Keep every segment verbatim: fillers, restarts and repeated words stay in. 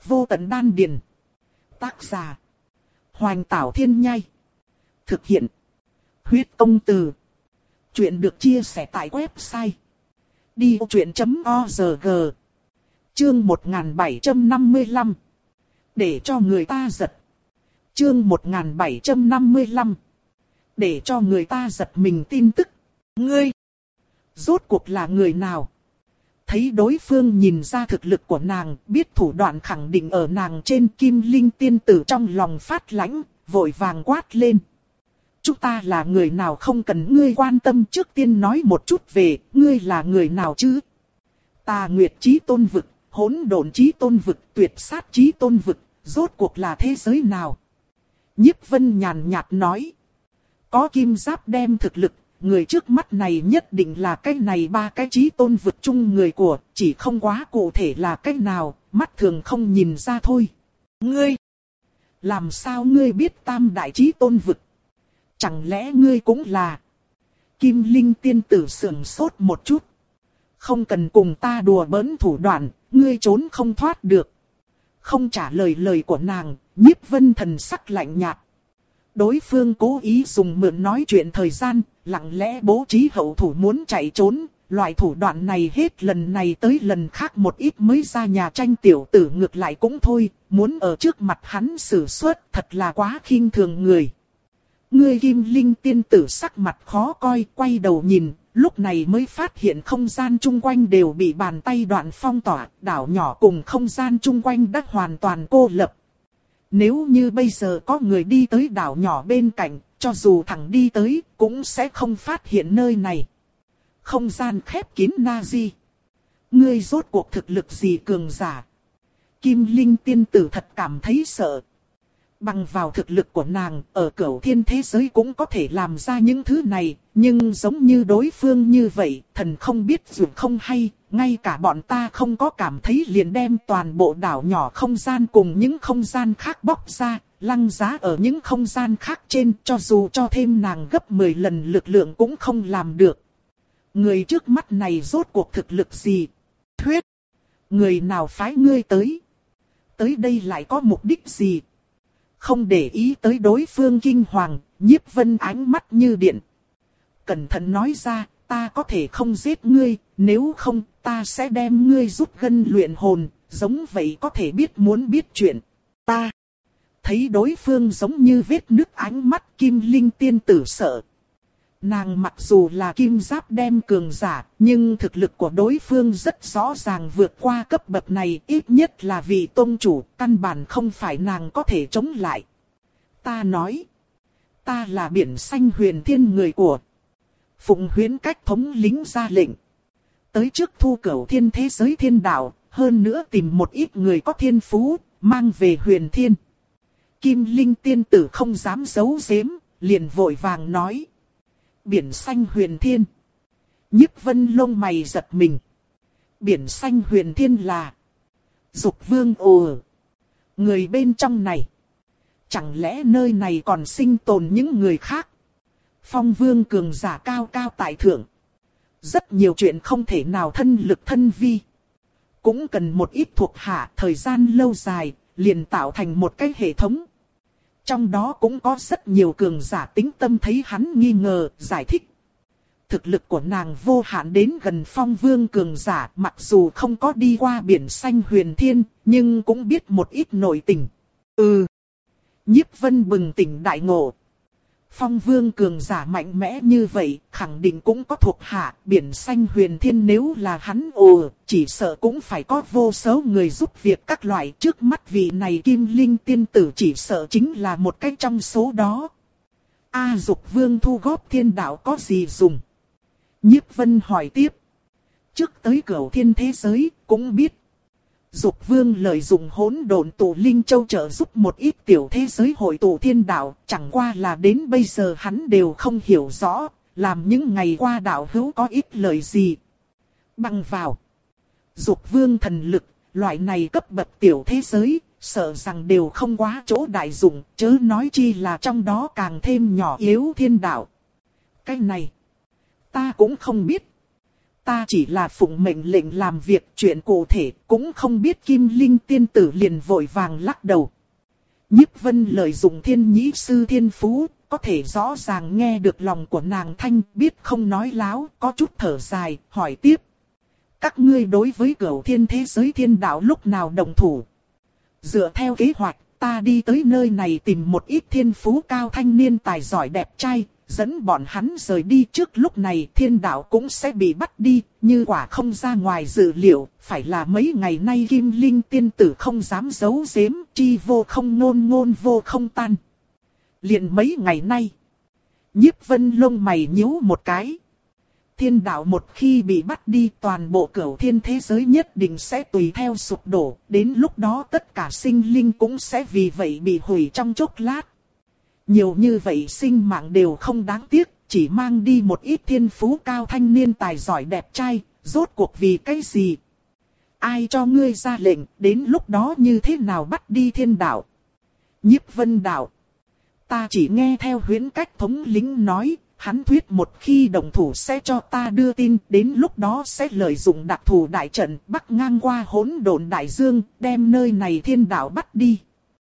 Vô tận đan điền. Tác giả. Hoành Tảo Thiên Nhai. Thực hiện. Huyết Công Từ. Chuyện được chia sẻ tại website đi vô chuyện chấm org. Chương một nghìn bảy trăm năm mươi lăm. Để cho người ta giật. Chương một nghìn bảy trăm năm mươi lăm. Để cho người ta giật mình tin tức. Ngươi. Rốt cuộc là người nào? Thấy đối phương nhìn ra thực lực của nàng, biết thủ đoạn khẳng định ở nàng trên, Kim Linh tiên tử trong lòng phát lãnh, vội vàng quát lên. Chúng ta là người nào không cần ngươi quan tâm, trước tiên nói một chút về, ngươi là người nào chứ? Tà Nguyệt Chí Tôn Vực, Hỗn Độn Chí Tôn Vực, Tuyệt Sát Chí Tôn Vực, rốt cuộc là thế giới nào? Nhiếp Vân nhàn nhạt nói. Có kim giáp đem thực lực, người trước mắt này nhất định là cái này ba cái Chí Tôn Vực chung người của, chỉ không quá cụ thể là cái nào, mắt thường không nhìn ra thôi. Ngươi! Làm sao ngươi biết tam đại Chí Tôn Vực? Chẳng lẽ ngươi cũng là? Kim Linh tiên tử sườn sốt một chút. Không cần cùng ta đùa bỡn thủ đoạn, ngươi trốn không thoát được. Không trả lời lời của nàng, Nhiếp Vân thần sắc lạnh nhạt. Đối phương cố ý dùng mượn nói chuyện thời gian, lặng lẽ bố trí hậu thủ muốn chạy trốn. Loại thủ đoạn này hết lần này tới lần khác một ít mới ra nhà tranh tiểu tử ngược lại cũng thôi, muốn ở trước mặt hắn sử xuất thật là quá khinh thường người. Ngươi Kim Linh tiên tử sắc mặt khó coi, quay đầu nhìn, lúc này mới phát hiện không gian chung quanh đều bị bàn tay đoạn phong tỏa, đảo nhỏ cùng không gian chung quanh đã hoàn toàn cô lập. Nếu như bây giờ có người đi tới đảo nhỏ bên cạnh, cho dù thẳng đi tới, cũng sẽ không phát hiện nơi này. Không gian khép kín Nazi. Ngươi rốt cuộc thực lực gì cường giả? Kim Linh tiên tử thật cảm thấy sợ. Bằng vào thực lực của nàng, ở cửu thiên thế giới cũng có thể làm ra những thứ này, nhưng giống như đối phương như vậy, thần không biết dù không hay, ngay cả bọn ta không có cảm thấy liền đem toàn bộ đảo nhỏ không gian cùng những không gian khác bóc ra, lăng giá ở những không gian khác trên, cho dù cho thêm nàng gấp mười lần lực lượng cũng không làm được. Người trước mắt này rốt cuộc thực lực gì? Thuyết! Người nào phái ngươi tới? Tới đây lại có mục đích gì? Không để ý tới đối phương kinh hoàng, Nhiếp Vân ánh mắt như điện. Cẩn thận nói ra, ta có thể không giết ngươi, nếu không ta sẽ đem ngươi rút gân luyện hồn, giống vậy có thể biết muốn biết chuyện. Ta thấy đối phương giống như vết nứt ánh mắt, Kim Linh tiên tử sợ. Nàng mặc dù là kim giáp đem cường giả, nhưng thực lực của đối phương rất rõ ràng vượt qua cấp bậc này, ít nhất là vị tôn chủ, căn bản không phải nàng có thể chống lại. Ta nói, ta là biển xanh huyền thiên người của Phụng Huyễn Cách thống lĩnh ra lệnh. Tới trước thu cửu thiên thế giới thiên đạo, hơn nữa tìm một ít người có thiên phú, mang về huyền thiên. Kim Linh tiên tử không dám giấu giếm, liền vội vàng nói. Biển xanh huyền thiên. Nhiếp Vân lông mày giật mình. Biển xanh huyền thiên là Dục Vương ồ. Người bên trong này. Chẳng lẽ nơi này còn sinh tồn những người khác? Phong Vương cường giả cao cao tại thượng. Rất nhiều chuyện không thể nào thân lực thân vi. Cũng cần một ít thuộc hạ, thời gian lâu dài, liền tạo thành một cái hệ thống. Trong đó cũng có rất nhiều cường giả tính tâm thấy hắn nghi ngờ, giải thích. Thực lực của nàng vô hạn đến gần Phong Vương cường giả, mặc dù không có đi qua biển xanh huyền thiên, nhưng cũng biết một ít nội tình. Ừ. Nhiếp Vân bừng tỉnh đại ngộ. Phong Vương cường giả mạnh mẽ như vậy, khẳng định cũng có thuộc hạ, biển xanh huyền thiên nếu là hắn ồ, chỉ sợ cũng phải có vô số người giúp việc các loại, trước mắt vị này Kim Linh tiên tử chỉ sợ chính là một cái trong số đó. A Dục Vương thu góp thiên đạo có gì dùng? Nhiếp Vân hỏi tiếp. Trước tới cửu thiên thế giới, cũng biết. Dục Vương lợi dụng hỗn độn tụ linh châu trợ giúp một ít tiểu thế giới hội tụ thiên đạo, chẳng qua là đến bây giờ hắn đều không hiểu rõ, làm những ngày qua đạo hữu có ít lời gì. Bằng vào Dục Vương thần lực, loại này cấp bậc tiểu thế giới, sợ rằng đều không quá chỗ đại dụng, chớ nói chi là trong đó càng thêm nhỏ yếu thiên đạo. Cái này, ta cũng không biết. ta chỉ là phụng mệnh lệnh làm việc, chuyện cụ thể cũng không biết. Kim Linh tiên tử liền vội vàng lắc đầu. Nhiếp Vân lợi dụng thiên nhĩ sư thiên phú, có thể rõ ràng nghe được lòng của nàng thanh, biết không nói láo, có chút thở dài, hỏi tiếp. Các ngươi đối với cửu thiên thế giới thiên đạo lúc nào đồng thủ? Dựa theo kế hoạch, ta đi tới nơi này tìm một ít thiên phú cao thanh niên tài giỏi đẹp trai, dẫn bọn hắn rời đi. Trước lúc này thiên đạo cũng sẽ bị bắt đi, như quả không ra ngoài dự liệu, phải là mấy ngày nay Kim Linh tiên tử không dám giấu giếm, chi vô không ngôn ngôn vô không tan. Liền mấy ngày nay, Nhiếp Vân lông mày nhíu một cái. Thiên đạo một khi bị bắt đi, toàn bộ cửu thiên thế giới nhất định sẽ tùy theo sụp đổ, đến lúc đó tất cả sinh linh cũng sẽ vì vậy bị hủy trong chốc lát. Nhiều như vậy sinh mạng đều không đáng tiếc, chỉ mang đi một ít thiên phú cao thanh niên tài giỏi đẹp trai, rốt cuộc vì cái gì? Ai cho ngươi ra lệnh, đến lúc đó như thế nào bắt đi thiên đạo? Nhiếp Vân đạo. Ta chỉ nghe theo Huyễn Cách thống lĩnh nói, hắn thuyết một khi đồng thủ sẽ cho ta đưa tin, đến lúc đó sẽ lợi dụng đặc thù đại trận bắc ngang qua hỗn độn đại dương, đem nơi này thiên đạo bắt đi.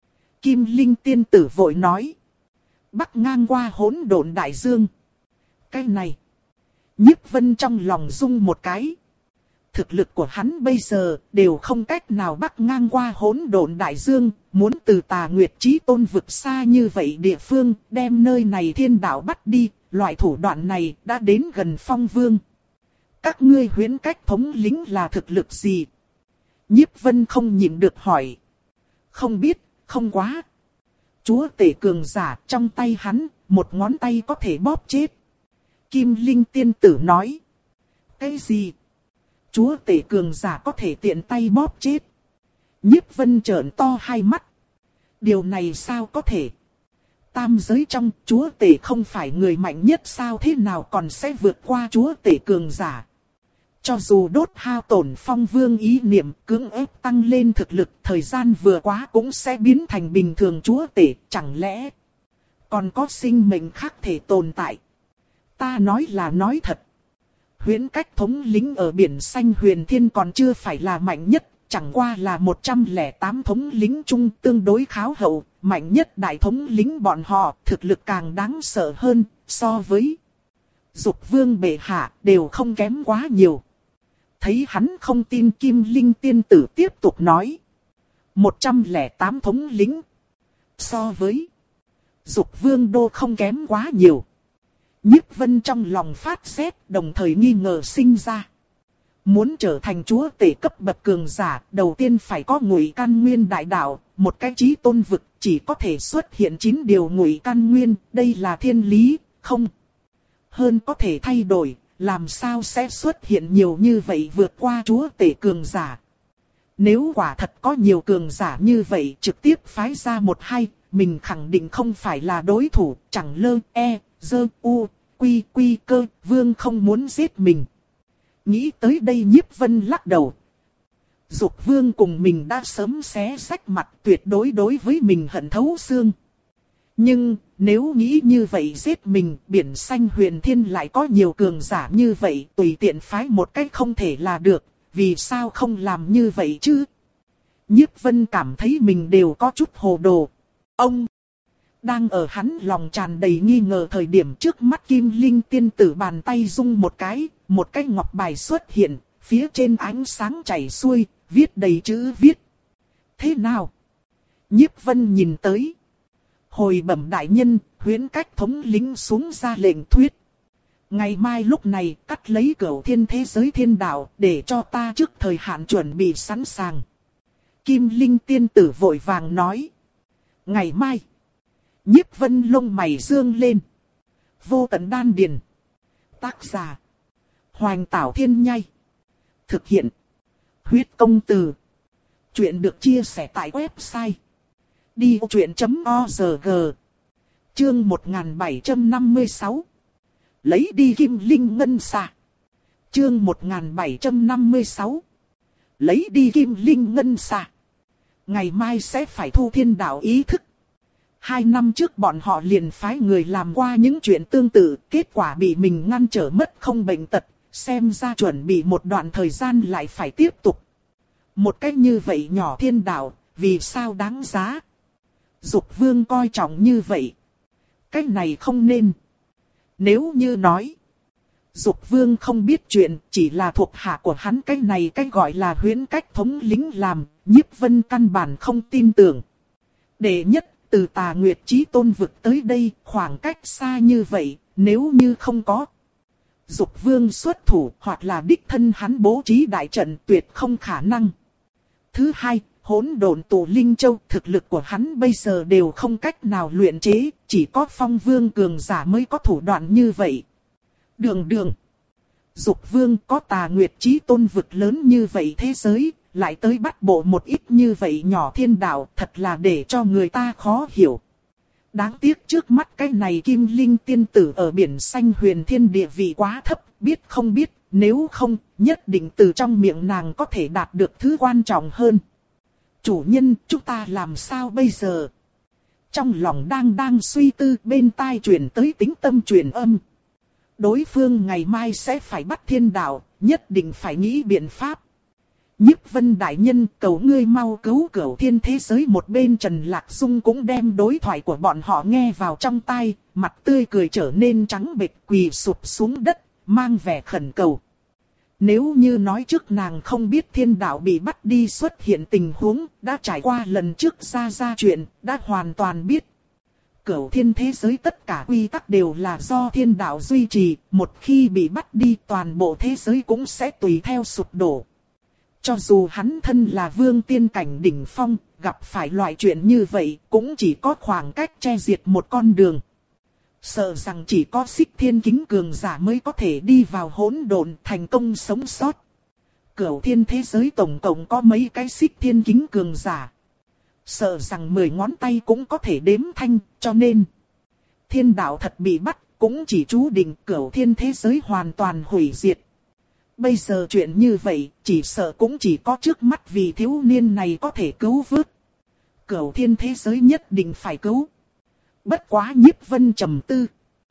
Kim Linh tiên tử vội nói. Bắc ngang qua hỗn độn đại dương. Cái này. Nhiếp Vân trong lòng rung một cái. Thực lực của hắn bây giờ đều không cách nào bắc ngang qua hỗn độn đại dương, muốn từ Tà Nguyệt Chí Tôn vực xa như vậy địa phương, đem nơi này thiên đạo bắt đi, loại thủ đoạn này đã đến gần Phong Vương. Các ngươi Huyễn Cách thống lĩnh là thực lực gì? Nhiếp Vân không nhịn được hỏi. Không biết, không quá. Chúa tể cường giả, trong tay hắn, một ngón tay có thể bóp chết. Kim Linh tiên tử nói. Cái gì? Chúa tể cường giả có thể tiện tay bóp chết. Nhiếp Vân trợn to hai mắt. Điều này sao có thể? Tam giới trong chúa tể không phải người mạnh nhất sao, thế nào còn sẽ vượt qua chúa tể cường giả? Cho dù đốt hao tổn Phong Vương ý niệm, cưỡng ép tăng lên thực lực, thời gian vừa quá cũng sẽ biến thành bình thường chúa tể, chẳng lẽ còn có sinh mệnh khác thể tồn tại? Ta nói là nói thật. Huyễn Cách thống lĩnh ở biển xanh huyền thiên còn chưa phải là mạnh nhất, chẳng qua là một trăm lẻ tám thống lĩnh chung tương đối kháo hậu, mạnh nhất đại thống lĩnh bọn họ thực lực càng đáng sợ hơn, so với Dục Vương bệ hạ đều không kém quá nhiều. Thấy hắn không tin, Kim Linh tiên tử tiếp tục nói. một trăm lẻ tám thống lĩnh. So với Dục Vương đô không kém quá nhiều. Nhiếp Vân trong lòng phát rét, đồng thời nghi ngờ sinh ra. Muốn trở thành chúa tể cấp bậc cường giả, đầu tiên phải có Ngụy Căn Nguyên đại đạo, một cái chí tôn vực chỉ có thể xuất hiện chín điều Ngụy Căn Nguyên, đây là thiên lý, không hơn có thể thay đổi, làm sao sẽ xuất hiện nhiều như vậy vượt qua chúa tể cường giả. Nếu quả thật có nhiều cường giả như vậy, trực tiếp phái ra một hai, mình khẳng định không phải là đối thủ, chẳng lơ e, dơ u, quy quy cơ, vương không muốn giết mình. Nghĩ tới đây Nhiếp Vân lắc đầu. Dục Vương cùng mình đã sớm xé rách mặt, tuyệt đối đối với mình hận thấu xương. Nhưng, nếu nghĩ như vậy giết mình, biển xanh huyền thiên lại có nhiều cường giả như vậy, tùy tiện phái một cách không thể là được, vì sao không làm như vậy chứ? Nhiếp Vân cảm thấy mình đều có chút hồ đồ. Ông! Đang ở hắn lòng tràn đầy nghi ngờ thời điểm, trước mắt Kim Linh tiên tử bàn tay rung một cái, một cái ngọc bài xuất hiện, phía trên ánh sáng chảy xuôi, viết đầy chữ viết. Thế nào? Nhiếp Vân nhìn tới. Hồi bẩm đại nhân, Huyễn Cách thống lĩnh xuống ra lệnh thuyết. Ngày mai lúc này cắt lấy cửu thiên thế giới thiên đạo, để cho ta trước thời hạn chuẩn bị sẵn sàng. Kim Linh tiên tử vội vàng nói. Ngày mai. Nhiếp Vân lông mày dương lên. Vô Tận Đan Điền. Tác giả. Hoành Tảo Thiên Nhai. Thực hiện. Huyết Công Từ. Chuyện được chia sẻ tại website đi vô chuyện chấm org. Chương một nghìn bảy trăm năm mươi sáu. Lấy đi Kim Linh Ngân Xà. Chương một nghìn bảy trăm năm mươi sáu. Lấy đi Kim Linh Ngân Xà. Ngày mai sẽ phải thu thiên đạo ý thức. Hai năm trước bọn họ liền phái người làm qua những chuyện tương tự, kết quả bị mình ngăn trở mất không bệnh tật, xem ra chuẩn bị một đoạn thời gian lại phải tiếp tục. Một cách như vậy nhỏ thiên đạo, vì sao đáng giá? Dục vương coi trọng như vậy. Cách này không nên. Nếu như nói, Dục vương không biết chuyện, chỉ là thuộc hạ của hắn, cách này cách gọi là huyễn cách thống lĩnh làm, Nhiếp Vân căn bản không tin tưởng. Đệ nhất, từ Tà Nguyệt Chí Tôn vực tới đây, khoảng cách xa như vậy, nếu như không có Dục vương xuất thủ hoặc là đích thân hắn bố trí đại trận, tuyệt không khả năng. Thứ hai, hỗn độn tụ linh châu, thực lực của hắn bây giờ đều không cách nào luyện chế, chỉ có Phong vương cường giả mới có thủ đoạn như vậy. Đường đường, Dục vương có Tà Nguyệt Chí Tôn vực lớn như vậy thế giới, lại tới bắt bộ một ít như vậy nhỏ thiên đạo, thật là để cho người ta khó hiểu. Đáng tiếc trước mắt cái này Kim Linh tiên tử ở biển xanh huyền thiên địa vị quá thấp, biết không biết, nếu không, nhất định từ trong miệng nàng có thể đạt được thứ quan trọng hơn. Chủ nhân, chúng ta làm sao bây giờ? Trong lòng đang đang suy tư, bên tai truyền tới tính tâm truyền âm. Đối phương ngày mai sẽ phải bắt thiên đạo, nhất định phải nghĩ biện pháp. Nhiếp Vân đại nhân, cầu ngươi mau cứu Cửu Thiên thế giới. Một bên Trần Lạc Dung cũng đem đối thoại của bọn họ nghe vào trong tai, mặt tươi cười trở nên trắng bệch, quỳ sụp xuống đất, mang vẻ khẩn cầu. Nếu như nói trước nàng không biết thiên đạo bị bắt đi xuất hiện tình huống, đã trải qua lần trước ra ra chuyện, đã hoàn toàn biết. Cửu Thiên thế giới tất cả quy tắc đều là do thiên đạo duy trì, một khi bị bắt đi toàn bộ thế giới cũng sẽ tùy theo sụp đổ. Cho dù hắn thân là vương tiên cảnh đỉnh phong, gặp phải loại chuyện như vậy cũng chỉ có khoảng cách che diệt một con đường. Sợ rằng chỉ có Xích Thiên Kính cường giả mới có thể đi vào hỗn độn thành công sống sót. Cửu Thiên thế giới tổng cộng có mấy cái Xích Thiên Kính cường giả. Sợ rằng mười ngón tay cũng có thể đếm thanh, cho nên thiên đạo thật bị bắt cũng chỉ chú định Cửu Thiên thế giới hoàn toàn hủy diệt. Bây giờ chuyện như vậy, chỉ sợ cũng chỉ có trước mắt vì thiếu niên này có thể cứu vớt. Cửu Thiên thế giới nhất định phải cứu. Bất quá Nhiếp Vân trầm tư.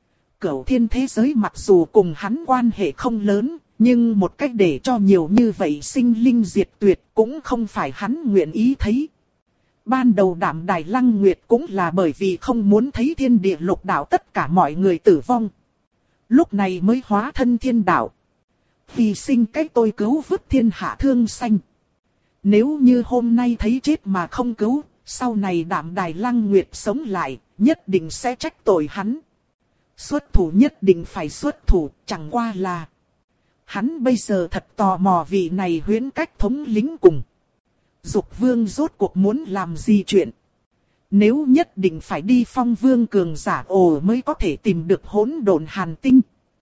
Cửu Thiên thế giới mặc dù cùng hắn quan hệ không lớn, nhưng một cách để cho nhiều như vậy sinh linh diệt tuyệt cũng không phải hắn nguyện ý thấy. Ban đầu Đạm Đài Lăng Nguyệt cũng là bởi vì không muốn thấy thiên địa lục đạo tất cả mọi người tử vong. Lúc này mới hóa thân thiên đạo. Vì sinh cách tôi cứu vớt thiên hạ thương sanh. Nếu như hôm nay thấy chết mà không cứu, sau này Đạm Đài Lăng Nguyệt sống lại, nhất định sẽ trách tội hắn. Xuất thủ nhất định phải xuất thủ, chẳng qua là hắn bây giờ thật tò mò vị này huyễn cách thống lĩnh cùng Dục vương rốt cuộc muốn làm gì chuyện. Nếu nhất định phải đi Phong vương cường giả ồ mới có thể tìm được hỗn độn hàn tinh.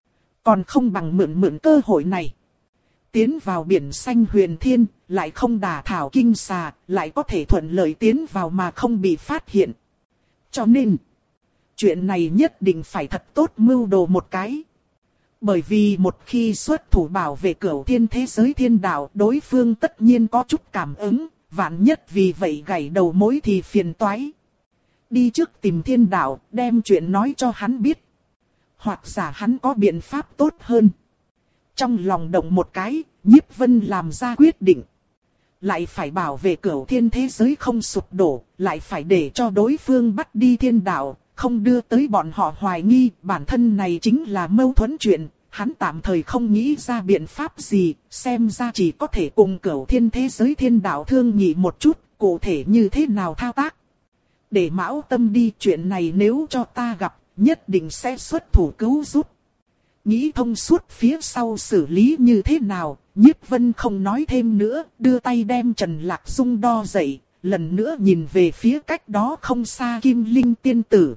Còn không bằng mượn mượn cơ hội này. Tiến vào biển xanh huyền thiên, lại không đả thảo kinh xà, lại có thể thuận lợi tiến vào mà không bị phát hiện. Cho nên, chuyện này nhất định phải thật tốt mưu đồ một cái. Bởi vì một khi xuất thủ bảo vệ Cửu Thiên thế giới thiên đạo, đối phương tất nhiên có chút cảm ứng, vạn nhất vì vậy gãy đầu mối thì phiền toái. Đi trước tìm thiên đạo, đem chuyện nói cho hắn biết. Hoặc giả hắn có biện pháp tốt hơn. Trong lòng động một cái, Nhiếp Vân làm ra quyết định. Lại phải bảo vệ Cửu Thiên thế giới không sụp đổ, lại phải để cho đối phương bắt đi thiên đạo, không đưa tới bọn họ hoài nghi, bản thân này chính là mâu thuẫn chuyện, hắn tạm thời không nghĩ ra biện pháp gì, xem ra chỉ có thể cùng Cửu Thiên thế giới thiên đạo thương nghị một chút, cụ thể như thế nào thao tác. Để mão tâm đi, chuyện này nếu cho ta gặp, nhất định sẽ xuất thủ cứu giúp. Nghĩ thông suốt phía sau xử lý như thế nào, Nhiếp Vân không nói thêm nữa, đưa tay đem Trần Lạc Dung đo dậy, lần nữa nhìn về phía cách đó không xa Kim Linh tiên tử.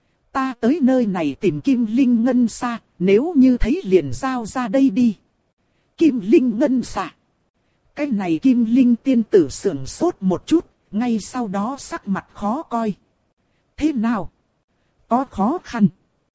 Ta tới nơi này tìm Kim Linh ngân xa, nếu như thấy liền giao ra đây đi. Kim Linh ngân xa. Cái này Kim Linh tiên tử sưởng sốt một chút, ngay sau đó sắc mặt khó coi. Thế nào? Có khó khăn?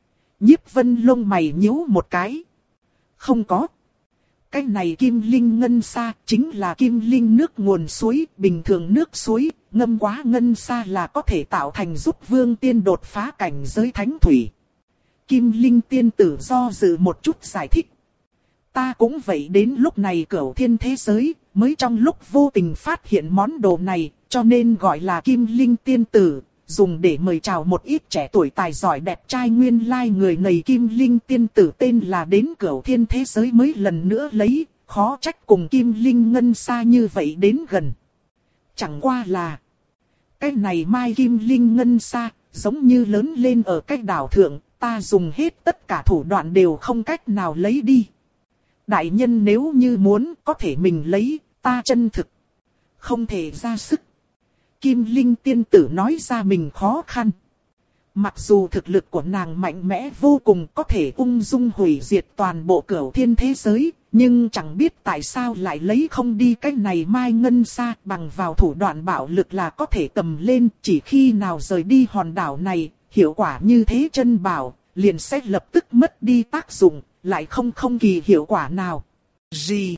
Nhiếp Vân lông mày nhíu một cái. Không có. Cái này Kim Linh ngân xa chính là Kim Linh nước nguồn suối, bình thường nước suối, ngâm quá ngân xa là có thể tạo thành giúp vương tiên đột phá cảnh giới thánh thủy. Kim Linh tiên tử do dự một chút giải thích. Ta cũng vậy, đến lúc này Cửu Thiên thế giới mới trong lúc vô tình phát hiện món đồ này, cho nên gọi là Kim Linh Tiên Tử, dùng để mời chào một ít trẻ tuổi tài giỏi đẹp trai. Nguyên lai like người này Kim Linh Tiên Tử tên là đến Cửu Thiên thế giới mới lần nữa lấy, khó trách cùng Kim Linh Ngân Sa như vậy đến gần. Chẳng qua là cái này mai Kim Linh Ngân Sa giống như lớn lên ở cách đảo thượng, ta dùng hết tất cả thủ đoạn đều không cách nào lấy đi. Đại nhân nếu như muốn có thể mình lấy, ta chân thực không thể ra sức. Kim Linh Tiên Tử nói ra mình khó khăn. Mặc dù thực lực của nàng mạnh mẽ vô cùng, có thể ung dung hủy diệt toàn bộ Cửu Thiên thế giới, nhưng chẳng biết tại sao lại lấy không đi cái này mai ngân sa, bằng vào thủ đoạn bạo lực là có thể cầm lên, chỉ khi nào rời đi hòn đảo này, hiệu quả như thế chân bảo, liền sẽ lập tức mất đi tác dụng, lại không không kỳ hiệu quả nào. Gì?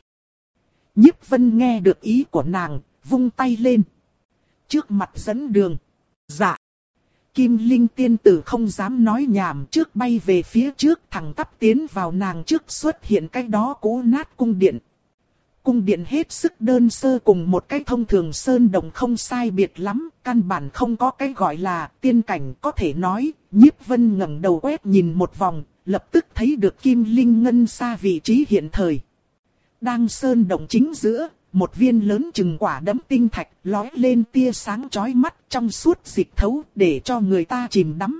Nhiếp Vân nghe được ý của nàng, vung tay lên. Trước mặt dẫn đường. Dạ. Kim Linh Tiên Tử không dám nói nhảm, trước bay về phía trước, thẳng tắp tiến vào. Nàng trước xuất hiện cái đó cũ nát cung điện. Cung điện hết sức đơn sơ, cùng một cái thông thường sơn đồng không sai biệt lắm, căn bản không có cái gọi là tiên cảnh có thể nói. Nhiếp Vân ngẩng đầu quét nhìn một vòng, lập tức thấy được Kim Linh Ngân Sa vị trí hiện thời. Đang sơn đồng chính giữa, một viên lớn chừng quả đấm tinh thạch lóe lên tia sáng chói mắt trong suốt dịch thấu, để cho người ta chìm đắm.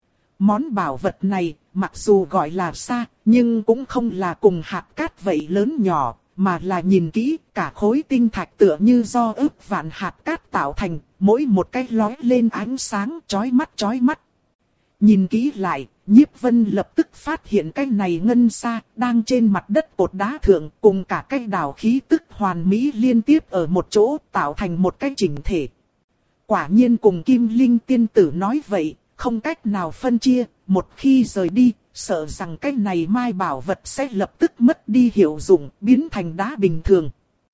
Món bảo vật này, mặc dù gọi là sa, nhưng cũng không là cùng hạt cát vậy lớn nhỏ, mà là nhìn kỹ, cả khối tinh thạch tựa như do ức vạn hạt cát tạo thành, mỗi một cái lóe lên ánh sáng chói mắt chói mắt. Nhìn kỹ lại, Nhiếp Vân lập tức phát hiện cái này ngân sa đang trên mặt đất cột đá thượng, cùng cả cái đảo khí tức hoàn mỹ liên tiếp ở một chỗ, tạo thành một cái chỉnh thể. Quả nhiên cùng Kim Linh Tiên Tử nói vậy, không cách nào phân chia, một khi rời đi, sợ rằng cái này mai bảo vật sẽ lập tức mất đi hiệu dụng, biến thành đá bình thường.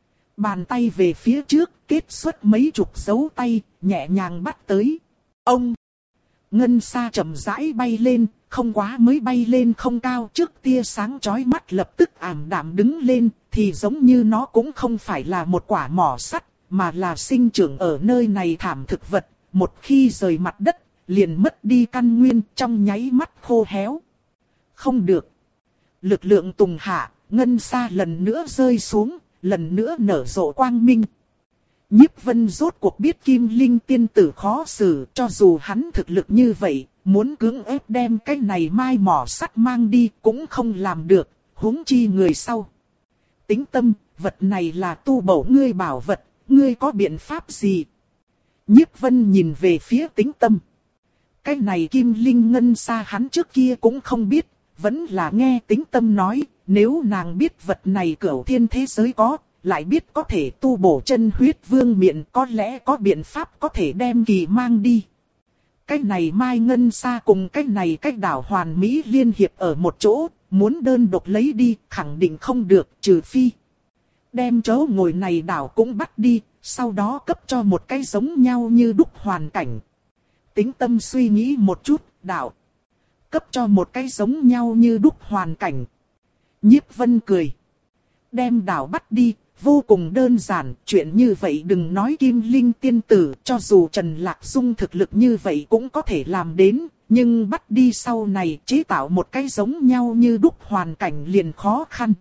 Bàn tay về phía trước, kết xuất mấy chục dấu tay, nhẹ nhàng bắt tới. Ông! Ngân sa chậm rãi bay lên, không quá mới bay lên không cao, trước tia sáng chói mắt lập tức ảm đạm đứng lên, thì giống như nó cũng không phải là một quả mỏ sắt, mà là sinh trưởng ở nơi này thảm thực vật, một khi rời mặt đất, liền mất đi căn nguyên, trong nháy mắt khô héo. Không được. Lực lượng tùng hạ, ngân sa lần nữa rơi xuống, lần nữa nở rộ quang minh. Nhiếp Vân rốt cuộc biết Kim Linh Tiên Tử khó xử, cho dù hắn thực lực như vậy, muốn cưỡng ép đem cái này mai mỏ sắt mang đi cũng không làm được, huống chi người sau. Tính tâm, vật này là tu bổ ngươi bảo vật, ngươi có biện pháp gì? Nhiếp Vân nhìn về phía Tính Tâm. Cái này Kim Linh Ngân Sa hắn trước kia cũng không biết, vẫn là nghe Tính Tâm nói, nếu nàng biết vật này Cửu Thiên thế giới có, lại biết có thể tu bổ chân huyết vương miện, có lẽ có biện pháp có thể đem kỳ mang đi. Cái này mai ngân sa cùng cái này cách đảo hoàn mỹ liên hiệp ở một chỗ, muốn đơn độc lấy đi khẳng định không được, trừ phi đem chỗ ngồi này đảo cũng bắt đi, sau đó cấp cho một cái giống nhau như đúc hoàn cảnh. Tính Tâm suy nghĩ một chút, đảo cấp cho một cái giống nhau như đúc hoàn cảnh. Nhiếp Vân cười. Đem đảo bắt đi, vô cùng đơn giản, chuyện như vậy đừng nói Kim Linh Tiên Tử, cho dù Trần Lạc Dung thực lực như vậy cũng có thể làm đến, nhưng bắt đi sau này chế tạo một cái giống nhau như đúc hoàn cảnh liền khó khăn.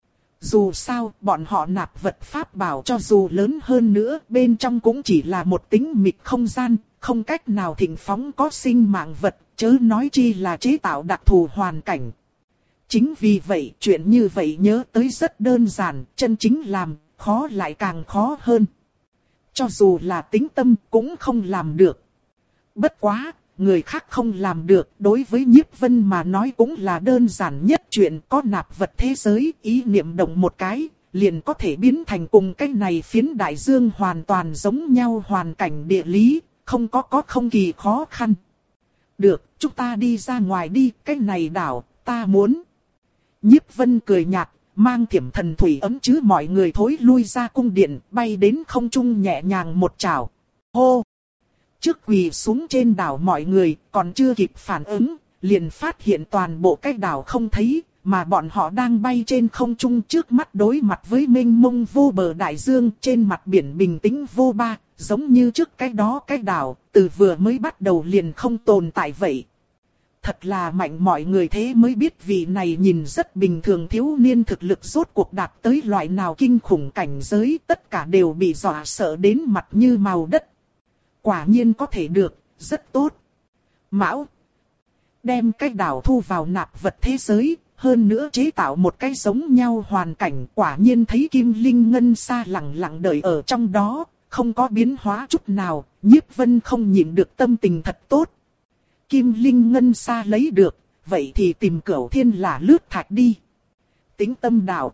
Dù sao, bọn họ nạp vật pháp bảo cho dù lớn hơn nữa, bên trong cũng chỉ là một tĩnh mịch không gian, không cách nào thịnh phóng có sinh mạng vật, chớ nói chi là chế tạo đặc thù hoàn cảnh. Chính vì vậy, chuyện như vậy nhớ tới rất đơn giản, chân chính làm, khó lại càng khó hơn. Cho dù là Tính Tâm cũng không làm được. Bất quá, người khác không làm được, đối với Nhiếp Vân mà nói cũng là đơn giản nhất chuyện, có nạp vật thế giới, ý niệm động một cái, liền có thể biến thành cùng cái này phiến đại dương hoàn toàn giống nhau hoàn cảnh địa lý, không có có không kỳ khó khăn. Được, chúng ta đi ra ngoài đi, cái này đảo, ta muốn. Nhiếp Vân cười nhạt, mang thiểm thần thủy ấm chứ mọi người thối lui ra cung điện, bay đến không trung nhẹ nhàng một chảo. Hô! Trước quỳ xuống trên đảo mọi người, còn chưa kịp phản ứng, liền phát hiện toàn bộ cái đảo không thấy, mà bọn họ đang bay trên không trung trước mắt đối mặt với mênh mông vô bờ đại dương trên mặt biển bình tĩnh vô ba, giống như trước cái đó cái đảo, từ vừa mới bắt đầu liền không tồn tại vậy. Thật là mạnh, mọi người thế mới biết vị này nhìn rất bình thường thiếu niên thực lực rốt cuộc đạt tới loại nào kinh khủng cảnh giới, tất cả đều bị dọa sợ đến mặt như màu đất. Quả nhiên có thể được, rất tốt. Mão, đem cái đảo thu vào nạp vật thế giới, hơn nữa chế tạo một cái giống nhau hoàn cảnh, quả nhiên thấy Kim Linh Ngân Sa lặng lặng đợi ở trong đó, không có biến hóa chút nào, Nhiếp Vân không nhịn được tâm tình thật tốt. Kim Linh Ngân Sa lấy được, vậy thì tìm Cửu Thiên là lướt thạch đi. Tính tâm đạo.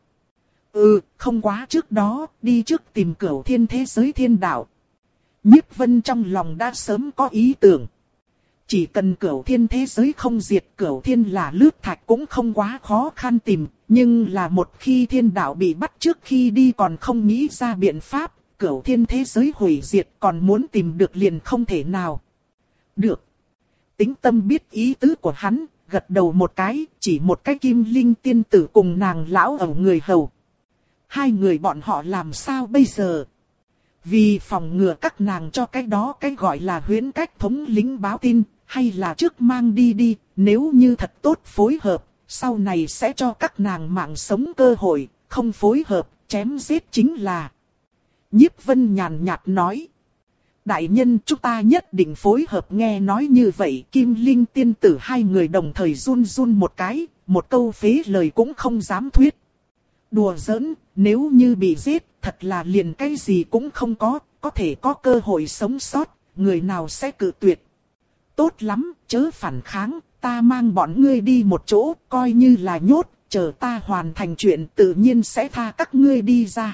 Ừ, không quá trước đó, đi trước tìm Cửu Thiên thế giới thiên đạo. Nhiếp Vân trong lòng đã sớm có ý tưởng. Chỉ cần Cửu Thiên thế giới không diệt, Cửu Thiên là lướt thạch cũng không quá khó khăn tìm. Nhưng là một khi thiên đạo bị bắt trước khi đi còn không nghĩ ra biện pháp, Cửu Thiên thế giới hủy diệt còn muốn tìm được liền không thể nào. Được. Tính tâm biết ý tứ của hắn, gật đầu một cái, chỉ một cái Kim Linh tiên tử cùng nàng lão ở người hầu. Hai người bọn họ làm sao bây giờ? Vì phòng ngừa các nàng cho cái đó cái gọi là huyễn cách thống lĩnh báo tin, hay là trước mang đi đi, nếu như thật tốt phối hợp, sau này sẽ cho các nàng mạng sống cơ hội, không phối hợp, chém giết chính là. Nhiếp Vân nhàn nhạt nói. Đại nhân, chúng ta nhất định phối hợp. Nghe nói như vậy, Kim Linh tiên tử hai người đồng thời run run một cái, một câu phế lời cũng không dám thuyết. Đùa giỡn, nếu như bị giết, thật là liền cái gì cũng không có, có thể có cơ hội sống sót, người nào sẽ cự tuyệt. Tốt lắm, chớ phản kháng, ta mang bọn ngươi đi một chỗ, coi như là nhốt, chờ ta hoàn thành chuyện tự nhiên sẽ tha các ngươi đi ra.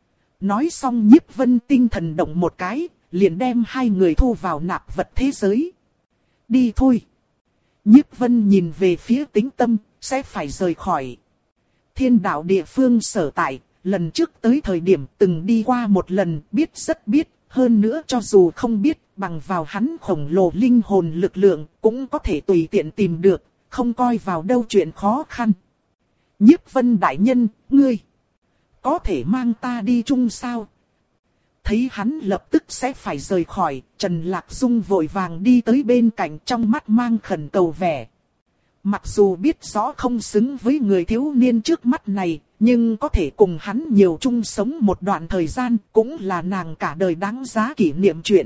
Nói xong Nhiếp Vân tinh thần động một cái, liền đem hai người thu vào nạp vật thế giới. Đi thôi. Nhiếp Vân nhìn về phía Tính Tâm, sẽ phải rời khỏi. Thiên đạo địa phương sở tại, lần trước tới thời điểm từng đi qua một lần, biết rất biết, hơn nữa cho dù không biết, bằng vào hắn khổng lồ linh hồn lực lượng, cũng có thể tùy tiện tìm được, không coi vào đâu chuyện khó khăn. Nhiếp Vân đại nhân, ngươi có thể mang ta đi chung sao? Thấy hắn lập tức sẽ phải rời khỏi, Trần Lạc Dung vội vàng đi tới bên cạnh, trong mắt mang khẩn cầu vẻ. Mặc dù biết rõ không xứng với người thiếu niên trước mắt này, nhưng có thể cùng hắn nhiều chung sống một đoạn thời gian, cũng là nàng cả đời đáng giá kỷ niệm chuyện.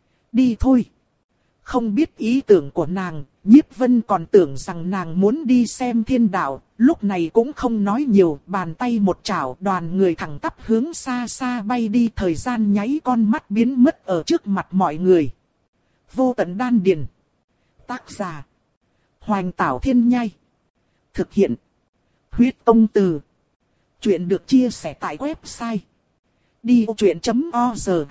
Đi thôi. Không biết ý tưởng của nàng, Nhiếp Vân còn tưởng rằng nàng muốn đi xem thiên đạo, lúc này cũng không nói nhiều, bàn tay một chảo, đoàn người thẳng tắp hướng xa xa bay đi, thời gian nháy con mắt biến mất ở trước mặt mọi người. Vô tận đan điền. Tác giả: Hoành Tảo Thiên Nhai. Thực hiện: Huyết Tông Từ. Chuyện được chia sẻ tại website đi vô chuyện chấm org.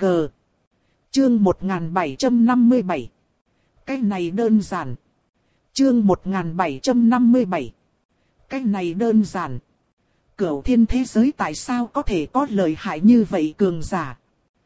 Chương một nghìn bảy trăm năm mươi bảy. Cái này đơn giản. Chương một nghìn bảy trăm năm mươi bảy. Cái này đơn giản. Cửu Thiên thế giới tại sao có thể có lợi hại như vậy cường giả?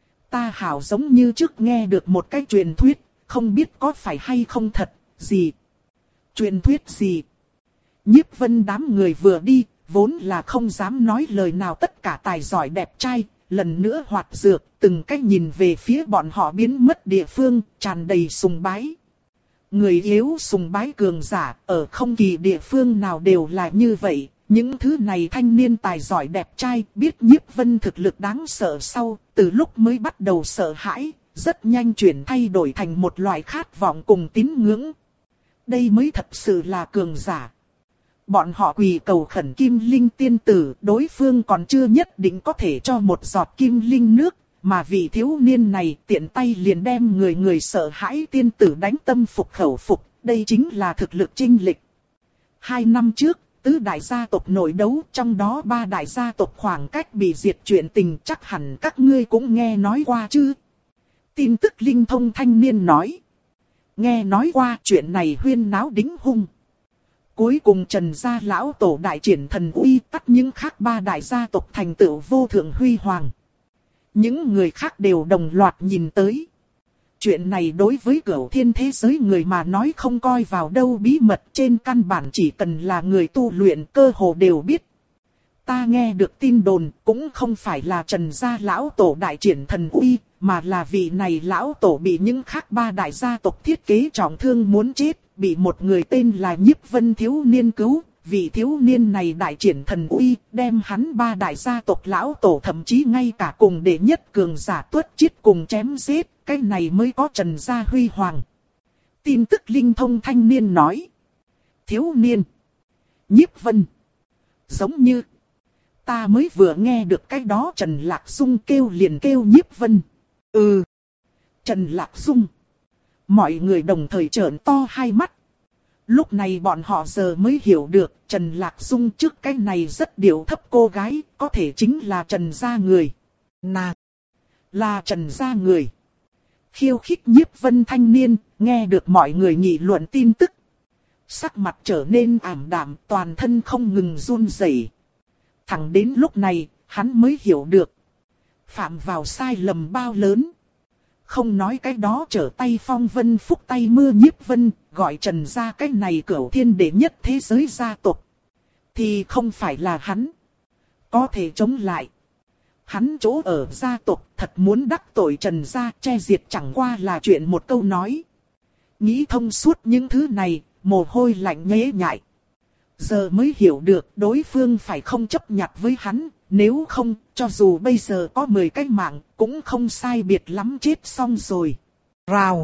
Ta hảo giống như trước nghe được một cái truyền thuyết, không biết có phải hay không thật, gì? Truyền thuyết gì? Nhiếp Vân đám người vừa đi, vốn là không dám nói lời nào, tất cả tài giỏi đẹp trai, lần nữa hoạt dược, từng cách nhìn về phía bọn họ biến mất địa phương, tràn đầy sùng bái. Người yếu sùng bái cường giả, ở không kỳ địa phương nào đều là như vậy. Những thứ này thanh niên tài giỏi đẹp trai biết Nhiếp Vân thực lực đáng sợ sau, từ lúc mới bắt đầu sợ hãi, rất nhanh chuyển thay đổi thành một loại khát vọng cùng tín ngưỡng. Đây mới thật sự là cường giả. Bọn họ quỳ cầu khẩn Kim Linh tiên tử, đối phương còn chưa nhất định có thể cho một giọt Kim Linh nước, mà vị thiếu niên này tiện tay liền đem người người sợ hãi tiên tử đánh tâm phục khẩu phục, đây chính là thực lực chênh lệch. Hai năm trước, tứ đại gia tộc nội đấu, trong đó ba đại gia tộc khoảng cách bị diệt chuyện tình chắc hẳn các ngươi cũng nghe nói qua chứ. Tin tức linh thông thanh niên nói. Nghe nói qua chuyện này huyên náo đính hung. Cuối cùng Trần gia lão tổ đại triển thần uy, tắt những khác ba đại gia tộc thành tựu vô thượng huy hoàng. Những người khác đều đồng loạt nhìn tới. Chuyện này đối với cửu thiên thế giới người mà nói không coi vào đâu bí mật, trên căn bản chỉ cần là người tu luyện cơ hồ đều biết. Ta nghe được tin đồn cũng không phải là Trần gia lão tổ đại triển thần uy, mà là vị này lão tổ bị những khác ba đại gia tộc thiết kế trọng thương muốn chết, bị một người tên là Nhiếp Vân thiếu niên cứu. Vị thiếu niên này đại triển thần uy, đem hắn ba đại gia tộc lão tổ thậm chí ngay cả cùng đệ nhất cường giả tuất chiết cùng chém giết, cái này mới có Trần gia huy hoàng. Tin tức linh thông thanh niên nói. Thiếu niên. Nhiếp Vân. Giống như. Ta mới vừa nghe được cái đó Trần Lạc Dung kêu liền kêu Nhiếp Vân. Ừ. Trần Lạc Dung. Mọi người đồng thời trợn to hai mắt. Lúc này bọn họ giờ mới hiểu được Trần Lạc Dung trước cái này rất điệu thấp cô gái, có thể chính là Trần gia người. Nàng là Trần gia người. Khiêu khích Nhiếp Vân thanh niên, nghe được mọi người nghị luận tin tức. Sắc mặt trở nên ảm đạm, toàn thân không ngừng run rẩy. Thẳng đến lúc này, hắn mới hiểu được. Phạm vào sai lầm bao lớn. Không nói cái đó trở tay phong vân phúc tay mưa Nhiếp Vân, gọi Trần gia cái này cửu thiên đệ nhất thế giới gia tộc. Thì không phải là hắn. Có thể chống lại. Hắn chỗ ở gia tộc thật muốn đắc tội Trần gia che diệt chẳng qua là chuyện một câu nói. Nghĩ thông suốt những thứ này, mồ hôi lạnh nhễ nhại. Giờ mới hiểu được đối phương phải không chấp nhặt với hắn. Nếu không, cho dù bây giờ có mười cái mạng, cũng không sai biệt lắm chết xong rồi. Rào.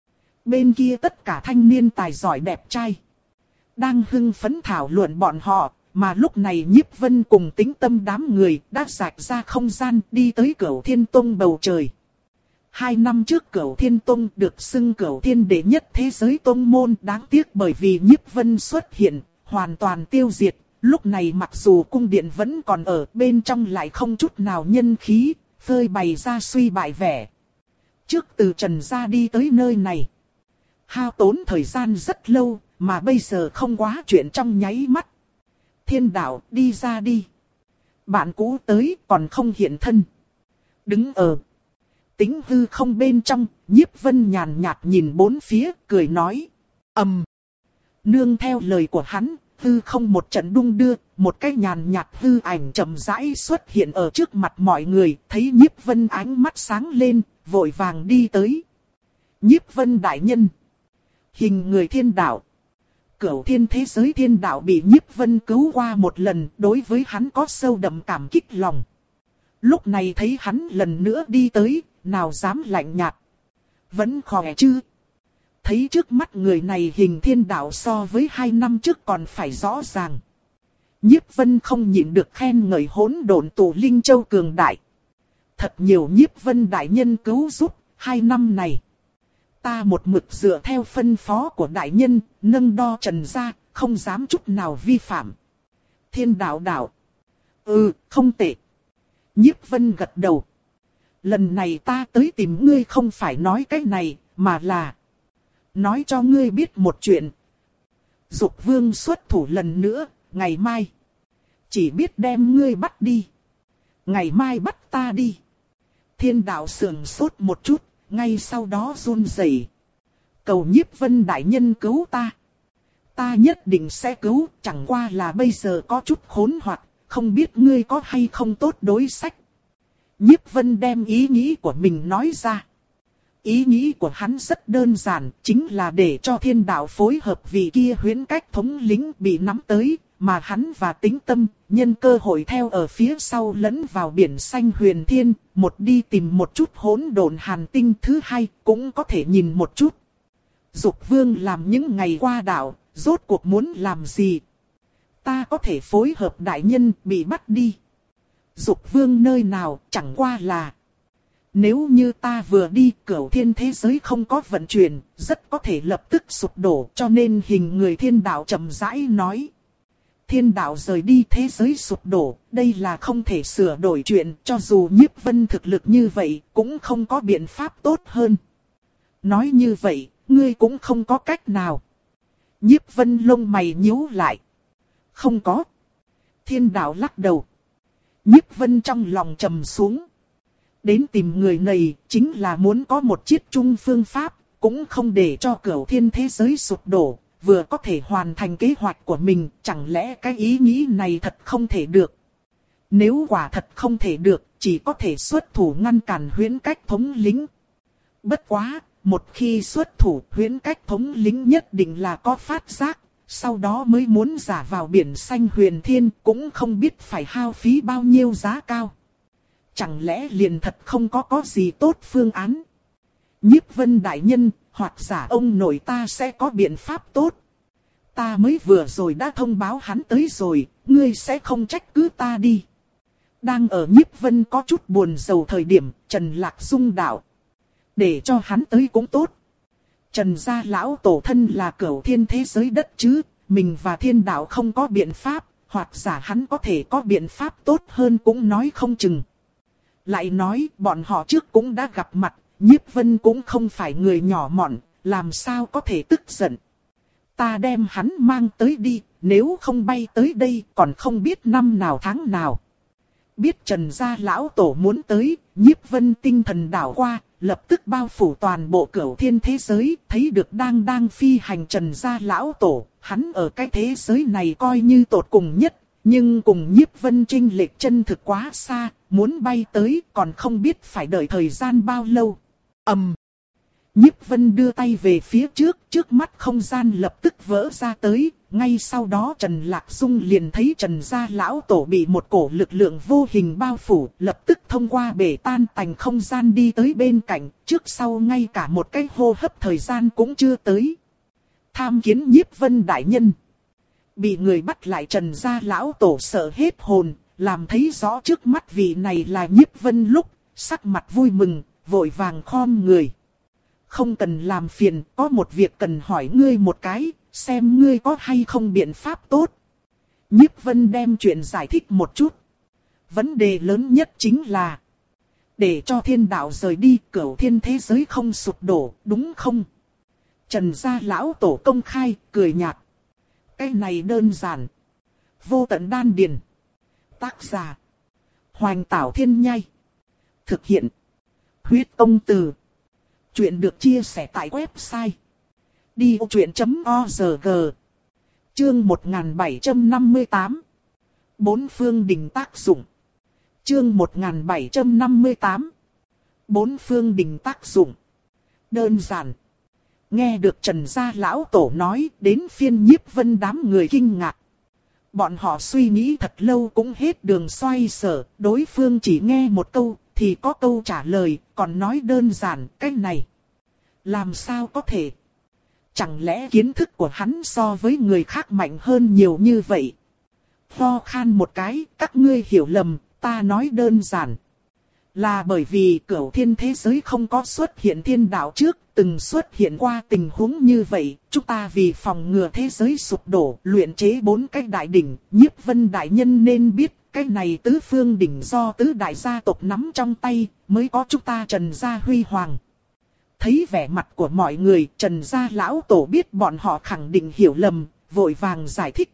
Bên kia tất cả thanh niên tài giỏi đẹp trai. Đang hưng phấn thảo luận bọn họ, mà lúc này Nhiếp Vân cùng Tĩnh Tâm đám người đã rạch ra không gian đi tới Cửu Thiên Tông bầu trời. Hai năm trước Cửu Thiên Tông được xưng Cửu Thiên đệ nhất thế giới tông môn, đáng tiếc bởi vì Nhiếp Vân xuất hiện, hoàn toàn tiêu diệt. Lúc này mặc dù cung điện vẫn còn ở, bên trong lại không chút nào nhân khí, phơi bày ra suy bại vẻ. Trước từ Trần gia đi tới nơi này, hao tốn thời gian rất lâu, mà bây giờ không quá chuyện trong nháy mắt. Thiên đạo, đi ra đi. Bạn cũ tới còn không hiện thân. Đứng ở Tĩnh hư không bên trong, Nhiếp Vân nhàn nhạt nhìn bốn phía, cười nói. Ầm. Nương theo lời của hắn, hư không một trận đung đưa, một cái nhàn nhạt hư ảnh chậm rãi xuất hiện ở trước mặt mọi người, thấy Nhiếp Vân ánh mắt sáng lên, vội vàng đi tới. Nhiếp Vân đại nhân. Hình người thiên đạo. Cửu thiên thế giới thiên đạo bị Nhiếp Vân cứu qua một lần, đối với hắn có sâu đậm cảm kích lòng. Lúc này thấy hắn lần nữa đi tới, nào dám lạnh nhạt. Vẫn khỏe chứ? Thấy trước mắt người này hình thiên đạo so với hai năm trước còn phải rõ ràng. Nhiếp Vân không nhịn được khen ngợi hỗn độn tụ linh châu cường đại. Thật nhiều Nhiếp Vân đại nhân cứu giúp, hai năm này. Ta một mực dựa theo phân phó của đại nhân, nâng đo Trần gia, không dám chút nào vi phạm. Thiên đạo đạo. Ừ, không tệ. Nhiếp Vân gật đầu. Lần này ta tới tìm ngươi không phải nói cái này, mà là nói cho ngươi biết một chuyện. Dục Vương xuất thủ lần nữa, ngày mai. Chỉ biết đem ngươi bắt đi. Ngày mai bắt ta đi. Thiên đạo sườn sốt một chút, ngay sau đó run rẩy. Cầu Nhiếp Vân đại nhân cứu ta. Ta nhất định sẽ cứu, chẳng qua là bây giờ có chút khốn hoặc, không biết ngươi có hay không tốt đối sách. Nhiếp Vân đem ý nghĩ của mình nói ra. Ý nghĩ của hắn rất đơn giản, chính là để cho thiên đạo phối hợp vị kia huyễn cách thống lĩnh bị nắm tới, mà hắn và Tĩnh Tâm, nhân cơ hội theo ở phía sau lẫn vào biển xanh huyền thiên, một đi tìm một chút hỗn độn hàn tinh, thứ hai cũng có thể nhìn một chút. Dục Vương làm những ngày qua đảo, rốt cuộc muốn làm gì? Ta có thể phối hợp đại nhân bị bắt đi. Dục Vương nơi nào chẳng qua là... Nếu như ta vừa đi, cửu thiên thế giới không có vận chuyển, rất có thể lập tức sụp đổ, cho nên hình người thiên đạo chậm rãi nói. Thiên đạo rời đi, thế giới sụp đổ, đây là không thể sửa đổi chuyện, cho dù Nhiếp Vân thực lực như vậy, cũng không có biện pháp tốt hơn. Nói như vậy, ngươi cũng không có cách nào. Nhiếp Vân lông mày nhíu lại. Không có. Thiên đạo lắc đầu. Nhiếp Vân trong lòng trầm xuống. Đến tìm người này chính là muốn có một chiết chung phương pháp, cũng không để cho cửu thiên thế giới sụp đổ, vừa có thể hoàn thành kế hoạch của mình, chẳng lẽ cái ý nghĩ này thật không thể được. Nếu quả thật không thể được, chỉ có thể xuất thủ ngăn cản huyễn cách thống lĩnh. Bất quá, một khi xuất thủ huyễn cách thống lĩnh nhất định là có phát giác, sau đó mới muốn giả vào biển xanh huyền thiên, cũng không biết phải hao phí bao nhiêu giá cao. Chẳng lẽ liền thật không có có gì tốt phương án? Nhiếp Vân đại nhân, hoặc giả ông nội ta sẽ có biện pháp tốt. Ta mới vừa rồi đã thông báo hắn tới rồi, ngươi sẽ không trách cứ ta đi. Đang ở Nhiếp Vân có chút buồn rầu thời điểm, Trần Lạc Dung đạo. Để cho hắn tới cũng tốt. Trần gia lão tổ thân là cửu thiên thế giới đất chứ, mình và thiên đạo không có biện pháp, hoặc giả hắn có thể có biện pháp tốt hơn cũng nói không chừng. Lại nói, bọn họ trước cũng đã gặp mặt, Nhiếp Vân cũng không phải người nhỏ mọn, làm sao có thể tức giận. Ta đem hắn mang tới đi, nếu không bay tới đây còn không biết năm nào tháng nào. Biết Trần gia lão tổ muốn tới, Nhiếp Vân tinh thần đảo qua, lập tức bao phủ toàn bộ cửu thiên thế giới, thấy được đang đang phi hành Trần gia lão tổ, hắn ở cái thế giới này coi như tột cùng nhất, nhưng cùng Nhiếp Vân chênh lệch chân thực quá xa, muốn bay tới còn không biết phải đợi thời gian bao lâu. Ầm. Um. Nhiếp Vân đưa tay về phía trước, trước mắt không gian lập tức vỡ ra tới, ngay sau đó Trần Lạc Dung liền thấy Trần gia lão tổ bị một cổ lực lượng vô hình bao phủ, lập tức thông qua bể tan tành không gian đi tới bên cạnh, trước sau ngay cả một cái hô hấp thời gian cũng chưa tới. Tham kiến Nhiếp Vân đại nhân. Bị người bắt lại Trần gia lão tổ sợ hết hồn, làm thấy rõ trước mắt vị này là Nhiếp Vân lúc, sắc mặt vui mừng, vội vàng khom người. Không cần làm phiền, có một việc cần hỏi ngươi một cái, xem ngươi có hay không biện pháp tốt. Nhiếp Vân đem chuyện giải thích một chút. Vấn đề lớn nhất chính là để cho thiên đạo rời đi, cửu thiên thế giới không sụp đổ, đúng không? Trần gia lão tổ công khai, cười nhạt. Cái này đơn giản. Vô tận đan điền. Tác giả Hoành Tảo Thiên Nhai. Thực hiện Huyết Công Từ. Chuyện được chia sẻ tại website đi ô chuyện chấm org. Chương một nghìn bảy trăm năm mươi tám. Bốn phương đỉnh tác dụng. Chương một nghìn bảy trăm năm mươi tám. Bốn phương đỉnh tác dụng. Đơn giản. Nghe được Trần gia lão tổ nói, đến phiên Nhiếp Vân đám người kinh ngạc. Bọn họ suy nghĩ thật lâu cũng hết đường xoay sở, đối phương chỉ nghe một câu thì có câu trả lời, còn nói đơn giản, cái này làm sao có thể? Chẳng lẽ kiến thức của hắn so với người khác mạnh hơn nhiều như vậy? Ho khan một cái, các ngươi hiểu lầm, ta nói đơn giản. Là bởi vì cửu thiên thế giới không có xuất hiện thiên đạo trước, từng xuất hiện qua tình huống như vậy, chúng ta vì phòng ngừa thế giới sụp đổ, luyện chế bốn cái đại đỉnh, Nhiếp Vân đại nhân nên biết, cái này tứ phương đỉnh do tứ đại gia tộc nắm trong tay, mới có chúng ta Trần gia huy hoàng. Thấy vẻ mặt của mọi người, Trần gia lão tổ biết bọn họ khẳng định hiểu lầm, vội vàng giải thích.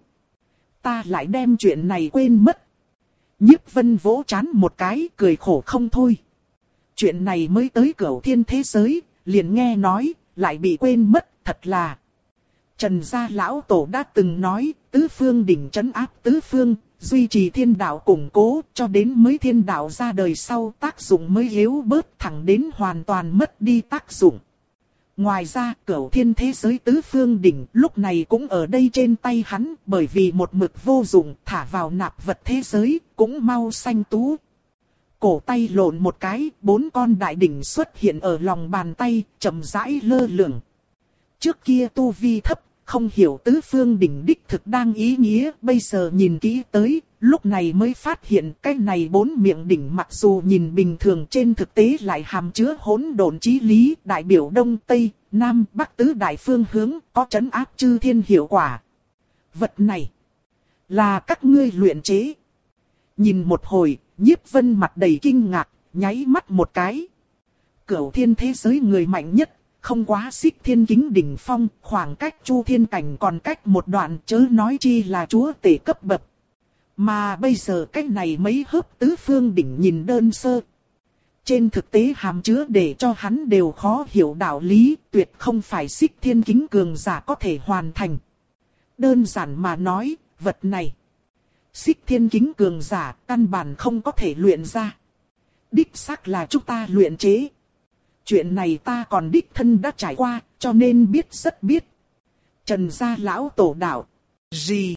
Ta lại đem chuyện này quên mất. Nhiếp Vân vỗ trán một cái, cười khổ không thôi. Chuyện này mới tới cửu thiên thế giới, liền nghe nói, lại bị quên mất, thật là. Trần gia lão tổ đã từng nói, tứ phương đỉnh trấn áp tứ phương, duy trì thiên đạo củng cố, cho đến mới thiên đạo ra đời sau tác dụng mới yếu bớt, thẳng đến hoàn toàn mất đi tác dụng. Ngoài ra, cửu thiên thế giới tứ phương đỉnh lúc này cũng ở đây trên tay hắn, bởi vì một mực vô dụng, thả vào nạp vật thế giới, cũng mau xanh tú. Cổ tay lộn một cái, bốn con đại đỉnh xuất hiện ở lòng bàn tay, chậm rãi lơ lửng. Trước kia tu vi thấp, không hiểu tứ phương đỉnh đích thực đang ý nghĩa, bây giờ nhìn kỹ tới, lúc này mới phát hiện cái này bốn miệng đỉnh mặc dù nhìn bình thường trên thực tế lại hàm chứa hỗn độn chí lý, đại biểu Đông Tây, Nam, Bắc tứ đại phương hướng, có trấn áp chư thiên hiệu quả. Vật này là các ngươi luyện chế. Nhìn một hồi, Nhiếp Vân mặt đầy kinh ngạc, nháy mắt một cái. Cửu thiên thế giới người mạnh nhất, không quá xích thiên kính đỉnh phong, khoảng cách chu thiên cảnh còn cách một đoạn, chớ nói chi là chúa tể cấp bậc. Mà bây giờ cái này mấy hớp tứ phương đỉnh nhìn đơn sơ. trên thực tế hàm chứa để cho hắn đều khó hiểu đạo lý, tuyệt không phải Xích Thiên Kính cường giả có thể hoàn thành. Đơn giản mà nói, vật này, Xích Thiên Kính cường giả căn bản không có thể luyện ra. Đích xác là chúng ta luyện chế. Chuyện này ta còn đích thân đã trải qua, cho nên biết rất biết. Trần gia lão tổ đạo. Gì?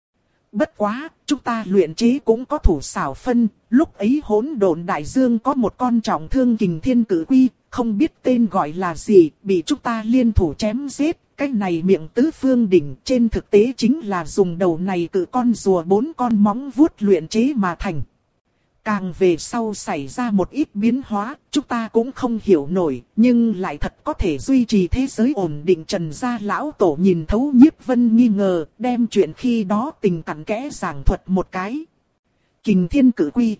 Bất quá, chúng ta luyện chế cũng có thủ xảo phân, lúc ấy hỗn độn đại dương có một con trọng thương kình thiên cử quy, không biết tên gọi là gì, bị chúng ta liên thủ chém giết. Cái này miệng tứ phương đỉnh trên thực tế chính là dùng đầu này cự con rùa bốn con móng vuốt luyện chế mà thành. Càng về sau xảy ra một ít biến hóa, chúng ta cũng không hiểu nổi, nhưng lại thật có thể duy trì thế giới ổn định. Trần gia lão tổ nhìn thấu Nhiếp Vân nghi ngờ, đem chuyện khi đó tình cặn kẽ giảng thuật một cái. Kình thiên cử quy.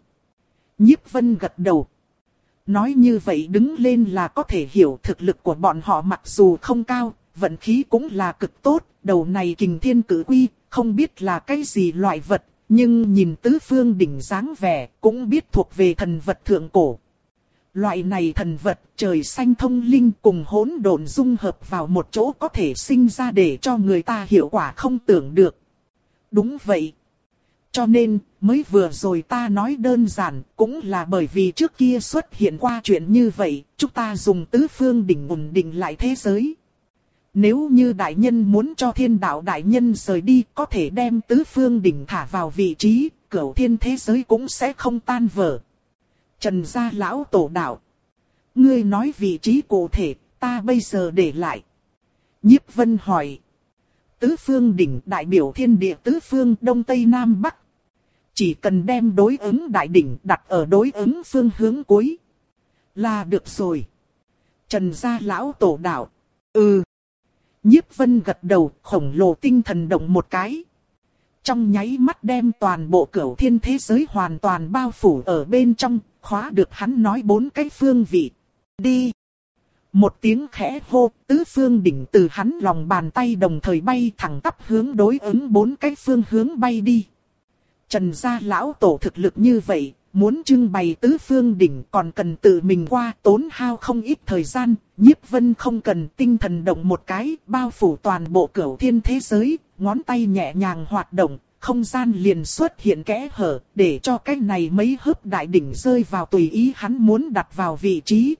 Nhiếp Vân gật đầu. Nói như vậy đứng lên là có thể hiểu thực lực của bọn họ mặc dù không cao, vận khí cũng là cực tốt. Đầu này kình thiên cử quy, không biết là cái gì loại vật. Nhưng nhìn tứ phương đỉnh dáng vẻ, cũng biết thuộc về thần vật thượng cổ. Loại này thần vật trời xanh thông linh cùng hỗn độn dung hợp vào một chỗ có thể sinh ra để cho người ta hiệu quả không tưởng được. Đúng vậy. Cho nên, mới vừa rồi ta nói đơn giản, cũng là bởi vì trước kia xuất hiện qua chuyện như vậy, chúng ta dùng tứ phương đỉnh ổn định lại thế giới. Nếu như đại nhân muốn cho thiên đạo đại nhân rời đi, có thể đem tứ phương đỉnh thả vào vị trí, cửu thiên thế giới cũng sẽ không tan vỡ. Trần gia lão tổ đạo. Ngươi nói vị trí cụ thể, ta bây giờ để lại. Nhiếp Vân hỏi. Tứ phương đỉnh đại biểu thiên địa tứ phương đông tây nam bắc. Chỉ cần đem đối ứng đại đỉnh đặt ở đối ứng phương hướng cuối là được rồi. Trần gia lão tổ đạo. Ừ. Nhiếp Vân gật đầu, khổng lồ tinh thần động một cái. Trong nháy mắt đem toàn bộ cửu thiên thế giới hoàn toàn bao phủ ở bên trong, khóa được hắn nói bốn cái phương vị. Đi! Một tiếng khẽ hô, tứ phương đỉnh từ hắn lòng bàn tay đồng thời bay thẳng tắp hướng đối ứng bốn cái phương hướng bay đi. Trần gia lão tổ thực lực như vậy, muốn trưng bày tứ phương đỉnh còn cần tự mình qua tốn hao không ít thời gian. Nhiếp Vân không cần tinh thần động một cái, bao phủ toàn bộ cửu thiên thế giới, ngón tay nhẹ nhàng hoạt động, không gian liền xuất hiện kẽ hở, để cho cái này mấy hớp đại đỉnh rơi vào tùy ý hắn muốn đặt vào vị trí.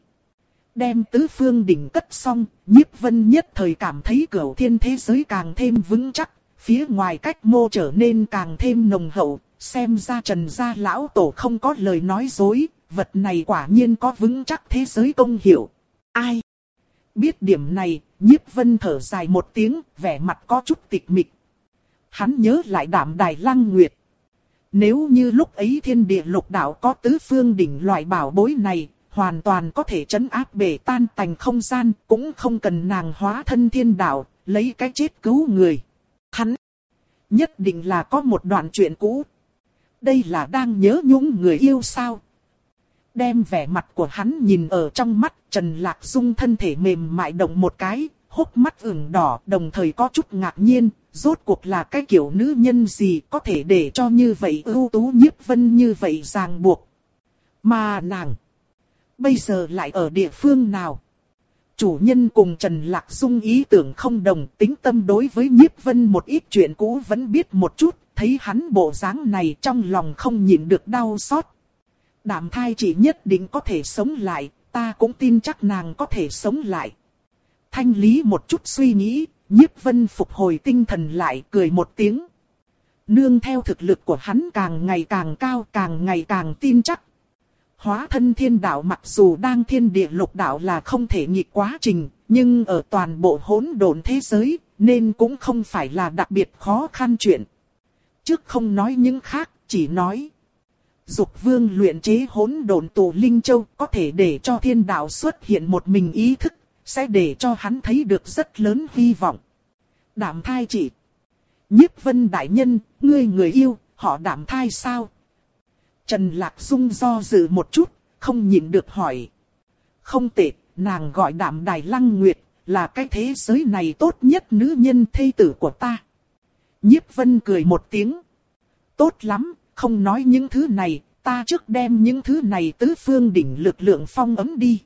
Đem tứ phương đỉnh cất xong, Nhiếp Vân nhất thời cảm thấy cửu thiên thế giới càng thêm vững chắc, phía ngoài cách mô trở nên càng thêm nồng hậu. Xem ra Trần gia lão tổ không có lời nói dối, vật này quả nhiên có vững chắc thế giới công hiệu. Ai? Biết điểm này, Nhiếp Vân thở dài một tiếng, vẻ mặt có chút tịch mịch. Hắn nhớ lại Đạm Đài Lăng Nguyệt. Nếu như lúc ấy thiên địa lục đạo có tứ phương đỉnh loại bảo bối này, hoàn toàn có thể trấn áp bể tan tành không gian, cũng không cần nàng hóa thân thiên đạo, lấy cái chết cứu người. Hắn nhất định là có một đoạn chuyện cũ. Đây là đang nhớ nhung người yêu sao? Đem vẻ mặt của hắn nhìn ở trong mắt, Trần Lạc Dung thân thể mềm mại động một cái, hốc mắt ửng đỏ, đồng thời có chút ngạc nhiên, rốt cuộc là cái kiểu nữ nhân gì có thể để cho như vậy ưu tú Nhiếp Vân như vậy ràng buộc. Mà nàng, bây giờ lại ở địa phương nào? Chủ nhân cùng Trần Lạc Dung ý tưởng không đồng, tính tâm đối với Nhiếp Vân một ít chuyện cũ vẫn biết một chút, thấy hắn bộ dáng này trong lòng không nhịn được đau xót. Đạm thai chỉ nhất định có thể sống lại, ta cũng tin chắc nàng có thể sống lại. Thanh lý một chút suy nghĩ, Nhiếp Vân phục hồi tinh thần lại, cười một tiếng. Nương theo thực lực của hắn càng ngày càng cao, càng ngày càng tin chắc. Hóa thân thiên đạo mặc dù đang thiên địa lục đạo là không thể nghịch quá trình, nhưng ở toàn bộ hỗn độn thế giới, nên cũng không phải là đặc biệt khó khăn chuyện. Trước không nói những khác, chỉ nói. Dục vương luyện chế hỗn độn tụ linh châu có thể để cho thiên đạo xuất hiện một mình ý thức, sẽ để cho hắn thấy được rất lớn hy vọng. Đạm thai chỉ. Nhiếp Vân đại nhân, ngươi người yêu, họ Đạm thai sao? Trần Lạc Dung do dự một chút, không nhịn được hỏi. Không tệ, nàng gọi Đạm Đài Lăng Nguyệt, là cái thế giới này tốt nhất nữ nhân thê tử của ta. Nhiếp Vân cười một tiếng. Tốt lắm, không nói những thứ này, ta trước đem những thứ này tứ phương đỉnh lực lượng phong ấm đi.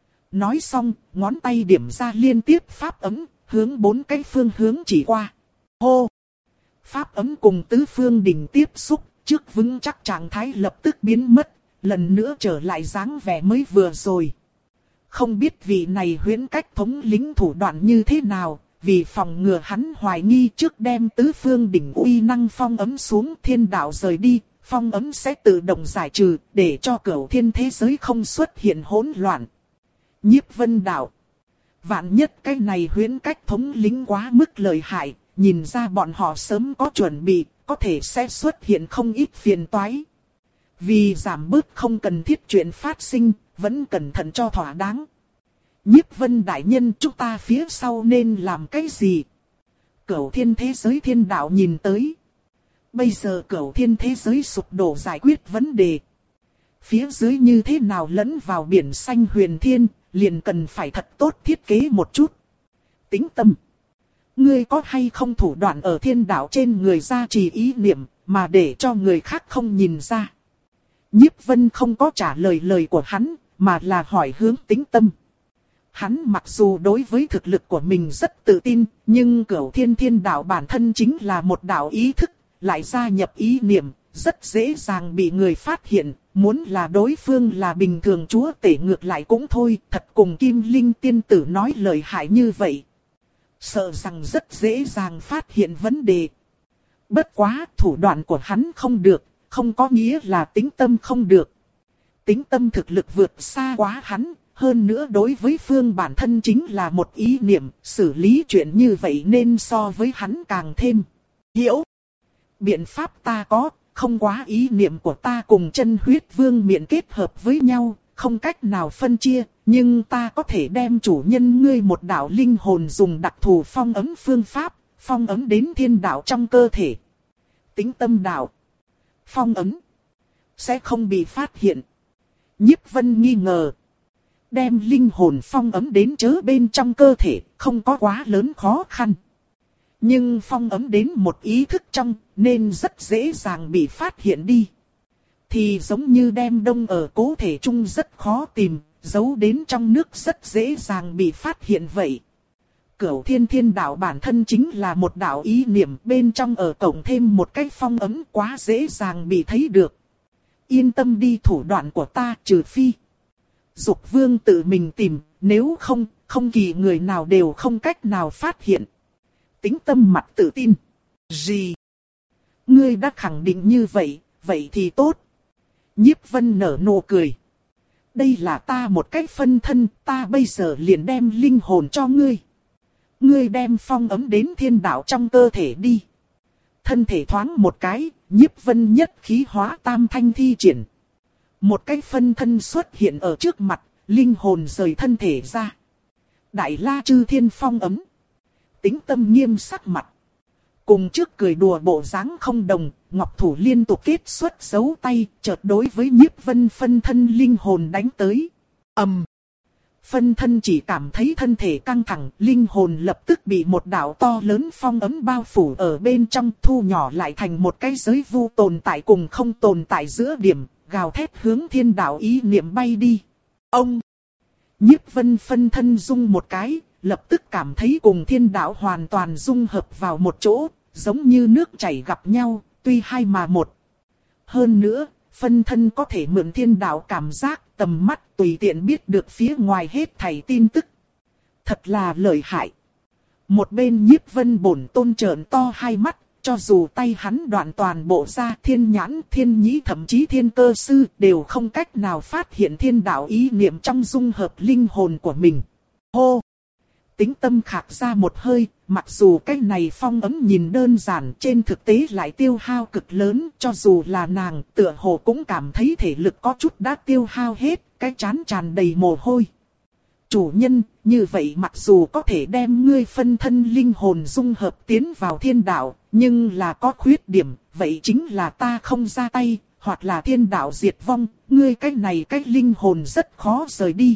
Nói xong, ngón tay điểm ra liên tiếp pháp ấm, hướng bốn cái phương hướng chỉ qua. Hô! Pháp ấm cùng tứ phương đỉnh tiếp xúc, trước vững chắc trạng thái lập tức biến mất, lần nữa trở lại dáng vẻ mới vừa rồi. Không biết vị này huyễn cách thống lĩnh thủ đoạn như thế nào, vì phòng ngừa hắn hoài nghi trước đem tứ phương đỉnh uy năng phong ấm xuống, thiên đạo rời đi, phong ấm sẽ tự động giải trừ, để cho cửu thiên thế giới không xuất hiện hỗn loạn. Nhiếp Vân đạo: vạn nhất cái này huyễn cách thống lĩnh quá mức lợi hại, nhìn ra bọn họ sớm có chuẩn bị, có thể sẽ xuất hiện không ít phiền toái. Vì giảm bớt không cần thiết chuyện phát sinh, vẫn cẩn thận cho thỏa đáng. Nhiếp Vân đại nhân, chúng ta phía sau nên làm cái gì? Cửu thiên thế giới thiên đạo nhìn tới. Bây giờ cửu thiên thế giới sụp đổ giải quyết vấn đề. Phía dưới như thế nào lẫn vào biển xanh huyền thiên, liền cần phải thật tốt thiết kế một chút. Tĩnh tâm. Ngươi có hay không thủ đoạn ở thiên đạo trên người gia trì ý niệm, mà để cho người khác không nhìn ra? Nhiếp Vân không có trả lời lời của hắn, mà là hỏi hướng Tĩnh tâm. Hắn mặc dù đối với thực lực của mình rất tự tin, nhưng cửu thiên thiên đạo bản thân chính là một đạo ý thức, lại gia nhập ý niệm, rất dễ dàng bị người phát hiện. Muốn là đối phương là bình thường chúa tể ngược lại cũng thôi, thật cùng Kim Linh tiên tử nói lời hại như vậy. Sợ rằng rất dễ dàng phát hiện vấn đề. Bất quá, thủ đoạn của hắn không được, không có nghĩa là Tĩnh tâm không được. Tĩnh tâm thực lực vượt xa quá hắn, hơn nữa đối với phương bản thân chính là một ý niệm, xử lý chuyện như vậy nên so với hắn càng thêm hiểu. Biện pháp ta có, không quá ý niệm của ta cùng chân huyết vương miện kết hợp với nhau, không cách nào phân chia, nhưng ta có thể đem chủ nhân ngươi một đạo linh hồn dùng đặc thù phong ấm phương pháp, phong ấm đến thiên đạo trong cơ thể. Tĩnh tâm đạo: phong ấm sẽ không bị phát hiện. Nhiếp Vân nghi ngờ. Đem linh hồn phong ấm đến chớ bên trong cơ thể, không có quá lớn khó khăn. Nhưng phong ấm đến một ý thức trong, nên rất dễ dàng bị phát hiện đi. Thì giống như đem đông ở cố thể trung rất khó tìm, giấu đến trong nước rất dễ dàng bị phát hiện vậy. Cửu thiên thiên đạo bản thân chính là một đạo ý niệm, bên trong ở cộng thêm một cái phong ấm quá dễ dàng bị thấy được. Yên tâm đi, thủ đoạn của ta trừ phi Dục Vương tự mình tìm, nếu không, không kỳ người nào đều không cách nào phát hiện. Tĩnh tâm mặt tự tin. Gì? Ngươi đã khẳng định như vậy, vậy thì tốt. Nhiếp Vân nở nụ cười. Đây là ta một cách phân thân, ta bây giờ liền đem linh hồn cho ngươi. Ngươi đem phong ấm đến thiên đạo trong cơ thể đi. Thân thể thoáng một cái, Nhiếp Vân nhất khí hóa tam thanh thi triển. Một cái phân thân xuất hiện ở trước mặt, linh hồn rời thân thể ra. Đại La Chư Thiên phong ấm. Tĩnh tâm nghiêm sắc mặt. Cùng trước cười đùa bộ dáng không đồng, Ngọc Thủ liên tục kết xuất dấu tay, chợt đối với Nhiếp Vân phân thân linh hồn đánh tới. ầm, um. Phân thân chỉ cảm thấy thân thể căng thẳng, linh hồn lập tức bị một đạo to lớn phong ấm bao phủ ở bên trong, thu nhỏ lại thành một cái giới vu tồn tại cùng không tồn tại giữa điểm, gào thét hướng thiên đạo ý niệm bay đi. Ông! Nhiếp Vân phân thân dung một cái, lập tức cảm thấy cùng thiên đạo hoàn toàn dung hợp vào một chỗ, giống như nước chảy gặp nhau, tuy hai mà một. Hơn nữa, phân thân có thể mượn thiên đạo cảm giác, tầm mắt tùy tiện biết được phía ngoài hết thảy tin tức. Thật là lợi hại. Một bên Nhiếp Vân bổn tôn trợn to hai mắt, cho dù tay hắn đoạn toàn bộ ra, thiên nhãn, thiên nhĩ thậm chí thiên cơ sư đều không cách nào phát hiện thiên đạo ý niệm trong dung hợp linh hồn của mình. Hô! Tĩnh tâm khạc ra một hơi, mặc dù cái này phong ấm nhìn đơn giản, trên thực tế lại tiêu hao cực lớn, cho dù là nàng, tựa hồ cũng cảm thấy thể lực có chút đã tiêu hao hết, cái trán tràn đầy mồ hôi. Chủ nhân, như vậy mặc dù có thể đem ngươi phân thân linh hồn dung hợp tiến vào thiên đạo, nhưng là có khuyết điểm, vậy chính là ta không ra tay, hoặc là thiên đạo diệt vong, ngươi cái này cái linh hồn rất khó rời đi.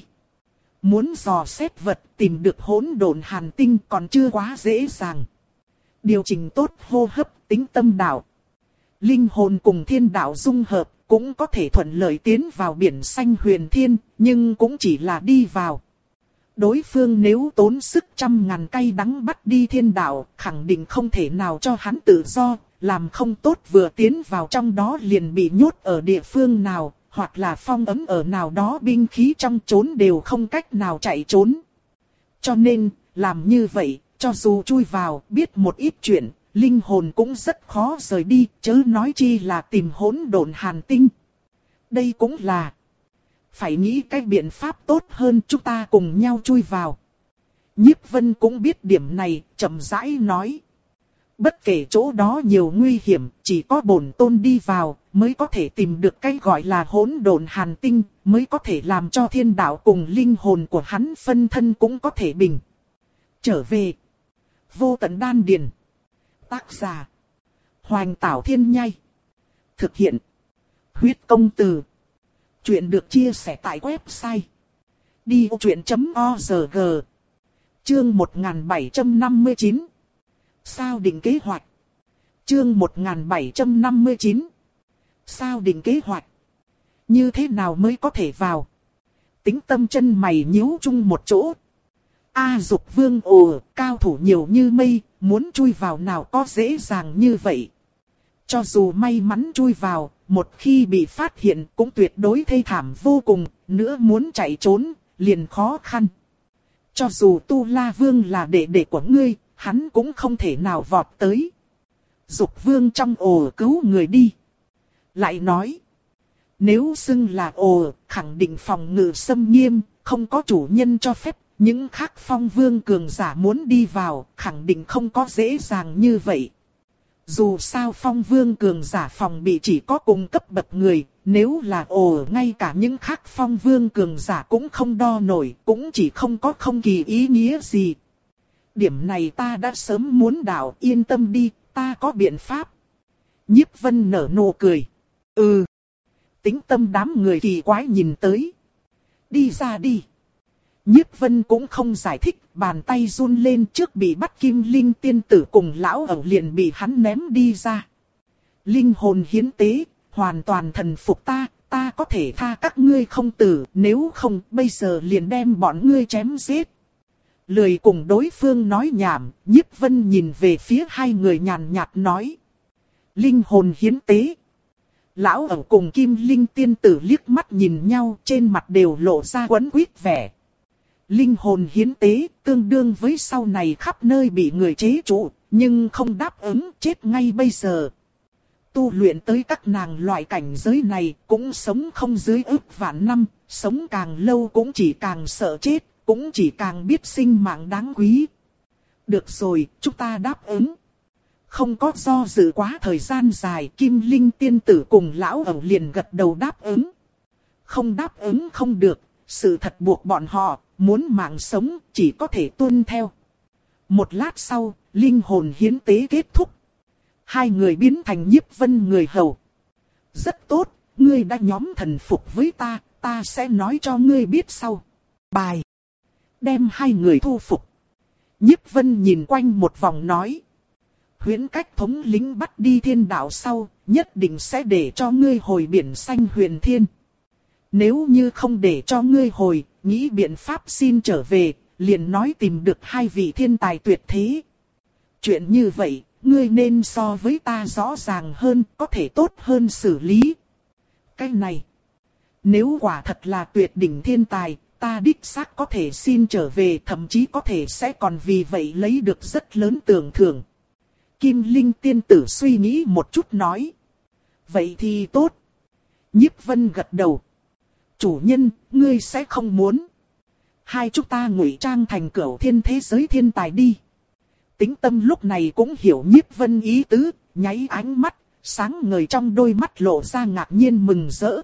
Muốn dò xét vật, tìm được hỗn độn hàn tinh còn chưa quá dễ dàng. Điều chỉnh tốt hô hấp, tính tâm đạo. Linh hồn cùng thiên đạo dung hợp, cũng có thể thuận lợi tiến vào biển xanh huyền thiên, nhưng cũng chỉ là đi vào. Đối phương nếu tốn sức trăm ngàn cay đắng bắt đi thiên đạo, khẳng định không thể nào cho hắn tự do, làm không tốt vừa tiến vào trong đó liền bị nhốt ở địa phương nào, hoặc là phong ấn ở nào đó binh khí trong trốn đều không cách nào chạy trốn. Cho nên, làm như vậy, cho dù chui vào, biết một ít chuyện, linh hồn cũng rất khó rời đi, chớ nói chi là tìm hỗn độn hàn tinh. Đây cũng là phải nghĩ cách biện pháp tốt hơn, chúng ta cùng nhau chui vào. Nhiếp Vân cũng biết điểm này, chậm rãi nói. Bất kể chỗ đó nhiều nguy hiểm, chỉ có bổn tôn đi vào, mới có thể tìm được cái gọi là hỗn độn hàn tinh, mới có thể làm cho thiên đạo cùng linh hồn của hắn phân thân cũng có thể bình trở về. Vô tận đan điền. Tác giả: Hoành Tảo Thiên Nhai. Thực hiện: Huyết Công Từ. Chuyện được chia sẻ tại website đi ô chuyện chấm org. Chương một nghìn bảy trăm năm mươi chín. Sao định kế hoạch. Chương một nghìn bảy trăm năm mươi chín. Sao định kế hoạch. Như thế nào mới có thể vào? Tính Tâm chân mày nhíu chung một chỗ. A Dục Vương ồ, cao thủ nhiều như mây, muốn chui vào nào có dễ dàng như vậy. Cho dù may mắn chui vào, một khi bị phát hiện cũng tuyệt đối thê thảm vô cùng, nữa muốn chạy trốn, liền khó khăn. Cho dù Tu La Vương là đệ đệ của ngươi, hắn cũng không thể nào vọt tới. Dục Vương trong ồ cứu người đi. Lại nói, nếu xưng là ồ, khẳng định phòng ngự xâm nghiêm, không có chủ nhân cho phép, những khác phong vương cường giả muốn đi vào, khẳng định không có dễ dàng như vậy. Dù sao phong vương cường giả phòng bị chỉ có cùng cấp bậc người, nếu là ồ ngay cả những khác phong vương cường giả cũng không đo nổi, cũng chỉ không có không kỳ ý nghĩa gì. Điểm này ta đã sớm muốn đảo, yên tâm đi, ta có biện pháp. Nhiếp Vân nở nụ cười. Ừ. Tính Tâm đám người kỳ quái nhìn tới. Đi ra đi. Nhiếp Vân cũng không giải thích, bàn tay run lên trước bị bắt Kim Linh tiên tử cùng lão ẩu liền bị hắn ném đi ra. Linh hồn hiến tế, hoàn toàn thần phục ta, ta có thể tha các ngươi không tử, nếu không bây giờ liền đem bọn ngươi chém giết. Lười cùng đối phương nói nhảm, Nhiếp Vân nhìn về phía hai người nhàn nhạt nói. Linh hồn hiến tế. Lão ẩu cùng Kim Linh tiên tử liếc mắt nhìn nhau, trên mặt đều lộ ra quẫn quýt vẻ. Linh hồn hiến tế tương đương với sau này khắp nơi bị người chế trụ, nhưng không đáp ứng chết ngay bây giờ. Tu luyện tới các nàng loại cảnh giới này cũng sống không dưới ức vạn năm, sống càng lâu cũng chỉ càng sợ chết, cũng chỉ càng biết sinh mạng đáng quý. Được rồi, chúng ta đáp ứng. Không có do dự quá thời gian dài, Kim Linh tiên tử cùng lão ẩu liền gật đầu đáp ứng. Không đáp ứng không được, sự thật buộc bọn họ, muốn mạng sống chỉ có thể tuân theo. Một lát sau, linh hồn hiến tế kết thúc. Hai người biến thành Nhiếp Vân người hầu. Rất tốt, ngươi đã nhóm thần phục với ta, ta sẽ nói cho ngươi biết sau. Bài. Đem hai người thu phục. Nhiếp Vân nhìn quanh một vòng nói. Huyễn Cách thống lĩnh bắt đi thiên đạo sau, nhất định sẽ để cho ngươi hồi biển xanh huyền thiên. Nếu như không để cho ngươi hồi, nghĩ biện pháp xin trở về, liền nói tìm được hai vị thiên tài tuyệt thế. Chuyện như vậy, ngươi nên so với ta rõ ràng hơn, có thể tốt hơn xử lý. Cái này, nếu quả thật là tuyệt đỉnh thiên tài, ta đích xác có thể xin trở về, thậm chí có thể sẽ còn vì vậy lấy được rất lớn tưởng thưởng. Kim Linh tiên tử suy nghĩ một chút nói. Vậy thì tốt. Nhiếp Vân gật đầu. Chủ nhân, ngươi sẽ không muốn. Hai chúng ta ngụy trang thành cửu thiên thế giới thiên tài đi. Tính Tâm lúc này cũng hiểu Nhiếp Vân ý tứ, nháy ánh mắt, sáng ngời trong đôi mắt lộ ra ngạc nhiên mừng rỡ.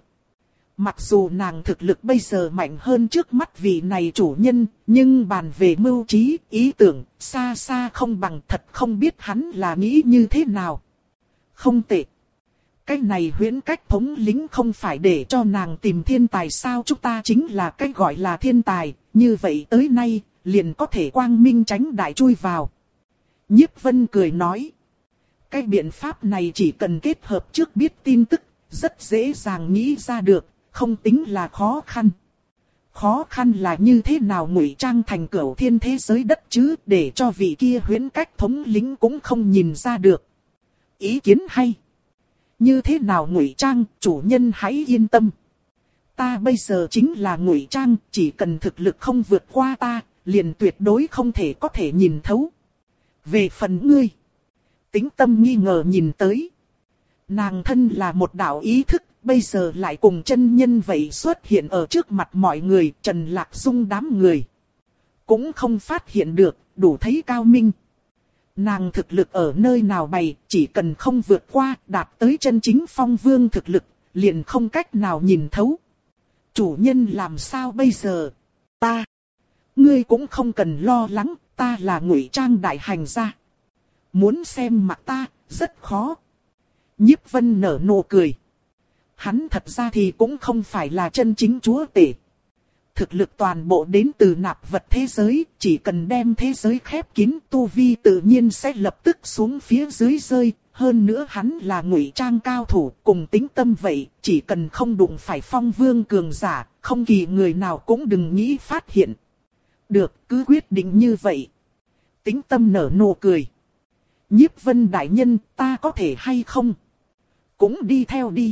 Mặc dù nàng thực lực bây giờ mạnh hơn trước mắt vị này chủ nhân, nhưng bàn về mưu trí, ý tưởng, xa xa không bằng, thật không biết hắn là nghĩ như thế nào. Không tệ. Cái này Huyễn Cách thống lĩnh không phải để cho nàng tìm thiên tài sao, chúng ta chính là cái gọi là thiên tài, như vậy tới nay, liền có thể quang minh tránh đại chui vào. Nhiếp Vân cười nói. Cái biện pháp này chỉ cần kết hợp trước biết tin tức, rất dễ dàng nghĩ ra được, không tính là khó khăn. Khó khăn là như thế nào ngụy trang thành cửu thiên thế giới đất chứ, để cho vị kia huyễn cách thống lĩnh cũng không nhìn ra được. Ý kiến hay. Như thế nào ngụy trang, chủ nhân hãy yên tâm. Ta bây giờ chính là ngụy trang, chỉ cần thực lực không vượt qua ta, liền tuyệt đối không thể có thể nhìn thấu. Về phần ngươi, Tĩnh Tâm nghi ngờ nhìn tới. Nàng thân là một đạo ý thức, bây giờ lại cùng chân nhân vậy xuất hiện ở trước mặt mọi người, Trần Lạc Dung đám người. Cũng không phát hiện được, đủ thấy cao minh. Nàng thực lực ở nơi nào bày, chỉ cần không vượt qua, đạt tới chân chính phong vương thực lực, liền không cách nào nhìn thấu. Chủ nhân làm sao bây giờ? Ta. Ngươi cũng không cần lo lắng, ta là ngụy trang đại hành gia. Muốn xem mặt ta, rất khó. Nhiếp Vân nở nụ cười. Hắn thật ra thì cũng không phải là chân chính chúa tể. Thực lực toàn bộ đến từ nạp vật thế giới, chỉ cần đem thế giới khép kín, tu vi tự nhiên sẽ lập tức xuống phía dưới rơi. Hơn nữa hắn là ngụy trang cao thủ, cùng Tĩnh Tâm vậy, chỉ cần không đụng phải phong vương cường giả, không kỳ người nào cũng đừng nghĩ phát hiện. Được, cứ quyết định như vậy. Tĩnh Tâm nở nụ cười. Nhiếp Vân đại nhân, ta có thể hay không? Cũng đi theo đi.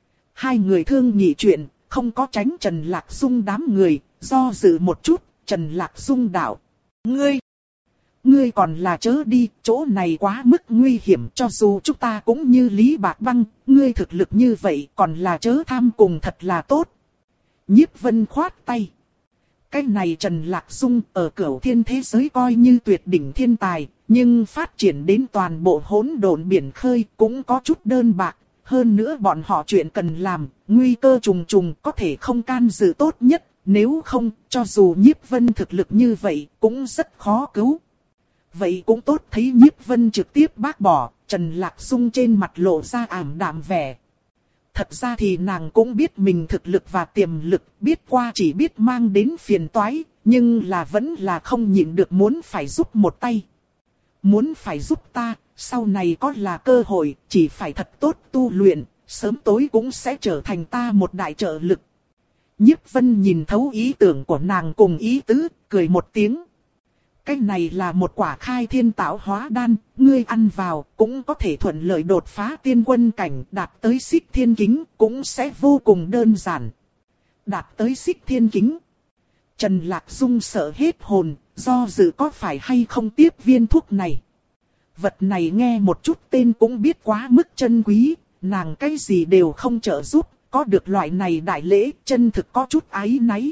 Hai người thương nghị chuyện, không có tránh Trần Lạc Dung đám người, do dự một chút, Trần Lạc Dung đạo. Ngươi, ngươi còn là chớ đi, chỗ này quá mức nguy hiểm, cho dù chúng ta cũng như Lý Bạc Băng, ngươi thực lực như vậy còn là chớ tham cùng thật là tốt. Nhiếp Vân khoát tay. Cái này Trần Lạc Dung ở cửu thiên thế giới coi như tuyệt đỉnh thiên tài, nhưng phát triển đến toàn bộ hỗn độn biển khơi cũng có chút đơn bạc. Hơn nữa bọn họ chuyện cần làm, nguy cơ trùng trùng có thể không can dự tốt nhất, nếu không, cho dù Nhiếp Vân thực lực như vậy, cũng rất khó cứu. Vậy cũng tốt, thấy Nhiếp Vân trực tiếp bác bỏ, Trần Lạc Dung trên mặt lộ ra ảm đạm vẻ. Thật ra thì nàng cũng biết mình thực lực và tiềm lực, biết qua chỉ biết mang đến phiền toái, nhưng là vẫn là không nhịn được muốn phải giúp một tay. Muốn phải giúp ta, sau này có là cơ hội, chỉ phải thật tốt tu luyện, sớm tối cũng sẽ trở thành ta một đại trợ lực. Nhiếp Vân nhìn thấu ý tưởng của nàng cùng ý tứ, cười một tiếng. Cái này là một quả khai thiên tạo hóa đan, ngươi ăn vào cũng có thể thuận lợi đột phá tiên quân cảnh, đạt tới xích thiên kính, cũng sẽ vô cùng đơn giản. Đạt tới xích thiên kính. Trần Lạc Dung sợ hết hồn, do dự có phải hay không tiếp viên thuốc này. Vật này nghe một chút tên cũng biết quá mức chân quý, nàng cái gì đều không trợ giúp, có được loại này đại lễ, chân thực có chút áy náy.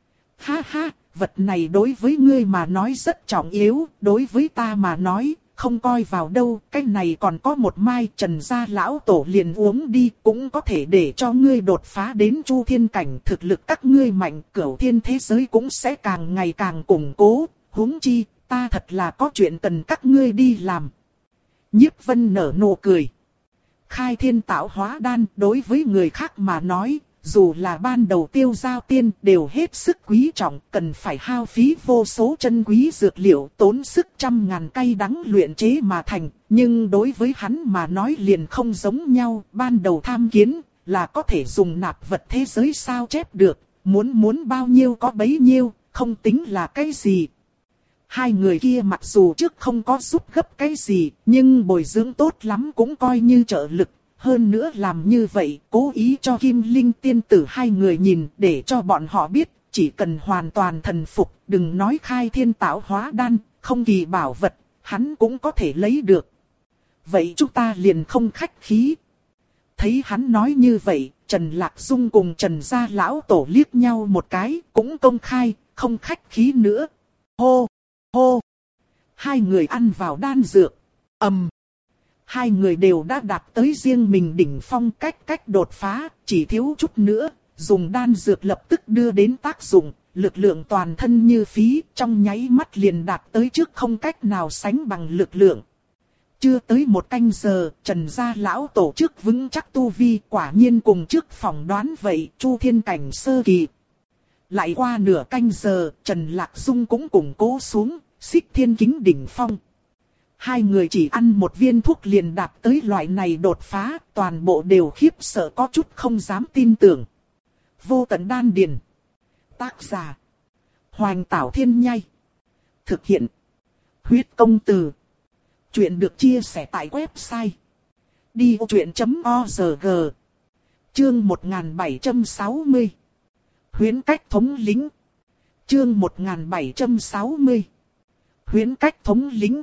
Ha ha, vật này đối với ngươi mà nói rất trọng yếu, đối với ta mà nói, không coi vào đâu, cái này còn có một mai, Trần gia lão tổ liền uống đi, cũng có thể để cho ngươi đột phá đến chu thiên cảnh, thực lực các ngươi mạnh, cửu thiên thế giới cũng sẽ càng ngày càng củng cố, huống chi, ta thật là có chuyện cần các ngươi đi làm. Nhiếp Vân nở nụ cười. Khai thiên tạo hóa đan đối với người khác mà nói, dù là ban đầu tiêu giao tiên đều hết sức quý trọng, cần phải hao phí vô số chân quý dược liệu, tốn sức trăm ngàn cây đắng luyện chế mà thành. Nhưng đối với hắn mà nói liền không giống nhau, ban đầu tham kiến là có thể dùng nạp vật thế giới sao chép được, muốn muốn bao nhiêu có bấy nhiêu, không tính là cái gì. Hai người kia mặc dù trước không có giúp gấp cái gì, nhưng bồi dưỡng tốt lắm cũng coi như trợ lực. Hơn nữa làm như vậy, cố ý cho Kim Linh tiên tử hai người nhìn để cho bọn họ biết, chỉ cần hoàn toàn thần phục, đừng nói khai thiên tạo hóa đan, không kỳ bảo vật, hắn cũng có thể lấy được. Vậy chúng ta liền không khách khí. Thấy hắn nói như vậy, Trần Lạc Dung cùng Trần gia lão tổ liếc nhau một cái, cũng công khai, không khách khí nữa. Hô! Hô! Hai người ăn vào đan dược. Ầm! Hai người đều đã đạt tới riêng mình đỉnh phong, cách cách đột phá, chỉ thiếu chút nữa, dùng đan dược lập tức đưa đến tác dụng, lực lượng toàn thân như phí, trong nháy mắt liền đạt tới trước không cách nào sánh bằng lực lượng. Chưa tới một canh giờ, Trần gia lão tổ chức vững chắc tu vi, quả nhiên cùng trước phỏng đoán vậy, chu thiên cảnh sơ kỳ. Lại qua nửa canh giờ, Trần Lạc Dung cũng củng cố xuống, xích thiên kính đỉnh phong. Hai người chỉ ăn một viên thuốc liền đạt tới loại này đột phá, toàn bộ đều khiếp sợ có chút không dám tin tưởng. Vô tận đan điền. Tác giả. Hoành Tảo Thiên Nhai. Thực hiện. Huyết Công Từ. Chuyện được chia sẻ tại website đi ô chuyện chấm org. Chương một nghìn bảy trăm sáu mươi. Huyễn cách thống lĩnh. Chương một nghìn bảy trăm sáu mươi. Huyễn cách thống lĩnh.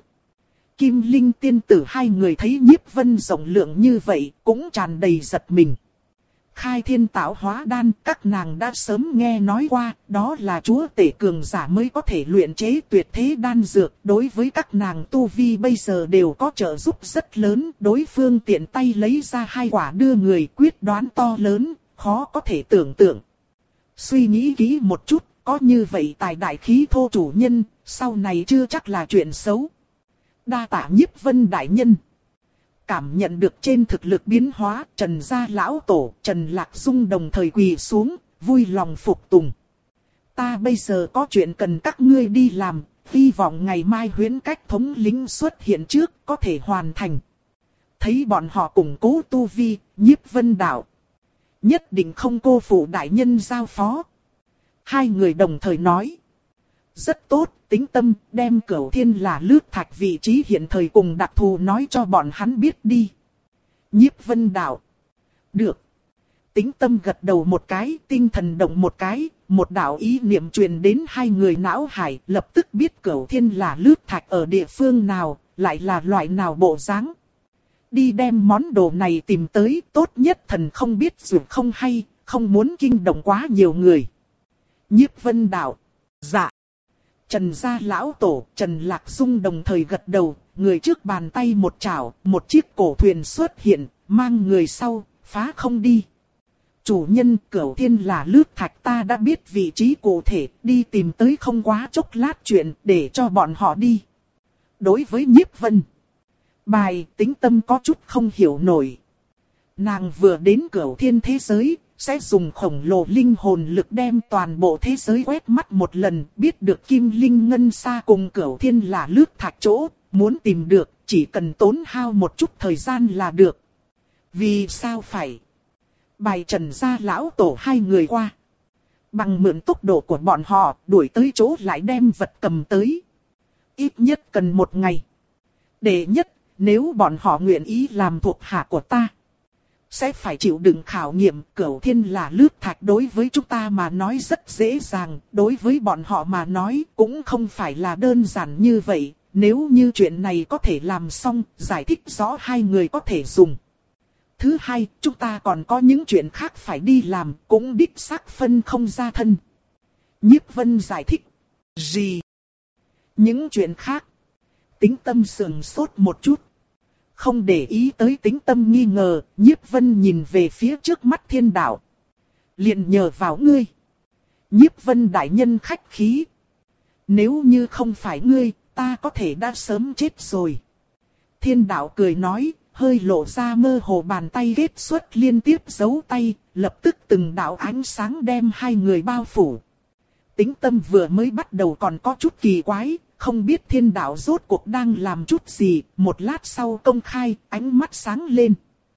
Kim Linh tiên tử hai người thấy Nhiếp Vân rộng lượng như vậy, cũng tràn đầy giật mình. Khai thiên tạo hóa đan, các nàng đã sớm nghe nói qua, đó là chúa tể cường giả mới có thể luyện chế tuyệt thế đan dược. Đối với các nàng tu vi bây giờ đều có trợ giúp rất lớn, đối phương tiện tay lấy ra hai quả đưa người, quyết đoán to lớn, khó có thể tưởng tượng. Suy nghĩ kỹ một chút, có như vậy tài đại khí thô chủ nhân, sau này chưa chắc là chuyện xấu. Đa tạ Nhiếp Vân đại nhân. Cảm nhận được trên thực lực biến hóa, Trần gia lão tổ, Trần Lạc Dung đồng thời quỳ xuống, vui lòng phục tùng. Ta bây giờ có chuyện cần các ngươi đi làm, hy vọng ngày mai huyễn cách thống lĩnh xuất hiện trước có thể hoàn thành. Thấy bọn họ củng cố tu vi, Nhiếp Vân đạo. Nhất định không cô phụ đại nhân giao phó. Hai người đồng thời nói. Rất tốt, Tĩnh Tâm, đem Cửu Thiên là lướt thạch vị trí hiện thời cùng đặc thù nói cho bọn hắn biết đi. Nhiếp Vân đạo. Được. Tĩnh Tâm gật đầu một cái, tinh thần động một cái, một đạo ý niệm truyền đến hai người não hải, lập tức biết Cửu Thiên là lướt thạch ở địa phương nào, lại là loại nào bộ dáng. Đi đem món đồ này tìm tới, tốt nhất thần không biết dù không hay, không muốn kinh động quá nhiều người. Nhiếp Vân đạo. Dạ. Trần gia lão tổ, Trần Lạc Dung đồng thời gật đầu, người trước bàn tay một chảo, một chiếc cổ thuyền xuất hiện, mang người sau, phá không đi. Chủ nhân Cửu Thiên là lướt thạch, ta đã biết vị trí cụ thể, đi tìm tới không quá chốc lát chuyện, để cho bọn họ đi. Đối với Nhiếp Vân, bài Tĩnh Tâm có chút không hiểu nổi. Nàng vừa đến Cửu Thiên thế giới, sẽ dùng khổng lồ linh hồn lực đem toàn bộ thế giới quét mắt một lần, biết được Kim Linh Ngân Sa cùng Cửu Thiên là lướt thạch chỗ, muốn tìm được, chỉ cần tốn hao một chút thời gian là được. Vì sao phải? Bài Trần gia lão tổ hai người qua. Bằng mượn tốc độ của bọn họ, đuổi tới chỗ lại đem vật cầm tới. Ít nhất cần một ngày. Đệ nhất, nếu bọn họ nguyện ý làm thuộc hạ của ta, sẽ phải chịu đựng khảo nghiệm. Cửu Thiên là lướt thạch đối với chúng ta mà nói rất dễ dàng, đối với bọn họ mà nói cũng không phải là đơn giản như vậy. Nếu như chuyện này có thể làm xong, giải thích rõ hai người có thể dùng. Thứ hai, chúng ta còn có những chuyện khác phải đi làm, cũng đích xác phân không ra thân. Nhiếp Vân giải thích. Gì? Những chuyện khác? Tĩnh Tâm sườn sốt một chút. Không để ý tới Tĩnh Tâm nghi ngờ, Nhiếp Vân nhìn về phía trước mắt Thiên Đạo. Liền nhờ vào ngươi. Nhiếp Vân đại nhân khách khí. Nếu như không phải ngươi, ta có thể đã sớm chết rồi. Thiên Đạo cười nói, hơi lộ ra mơ hồ bàn tay kết xuất liên tiếp giấu tay, lập tức từng đạo ánh sáng đem hai người bao phủ. Tĩnh Tâm vừa mới bắt đầu còn có chút kỳ quái, không biết Thiên Đạo rốt cuộc đang làm chút gì, một lát sau công khai, ánh mắt sáng lên.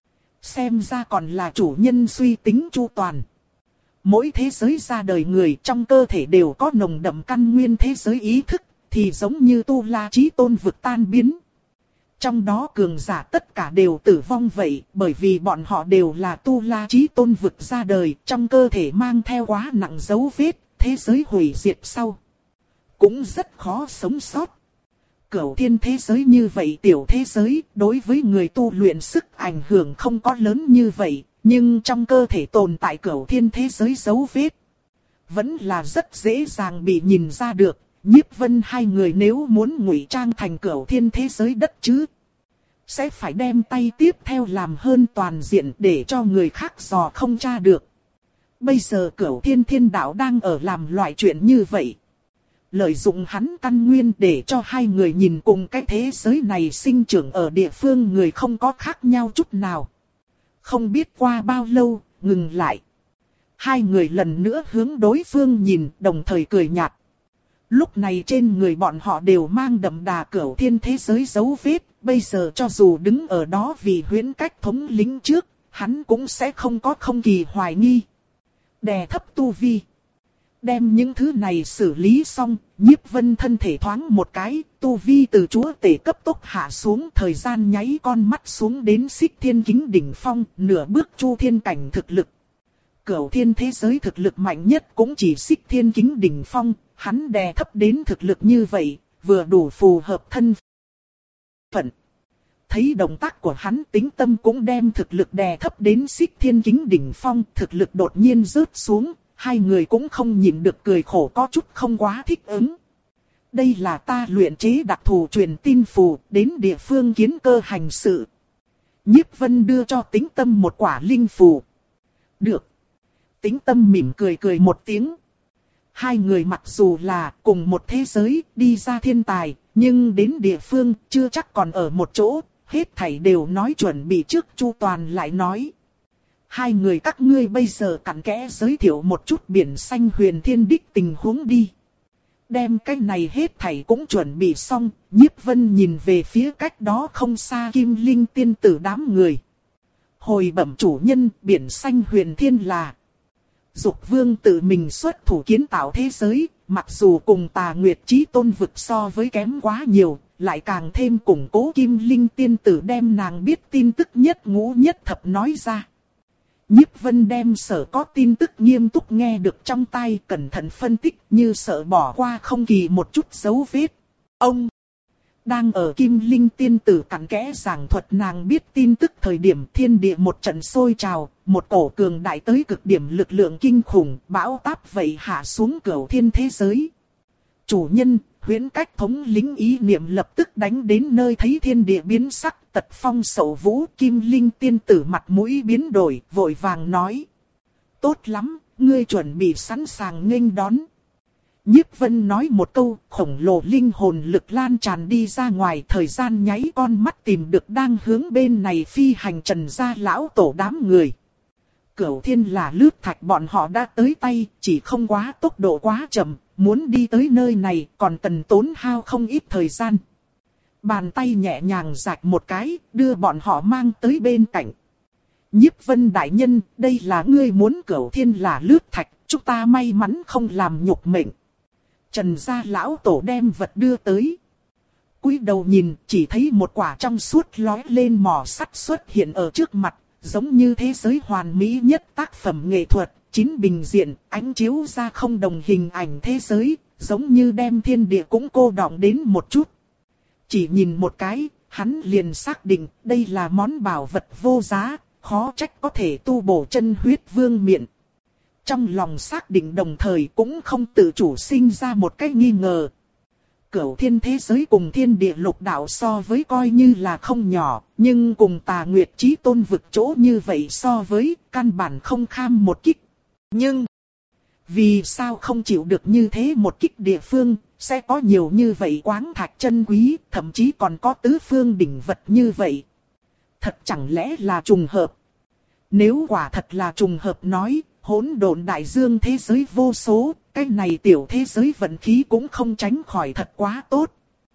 Xem ra còn là chủ nhân suy tính chu toàn. Mỗi thế giới ra đời người trong cơ thể đều có nồng đậm căn nguyên thế giới ý thức, thì giống như Tu La Chí Tôn vực tan biến. Trong đó cường giả tất cả đều tử vong vậy, bởi vì bọn họ đều là Tu La Chí Tôn vực ra đời, trong cơ thể mang theo quá nặng dấu vết, thế giới hủy diệt sau cũng rất khó sống sót. Cửu Thiên thế giới như vậy tiểu thế giới, đối với người tu luyện sức ảnh hưởng không có lớn như vậy, nhưng trong cơ thể tồn tại Cửu Thiên thế giới dấu vết, vẫn là rất dễ dàng bị nhìn ra được. Nhiếp Vân hai người nếu muốn ngụy trang thành Cửu Thiên thế giới đất chứ, sẽ phải đem tay tiếp theo làm hơn toàn diện để cho người khác dò không tra được. Bây giờ Cửu Thiên Thiên Đạo đang ở làm loại chuyện như vậy. Lợi dụng hắn căn nguyên để cho hai người nhìn cùng cái thế giới này sinh trưởng ở địa phương người không có khác nhau chút nào. Không biết qua bao lâu, ngừng lại. Hai người lần nữa hướng đối phương nhìn, đồng thời cười nhạt. Lúc này trên người bọn họ đều mang đậm đà cửu thiên thế giới dấu vết, bây giờ cho dù đứng ở đó vì huyễn cách thống lĩnh trước, hắn cũng sẽ không có không kỳ hoài nghi. Đè thấp tu vi. Đem những thứ này xử lý xong, Nhiếp Vân thân thể thoáng một cái, tu vi từ chúa tể cấp tốc hạ xuống, thời gian nháy con mắt xuống đến Xích Thiên Kính đỉnh phong, nửa bước chu thiên cảnh thực lực. Cửu thiên thế giới thực lực mạnh nhất cũng chỉ Xích Thiên Kính đỉnh phong, hắn đè thấp đến thực lực như vậy, vừa đủ phù hợp thân phận. Thấy động tác của hắn, Tính Tâm cũng đem thực lực đè thấp đến Xích Thiên Kính đỉnh phong, thực lực đột nhiên rớt xuống, hai người cũng không nhịn được cười khổ, có chút không quá thích ứng. Đây là ta luyện chế đặc thù truyền tin phù, đến địa phương kiến cơ hành sự. Nhiếp Vân đưa cho Tính Tâm một quả linh phù. Được. Tính Tâm mỉm cười cười một tiếng. Hai người mặc dù là cùng một thế giới, đi ra thiên tài, nhưng đến địa phương chưa chắc còn ở một chỗ, hết thảy đều nói chuẩn bị trước chu toàn lại nói. Hai người các ngươi bây giờ cặn kẽ giới thiệu một chút biển xanh huyền thiên đích tình huống đi. Đem cái này hết thảy cũng chuẩn bị xong, Nhiếp Vân nhìn về phía cách đó không xa Kim Linh tiên tử đám người. Hồi bẩm chủ nhân, biển xanh huyền thiên là Dục Vương tự mình xuất thủ kiến tạo thế giới, mặc dù cùng Tà Nguyệt Chí Tôn vực so với kém quá nhiều, lại càng thêm củng cố Kim Linh tiên tử đem nàng biết tin tức nhất ngũ nhất thập nói ra. Nhiếp Vân đem sở có tin tức nghiêm túc nghe được trong tai, cẩn thận phân tích như sợ bỏ qua không kỳ một chút dấu vết. Ông đang ở Kim Linh tiên tử cặn kẽ giảng thuật nàng biết tin tức thời điểm, thiên địa một trận sôi trào, một cổ cường đại tới cực điểm lực lượng kinh khủng, bão táp vậy hạ xuống cửu thiên thế giới. Chủ nhân, huyễn cách thống lĩnh ý niệm lập tức đánh đến nơi thấy thiên địa biến sắc, tật phong sầu vũ. Kim Linh tiên tử mặt mũi biến đổi, vội vàng nói. Tốt lắm, ngươi chuẩn bị sẵn sàng nghênh đón. Nhiếp Vân nói một câu, khổng lồ linh hồn lực lan tràn đi ra ngoài, thời gian nháy con mắt tìm được đang hướng bên này phi hành Trần gia lão tổ đám người. Cửu thiên là lướt thạch bọn họ đã tới tay, chỉ không quá tốc độ quá chậm, muốn đi tới nơi này còn cần tốn hao không ít thời gian. Bàn tay nhẹ nhàng rạch một cái, đưa bọn họ mang tới bên cạnh. Nhiếp Vân đại nhân, đây là ngươi muốn cửu thiên là lướt thạch, chúng ta may mắn không làm nhục mệnh. Trần gia lão tổ đem vật đưa tới. Cúi đầu nhìn, chỉ thấy một quả trong suốt lóe lên mỏ sắt xuất hiện ở trước mặt, giống như thế giới hoàn mỹ nhất tác phẩm nghệ thuật, chín bình diện, ánh chiếu ra không đồng hình ảnh thế giới, giống như đem thiên địa cũng cô đọng đến một chút. Chỉ nhìn một cái, hắn liền xác định đây là món bảo vật vô giá, khó trách có thể tu bổ chân huyết vương miện. Trong lòng xác định đồng thời cũng không tự chủ sinh ra một cái nghi ngờ. Cửu thiên thế giới cùng thiên địa lục đạo so với coi như là không nhỏ, nhưng cùng Tà Nguyệt Chí Tôn vực chỗ như vậy so với căn bản không kham một kích. Nhưng, vì sao không chịu được như thế một kích địa phương, sẽ có nhiều như vậy quáng thạch chân quý, thậm chí còn có tứ phương đỉnh vật như vậy. Thật chẳng lẽ là trùng hợp? Nếu quả thật là trùng hợp nói, hỗn độn đại dương thế giới vô số, cái này tiểu thế giới vận khí cũng không tránh khỏi thật quá tốt.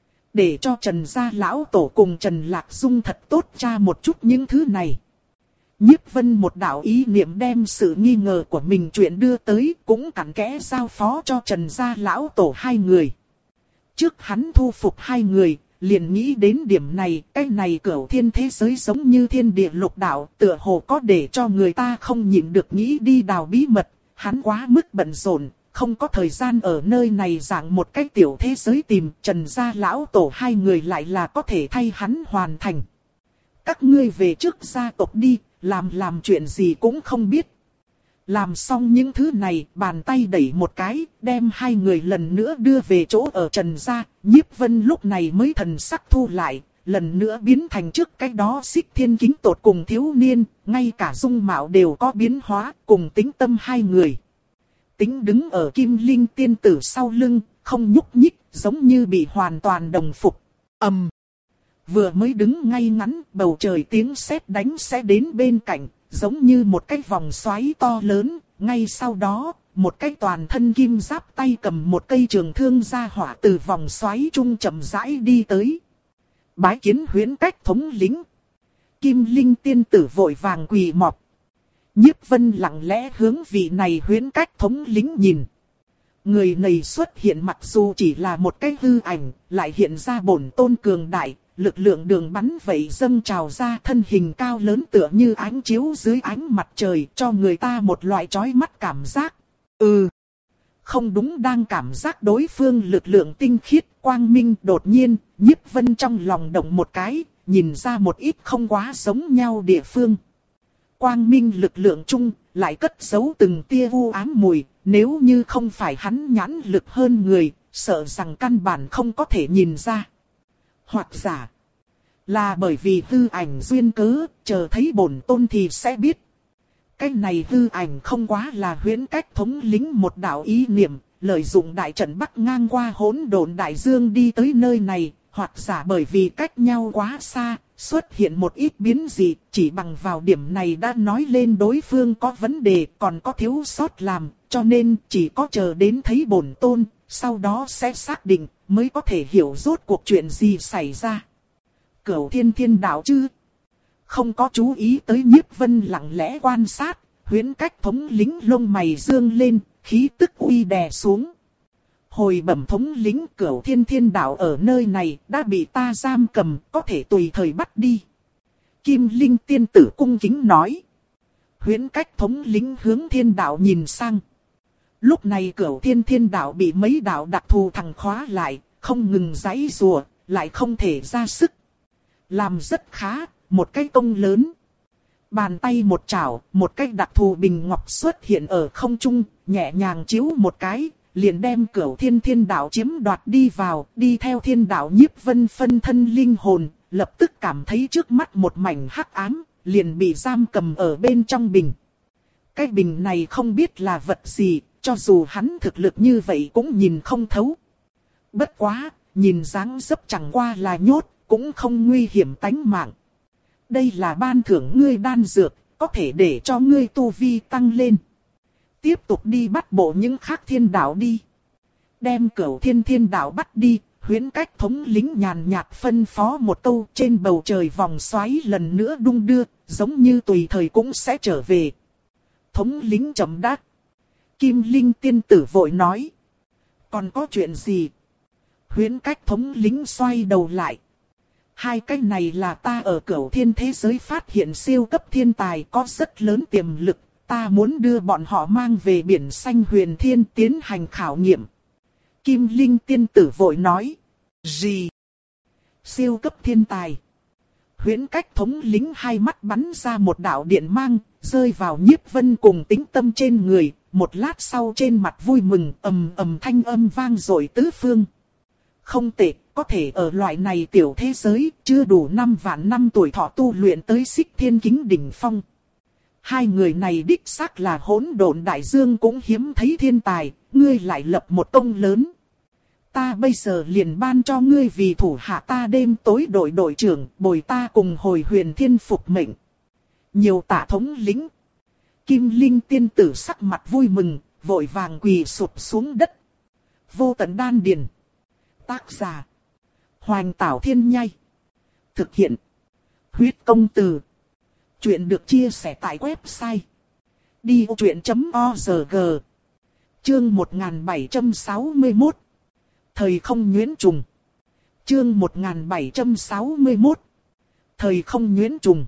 Để cho Trần gia lão tổ cùng Trần Lạc Dung thật tốt tra một chút những thứ này. Nhiếp Vân một đạo ý niệm đem sự nghi ngờ của mình chuyện đưa tới, cũng cặn kẽ giao phó cho Trần gia lão tổ hai người. Trước hắn thu phục hai người, liền nghĩ đến điểm này, cái này cửu thiên thế giới giống như thiên địa lục đạo, tựa hồ có để cho người ta không nhịn được nghĩ đi đào bí mật, hắn quá mức bận rộn, không có thời gian ở nơi này giảng một cái tiểu thế giới tìm, Trần gia lão tổ hai người lại là có thể thay hắn hoàn thành. Các ngươi về trước gia tộc đi, làm làm chuyện gì cũng không biết. Làm xong những thứ này, bàn tay đẩy một cái, đem hai người lần nữa đưa về chỗ ở Trần gia. Nhiếp Vân lúc này mới thần sắc thu lại, lần nữa biến thành trước cái đó Xích Thiên Kính tột cùng thiếu niên, ngay cả dung mạo đều có biến hóa, cùng Tính Tâm hai người. Tính đứng ở Kim Linh tiên tử sau lưng, không nhúc nhích, giống như bị hoàn toàn đồng phục. ầm, um, vừa mới đứng ngay ngắn, bầu trời tiếng sét đánh sẽ đến bên cạnh, giống như một cái vòng xoáy to lớn, ngay sau đó, một cái toàn thân kim giáp tay cầm một cây trường thương ra hỏa từ vòng xoáy trung chậm rãi đi tới. Bái kiến Huyễn Cách thống lĩnh. Kim Linh tiên tử vội vàng quỳ mọp. Nhiếp Vân lặng lẽ hướng vị này Huyễn Cách thống lĩnh nhìn. Người này xuất hiện mặc dù chỉ là một cái hư ảnh, lại hiện ra bổn tôn cường đại, lực lượng đường bắn vậy dâng trào ra, thân hình cao lớn tựa như ánh chiếu dưới ánh mặt trời, cho người ta một loại chói mắt cảm giác. Ừ, không đúng, đang cảm giác đối phương lực lượng tinh khiết, quang minh. Đột nhiên, Nhiếp Vân trong lòng động một cái, nhìn ra một ít không quá giống nhau địa phương. Quang minh lực lượng chung, lại cất giấu từng tia u ám mùi, nếu như không phải hắn nhãn lực hơn người, sợ rằng căn bản không có thể nhìn ra. Hoặc giả, là bởi vì hư ảnh duyên cớ, chờ thấy bổn tôn thì sẽ biết. Cái này hư ảnh không quá là Huyễn Cách thống lĩnh một đạo ý niệm, lợi dụng đại trận bắc ngang qua hỗn độn đại dương đi tới nơi này, hoặc giả bởi vì cách nhau quá xa, xuất hiện một ít biến dị, chỉ bằng vào điểm này đã nói lên đối phương có vấn đề, còn có thiếu sót làm, cho nên chỉ có chờ đến thấy bổn tôn, sau đó sẽ xác định, mới có thể hiểu rốt cuộc chuyện gì xảy ra. Cửu Thiên Thiên Đạo chứ? Không có chú ý tới Nhiếp Vân lặng lẽ quan sát, Huyễn Cách thống lĩnh lông mày dương lên, khí tức uy đè xuống. Hồi bẩm thống lĩnh, Cửu Thiên Thiên Đạo ở nơi này đã bị ta giam cầm, có thể tùy thời bắt đi. Kim Linh tiên tử cung kính nói. Huyễn Cách thống lĩnh hướng Thiên Đạo nhìn sang. Lúc này Cửu Thiên Thiên Đạo bị mấy đạo đặc thù thằng khóa lại, không ngừng giãy giụa, lại không thể ra sức. Làm rất khá, một cái công lớn. Bàn tay một chảo, một cái đặc thù bình ngọc xuất hiện ở không trung, nhẹ nhàng chiếu một cái, liền đem Cửu Thiên Thiên Đạo chiếm đoạt đi vào, đi theo Thiên Đạo. Nhiếp Vân phân thân linh hồn, lập tức cảm thấy trước mắt một mảnh hắc ám, liền bị giam cầm ở bên trong bình. Cái bình này không biết là vật gì, cho dù hắn thực lực như vậy cũng nhìn không thấu. Bất quá, nhìn dáng dấp chẳng qua là nhốt, cũng không nguy hiểm tánh mạng. Đây là ban thưởng ngươi đan dược, có thể để cho ngươi tu vi tăng lên. Tiếp tục đi bắt bộ những khác thiên đạo đi. Đem Cửu Thiên Thiên Đạo bắt đi, Huyễn Cách thống lĩnh nhàn nhạt phân phó một câu, trên bầu trời vòng xoáy lần nữa đung đưa, giống như tùy thời cũng sẽ trở về. Thống lĩnh chậm đáp. Kim Linh tiên tử vội nói. Còn có chuyện gì? Huyễn Cách thống lĩnh xoay đầu lại. Hai cái này là ta ở Cửu Thiên thế giới phát hiện siêu cấp thiên tài có rất lớn tiềm lực. Ta muốn đưa bọn họ mang về biển xanh huyền thiên tiến hành khảo nghiệm. Kim Linh tiên tử vội nói. Gì? Siêu cấp thiên tài. Huyễn Cách thống lĩnh hai mắt bắn ra một đạo điện mang, rơi vào Nhiếp Vân cùng Tĩnh Tâm trên người. Một lát sau trên mặt vui mừng, ầm ầm thanh âm vang dội tứ phương. Không tệ, có thể ở loại này tiểu thế giới, chưa đủ năm vạn năm tuổi thọ tu luyện tới Xích Thiên Kính đỉnh phong. Hai người này đích xác là hỗn độn đại dương cũng hiếm thấy thiên tài, ngươi lại lập một công lớn. Ta bây giờ liền ban cho ngươi vì thủ hạ ta đêm tối đội đội trưởng, bồi ta cùng hồi huyền thiên phục mệnh. Nhiều tạ thống lĩnh. Kim Linh tiên tử sắc mặt vui mừng, vội vàng quỳ sụp xuống đất. Vô tận đan điền. Tác giả. Hoành Tảo Thiên Nhai. Thực hiện. Huyết công từ. Chuyện được chia sẻ tại website. đi vô chuyện chấm org. Chương một nghìn bảy trăm sáu mươi mốt. Thời không nhuyễn trùng. Chương một nghìn bảy trăm sáu mươi mốt. Thời không nhuyễn trùng.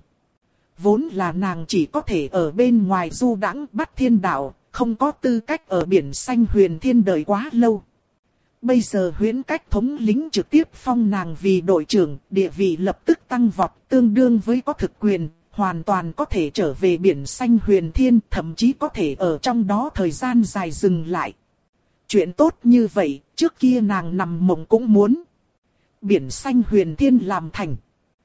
Vốn là nàng chỉ có thể ở bên ngoài du đãng bắt thiên đạo, không có tư cách ở biển xanh huyền thiên đợi quá lâu. Bây giờ Huyễn Cách thống lĩnh trực tiếp phong nàng vì đội trưởng, địa vị lập tức tăng vọt, tương đương với có thực quyền, hoàn toàn có thể trở về biển xanh huyền thiên, thậm chí có thể ở trong đó thời gian dài dừng lại. Chuyện tốt như vậy, trước kia nàng nằm mộng cũng muốn. Biển xanh huyền thiên làm thành.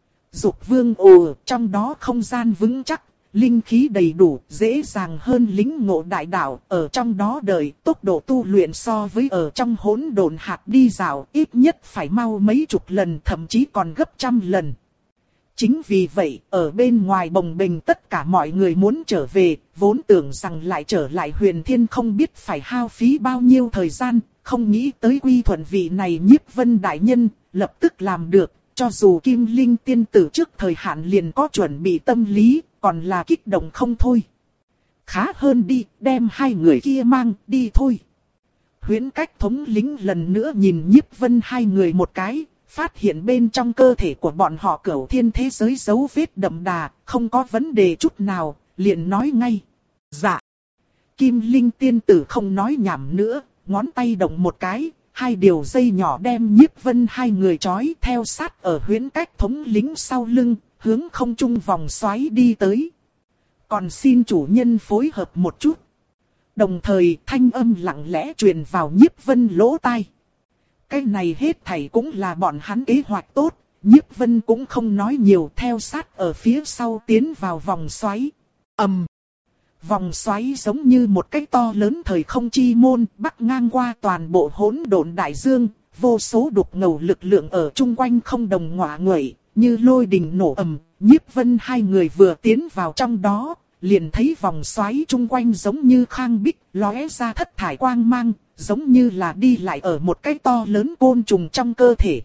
Dục vương ồ, trong đó không gian vững chắc, linh khí đầy đủ, dễ dàng hơn lĩnh ngộ đại đạo, ở trong đó đợi, tốc độ tu luyện so với ở trong hỗn độn hạt đi dạo, ít nhất phải mau mấy chục lần, thậm chí còn gấp trăm lần. Chính vì vậy, ở bên ngoài bồng bềnh tất cả mọi người muốn trở về, vốn tưởng rằng lại trở lại Huyền Thiên không biết phải hao phí bao nhiêu thời gian, không nghĩ tới quy thuận vị này Nhiếp Vân đại nhân, lập tức làm được, cho dù Kim Linh tiên tử trước thời hạn liền có chuẩn bị tâm lý, còn là kích động không thôi. Khá hơn đi, đem hai người kia mang đi thôi. Huyễn Cách thống lĩnh lần nữa nhìn Nhiếp Vân hai người một cái, phát hiện bên trong cơ thể của bọn họ cửu thiên thế giới dấu vết đậm đà, không có vấn đề chút nào, liền nói ngay. Dạ. Kim Linh tiên tử không nói nhảm nữa, ngón tay động một cái, hai điều dây nhỏ đem Nhiếp Vân hai người trói theo sát ở Huyễn Cách thống lĩnh sau lưng, hướng không trung vòng xoáy đi tới. Còn xin chủ nhân phối hợp một chút. Đồng thời thanh âm lặng lẽ truyền vào Nhiếp Vân lỗ tai. Cái này hết thảy cũng là bọn hắn kế hoạch tốt, Nhiếp Vân cũng không nói nhiều theo sát ở phía sau tiến vào vòng xoáy. ầm, vòng xoáy giống như một cái to lớn thời không chi môn bắc ngang qua toàn bộ hỗn độn đại dương, vô số đục ngầu lực lượng ở chung quanh không đồng ngọa nguậy, như lôi đình nổ ầm. Nhiếp Vân hai người vừa tiến vào trong đó, liền thấy vòng xoáy chung quanh giống như khang bích lóe ra thất thải quang mang, giống như là đi lại ở một cái to lớn côn trùng trong cơ thể.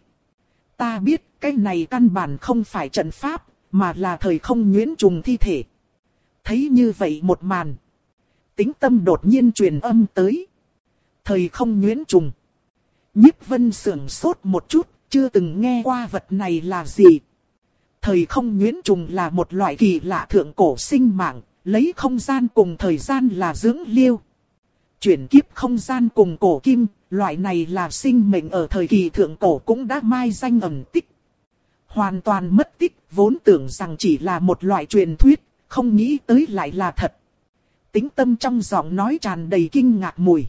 Ta biết cái này căn bản không phải trận pháp, mà là thời không nhuyễn trùng thi thể. Thấy như vậy một màn, Tĩnh Tâm đột nhiên truyền âm tới. Thời không nhuyễn trùng. Nhiếp Vân sưởng sốt một chút, chưa từng nghe qua vật này là gì. Thời không nhuyễn trùng là một loại kỳ lạ thượng cổ sinh mạng, lấy không gian cùng thời gian là dưỡng liêu. Chuyển kiếp không gian cùng cổ kim, loại này là sinh mệnh ở thời kỳ thượng cổ cũng đã mai danh ẩn tích. Hoàn toàn mất tích, vốn tưởng rằng chỉ là một loại truyền thuyết, không nghĩ tới lại là thật. Tĩnh Tâm trong giọng nói tràn đầy kinh ngạc mùi.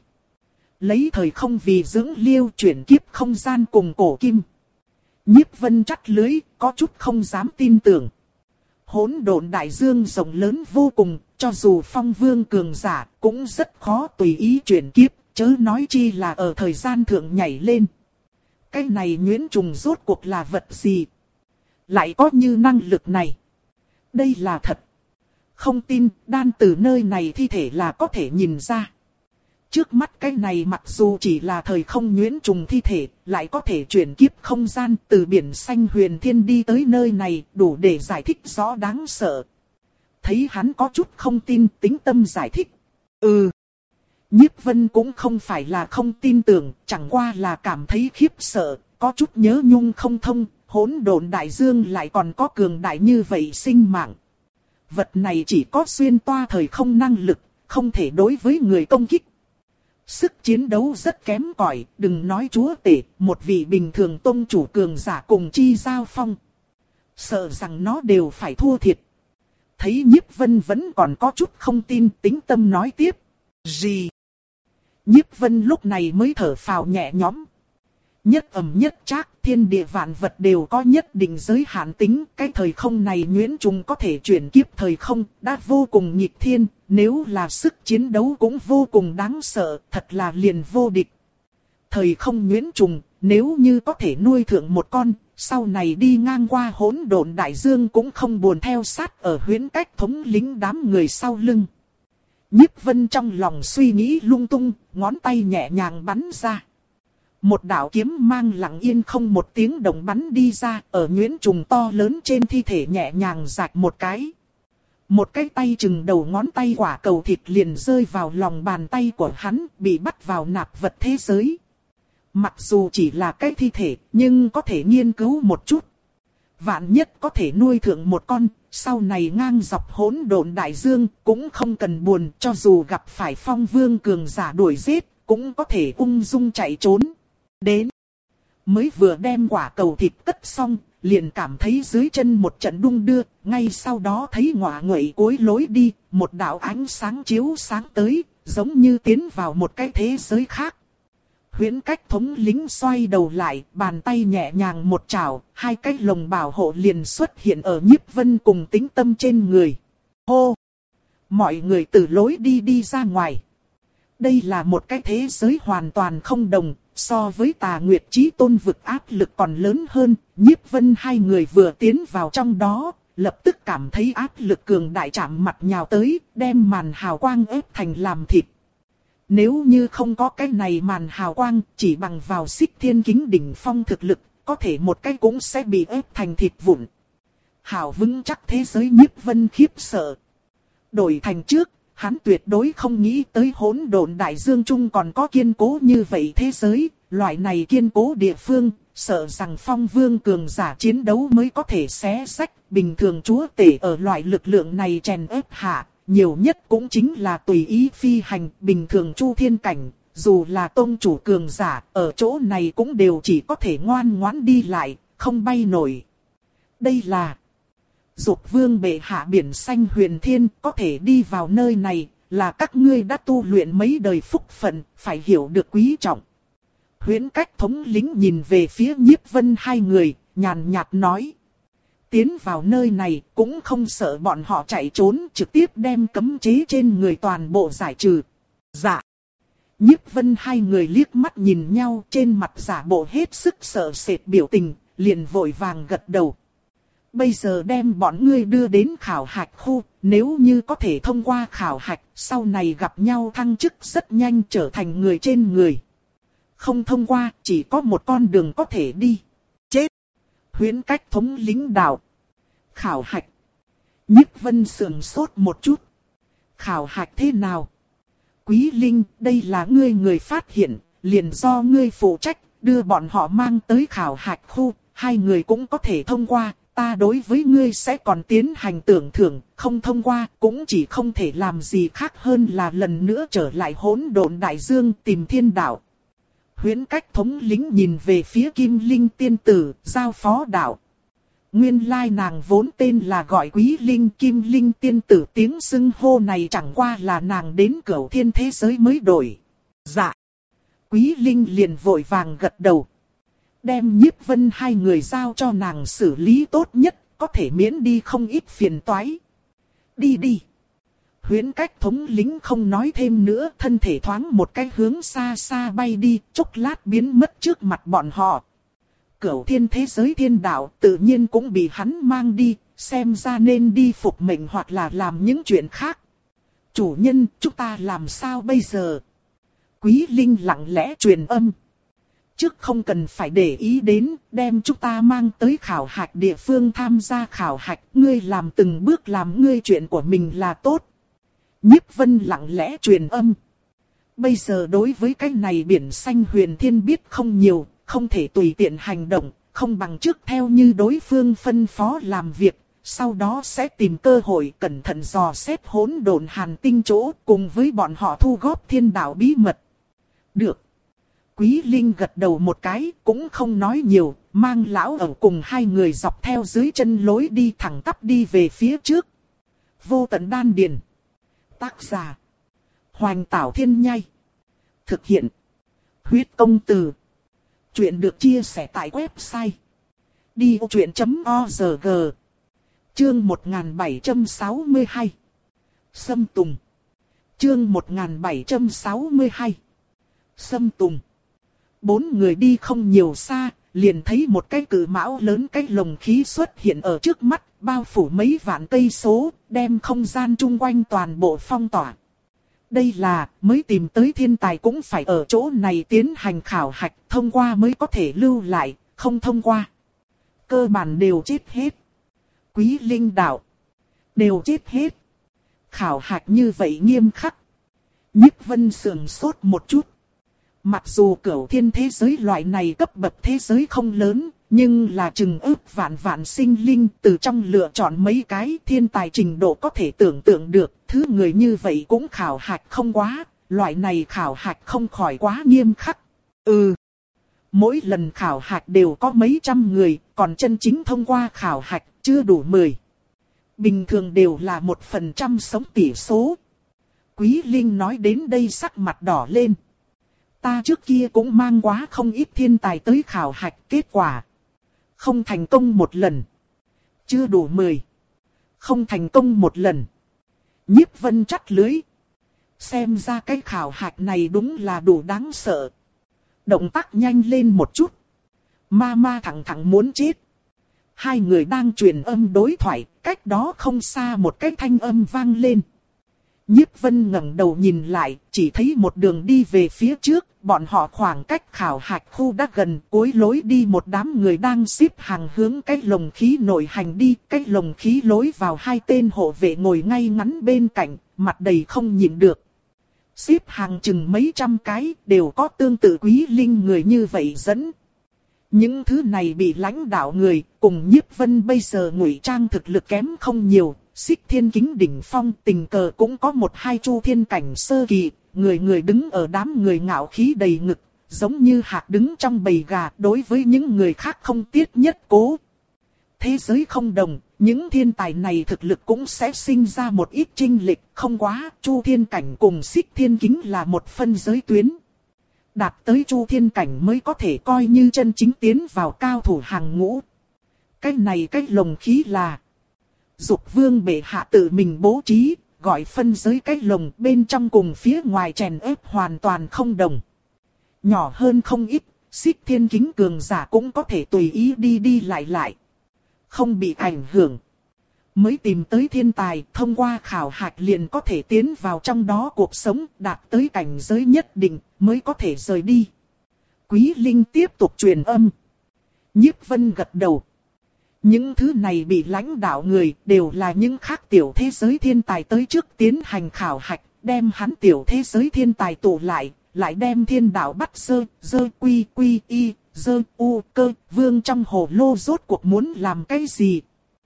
Lấy thời không vì dưỡng liêu, chuyển kiếp không gian cùng cổ kim. Nhiếp Vân chắt lưới, có chút không dám tin tưởng. Hỗn độn đại dương rộng lớn vô cùng, cho dù phong vương cường giả cũng rất khó tùy ý chuyển kiếp, chớ nói chi là ở thời gian thượng nhảy lên. Cái này nhuyễn trùng rốt cuộc là vật gì? Lại có như năng lực này. Đây là thật. Không tin, đan từ nơi này thi thể là có thể nhìn ra. Trước mắt cái này mặc dù chỉ là thời không nhuyễn trùng thi thể, lại có thể chuyển kiếp không gian từ biển xanh huyền thiên đi tới nơi này, đủ để giải thích rõ đáng sợ. Thấy hắn có chút không tin, Tĩnh Tâm giải thích. Ừ. Nhiếp Vân cũng không phải là không tin tưởng, chẳng qua là cảm thấy khiếp sợ, có chút nhớ nhung không thông, hỗn độn đại dương lại còn có cường đại như vậy sinh mạng. Vật này chỉ có xuyên toa thời không năng lực, không thể đối với người công kích. Sức chiến đấu rất kém cỏi, đừng nói chúa tể, một vị bình thường tông chủ cường giả cùng chi giao phong. Sợ rằng nó đều phải thua thiệt. Thấy Nhiếp Vân vẫn còn có chút không tin, Tĩnh Tâm nói tiếp. Gì? Nhiếp Vân lúc này mới thở phào nhẹ nhõm. Nhất ầm nhất trác, thiên địa vạn vật đều có nhất định giới hạn tính. Cái thời không này nhuyễn trùng có thể chuyển kiếp thời không, đã vô cùng nghịch thiên. Nếu là sức chiến đấu cũng vô cùng đáng sợ, thật là liền vô địch. Thời không nhuyễn trùng, nếu như có thể nuôi thượng một con, sau này đi ngang qua hỗn độn đại dương cũng không buồn theo sát ở Huyễn Cách thống lĩnh đám người sau lưng. Nhiếp Vân trong lòng suy nghĩ lung tung, ngón tay nhẹ nhàng bắn ra. Một đạo kiếm mang lặng yên không một tiếng động bắn đi ra, ở nhuyễn trùng to lớn trên thi thể nhẹ nhàng rạch một cái. Một cái tay chừng đầu ngón tay quả cầu thịt liền rơi vào lòng bàn tay của hắn, bị bắt vào nạp vật thế giới. Mặc dù chỉ là cái thi thể, nhưng có thể nghiên cứu một chút. Vạn nhất có thể nuôi thượng một con, sau này ngang dọc hỗn độn đại dương, cũng không cần buồn, cho dù gặp phải phong vương cường giả đuổi giết, cũng có thể ung dung chạy trốn. Đến, mới vừa đem quả cầu thịt cất xong, liền cảm thấy dưới chân một trận đung đưa, ngay sau đó thấy ngọa nguậy cuối lối đi, một đạo ánh sáng chiếu sáng tới, giống như tiến vào một cái thế giới khác. Huyễn Cách thống lĩnh xoay đầu lại, bàn tay nhẹ nhàng một chảo, hai cái lồng bảo hộ liền xuất hiện ở Nhiếp Vân cùng Tĩnh Tâm trên người. Hô! Mọi người từ lối đi đi ra ngoài. Đây là một cái thế giới hoàn toàn không đồng, so với Tà Nguyệt Chí Tôn vực áp lực còn lớn hơn. Nhiếp Vân hai người vừa tiến vào trong đó, lập tức cảm thấy áp lực cường đại chạm mặt nhào tới, đem màn hào quang ép thành làm thịt. Nếu như không có cái này màn hào quang, chỉ bằng vào Xích Thiên Kính đỉnh phong thực lực, có thể một cái cũng sẽ bị ép thành thịt vụn. Hảo vững chắc thế giới Nhiếp Vân khiếp sợ. Đổi thành trước, hắn tuyệt đối không nghĩ tới hỗn độn đại dương trung còn có kiên cố như vậy thế giới, loại này kiên cố địa phương, sợ rằng Phong Vương cường giả chiến đấu mới có thể xé sách, bình thường chúa tể ở loại lực lượng này chèn ép hạ, nhiều nhất cũng chính là tùy ý phi hành, bình thường chu thiên cảnh, dù là tôn chủ cường giả, ở chỗ này cũng đều chỉ có thể ngoan ngoãn đi lại, không bay nổi. Đây là Dục Vương bệ hạ biển xanh huyền thiên, có thể đi vào nơi này, là các ngươi đã tu luyện mấy đời phúc phận, phải hiểu được quý trọng. Huyễn Cách thống lĩnh nhìn về phía Nhiếp Vân hai người, nhàn nhạt nói. Tiến vào nơi này cũng không sợ bọn họ chạy trốn, trực tiếp đem cấm chế trên người toàn bộ giải trừ. Dạ. Nhiếp Vân hai người liếc mắt nhìn nhau, trên mặt giả bộ hết sức sợ sệt biểu tình, liền vội vàng gật đầu. Bây giờ đem bọn ngươi đưa đến khảo hạch khu, nếu như có thể thông qua khảo hạch, sau này gặp nhau thăng chức rất nhanh trở thành người trên người. Không thông qua, chỉ có một con đường có thể đi. Chết! Huyễn Cách thống lĩnh đạo. Khảo hạch. Nhiếp Vân sườn sốt một chút. Khảo hạch thế nào? Quý Linh, đây là ngươi người phát hiện, liền do ngươi phụ trách, đưa bọn họ mang tới khảo hạch khu, hai người cũng có thể thông qua. Ta đối với ngươi sẽ còn tiến hành tưởng thưởng, không thông qua, cũng chỉ không thể làm gì khác hơn là lần nữa trở lại hỗn độn đại dương tìm thiên đạo. Huyễn Cách thống lĩnh nhìn về phía Kim Linh tiên tử, giao phó đạo. Nguyên lai nàng vốn tên là gọi Quý Linh, Kim Linh tiên tử, tiếng xưng hô này chẳng qua là nàng đến cửu thiên thế giới mới đổi. Dạ. Quý Linh liền vội vàng gật đầu. Đem Nhiếp Vân hai người giao cho nàng xử lý tốt nhất, có thể miễn đi không ít phiền toái. Đi đi. Huyễn Cách thống lĩnh không nói thêm nữa, thân thể thoáng một cái hướng xa xa bay đi, chốc lát biến mất trước mặt bọn họ. Cửu thiên thế giới thiên đạo tự nhiên cũng bị hắn mang đi, xem ra nên đi phục mệnh hoặc là làm những chuyện khác. Chủ nhân, chúng ta làm sao bây giờ? Quý Linh lặng lẽ truyền âm. Trước không cần phải để ý đến, đem chúng ta mang tới khảo hạch địa phương tham gia khảo hạch, ngươi làm từng bước làm ngươi chuyện của mình là tốt. Nhiếp Vân lặng lẽ truyền âm. Bây giờ đối với cái này biển xanh huyền thiên biết không nhiều, không thể tùy tiện hành động, không bằng trước theo như đối phương phân phó làm việc, sau đó sẽ tìm cơ hội cẩn thận dò xét hỗn độn hàn tinh chỗ, cùng với bọn họ thu góp thiên đạo bí mật. Được. Quý Linh gật đầu một cái, cũng không nói nhiều, mang lão ở cùng hai người dọc theo dưới chân lối đi thẳng tắp đi về phía trước. Vô Tận Đan Điền. Tác giả. Hoành Tảo Thiên Nhai. Thực hiện. Huyết Công Từ. Chuyện được chia sẻ tại website đi ô chuyện chấm org. Chương một nghìn bảy trăm sáu mươi hai. Sâm Tùng. Chương một nghìn bảy trăm sáu mươi hai. Sâm Tùng. Bốn người đi không nhiều xa, liền thấy một cái cự mão lớn, cái lồng khí xuất hiện ở trước mắt, bao phủ mấy vạn cây số, đem không gian chung quanh toàn bộ phong tỏa. Đây là, mới tìm tới thiên tài cũng phải ở chỗ này tiến hành khảo hạch, thông qua mới có thể lưu lại, không thông qua. Cơ bản đều chết hết. Quý Linh đạo. Đều chết hết. Khảo hạch như vậy nghiêm khắc. Nhiếp Vân sườn sốt một chút. Mặc dù cửu thiên thế giới loại này cấp bậc thế giới không lớn, nhưng là chừng ước vạn vạn sinh linh, từ trong lựa chọn mấy cái thiên tài trình độ có thể tưởng tượng được, thứ người như vậy cũng khảo hạch không quá, loại này khảo hạch không khỏi quá nghiêm khắc. Ừ, mỗi lần khảo hạch đều có mấy trăm người, còn chân chính thông qua khảo hạch chưa đủ mười. Bình thường đều là một phần trăm sống tỷ số. Quý Linh nói đến đây sắc mặt đỏ lên. Ta trước kia cũng mang quá không ít thiên tài tới khảo hạch, kết quả không thành công một lần. Chưa đủ mười. Không thành công một lần. Nhiếp Vân chắt lưới. Xem ra cái khảo hạch này đúng là đủ đáng sợ. Động tác nhanh lên một chút. Ma ma thẳng thẳng muốn chết. Hai người đang truyền âm đối thoại, cách đó không xa một cái thanh âm vang lên. Nhiếp Vân ngẩng đầu nhìn lại, chỉ thấy một đường đi về phía trước, bọn họ khoảng cách khảo hạch khu đã gần, cuối lối đi một đám người đang xếp hàng hướng cái lồng khí nội hành đi, cái lồng khí lối vào hai tên hộ vệ ngồi ngay ngắn bên cạnh, mặt đầy không nhịn được. Xếp hàng chừng mấy trăm cái, đều có tương tự Quý Linh người như vậy dẫn. Những thứ này bị lãnh đạo người, cùng Nhiếp Vân bây giờ ngụy trang thực lực kém không nhiều. Xích Thiên Kính đỉnh phong tình cờ cũng có một hai chu thiên cảnh sơ kỳ, người người đứng ở đám người ngạo khí đầy ngực, giống như hạc đứng trong bầy gà, đối với những người khác không tiết nhất cố. Thế giới không đồng, những thiên tài này thực lực cũng sẽ sinh ra một ít chênh lệch, không quá, chu thiên cảnh cùng Xích Thiên Kính là một phân giới tuyến. Đạt tới chu thiên cảnh mới có thể coi như chân chính tiến vào cao thủ hàng ngũ. Cái này cái lồng khí là Dục Vương bệ hạ tự mình bố trí, gọi phân giới cái lồng bên trong cùng phía ngoài chèn ép hoàn toàn không đồng. Nhỏ hơn không ít, Xích Thiên Kính cường giả cũng có thể tùy ý đi đi lại lại. Không bị ảnh hưởng. Mới tìm tới thiên tài, thông qua khảo hạch liền có thể tiến vào trong đó cuộc sống, đạt tới cảnh giới nhất định, mới có thể rời đi. Quý Linh tiếp tục truyền âm. Nhiếp Vân gật đầu. Những thứ này bị lãnh đạo người đều là những khác tiểu thế giới thiên tài tới trước tiến hành khảo hạch, đem hắn tiểu thế giới thiên tài tụ lại, lại đem thiên đạo bắt sơ, dơ quy quy y, dơ u cơ, vương trong hồ lô rốt cuộc muốn làm cái gì.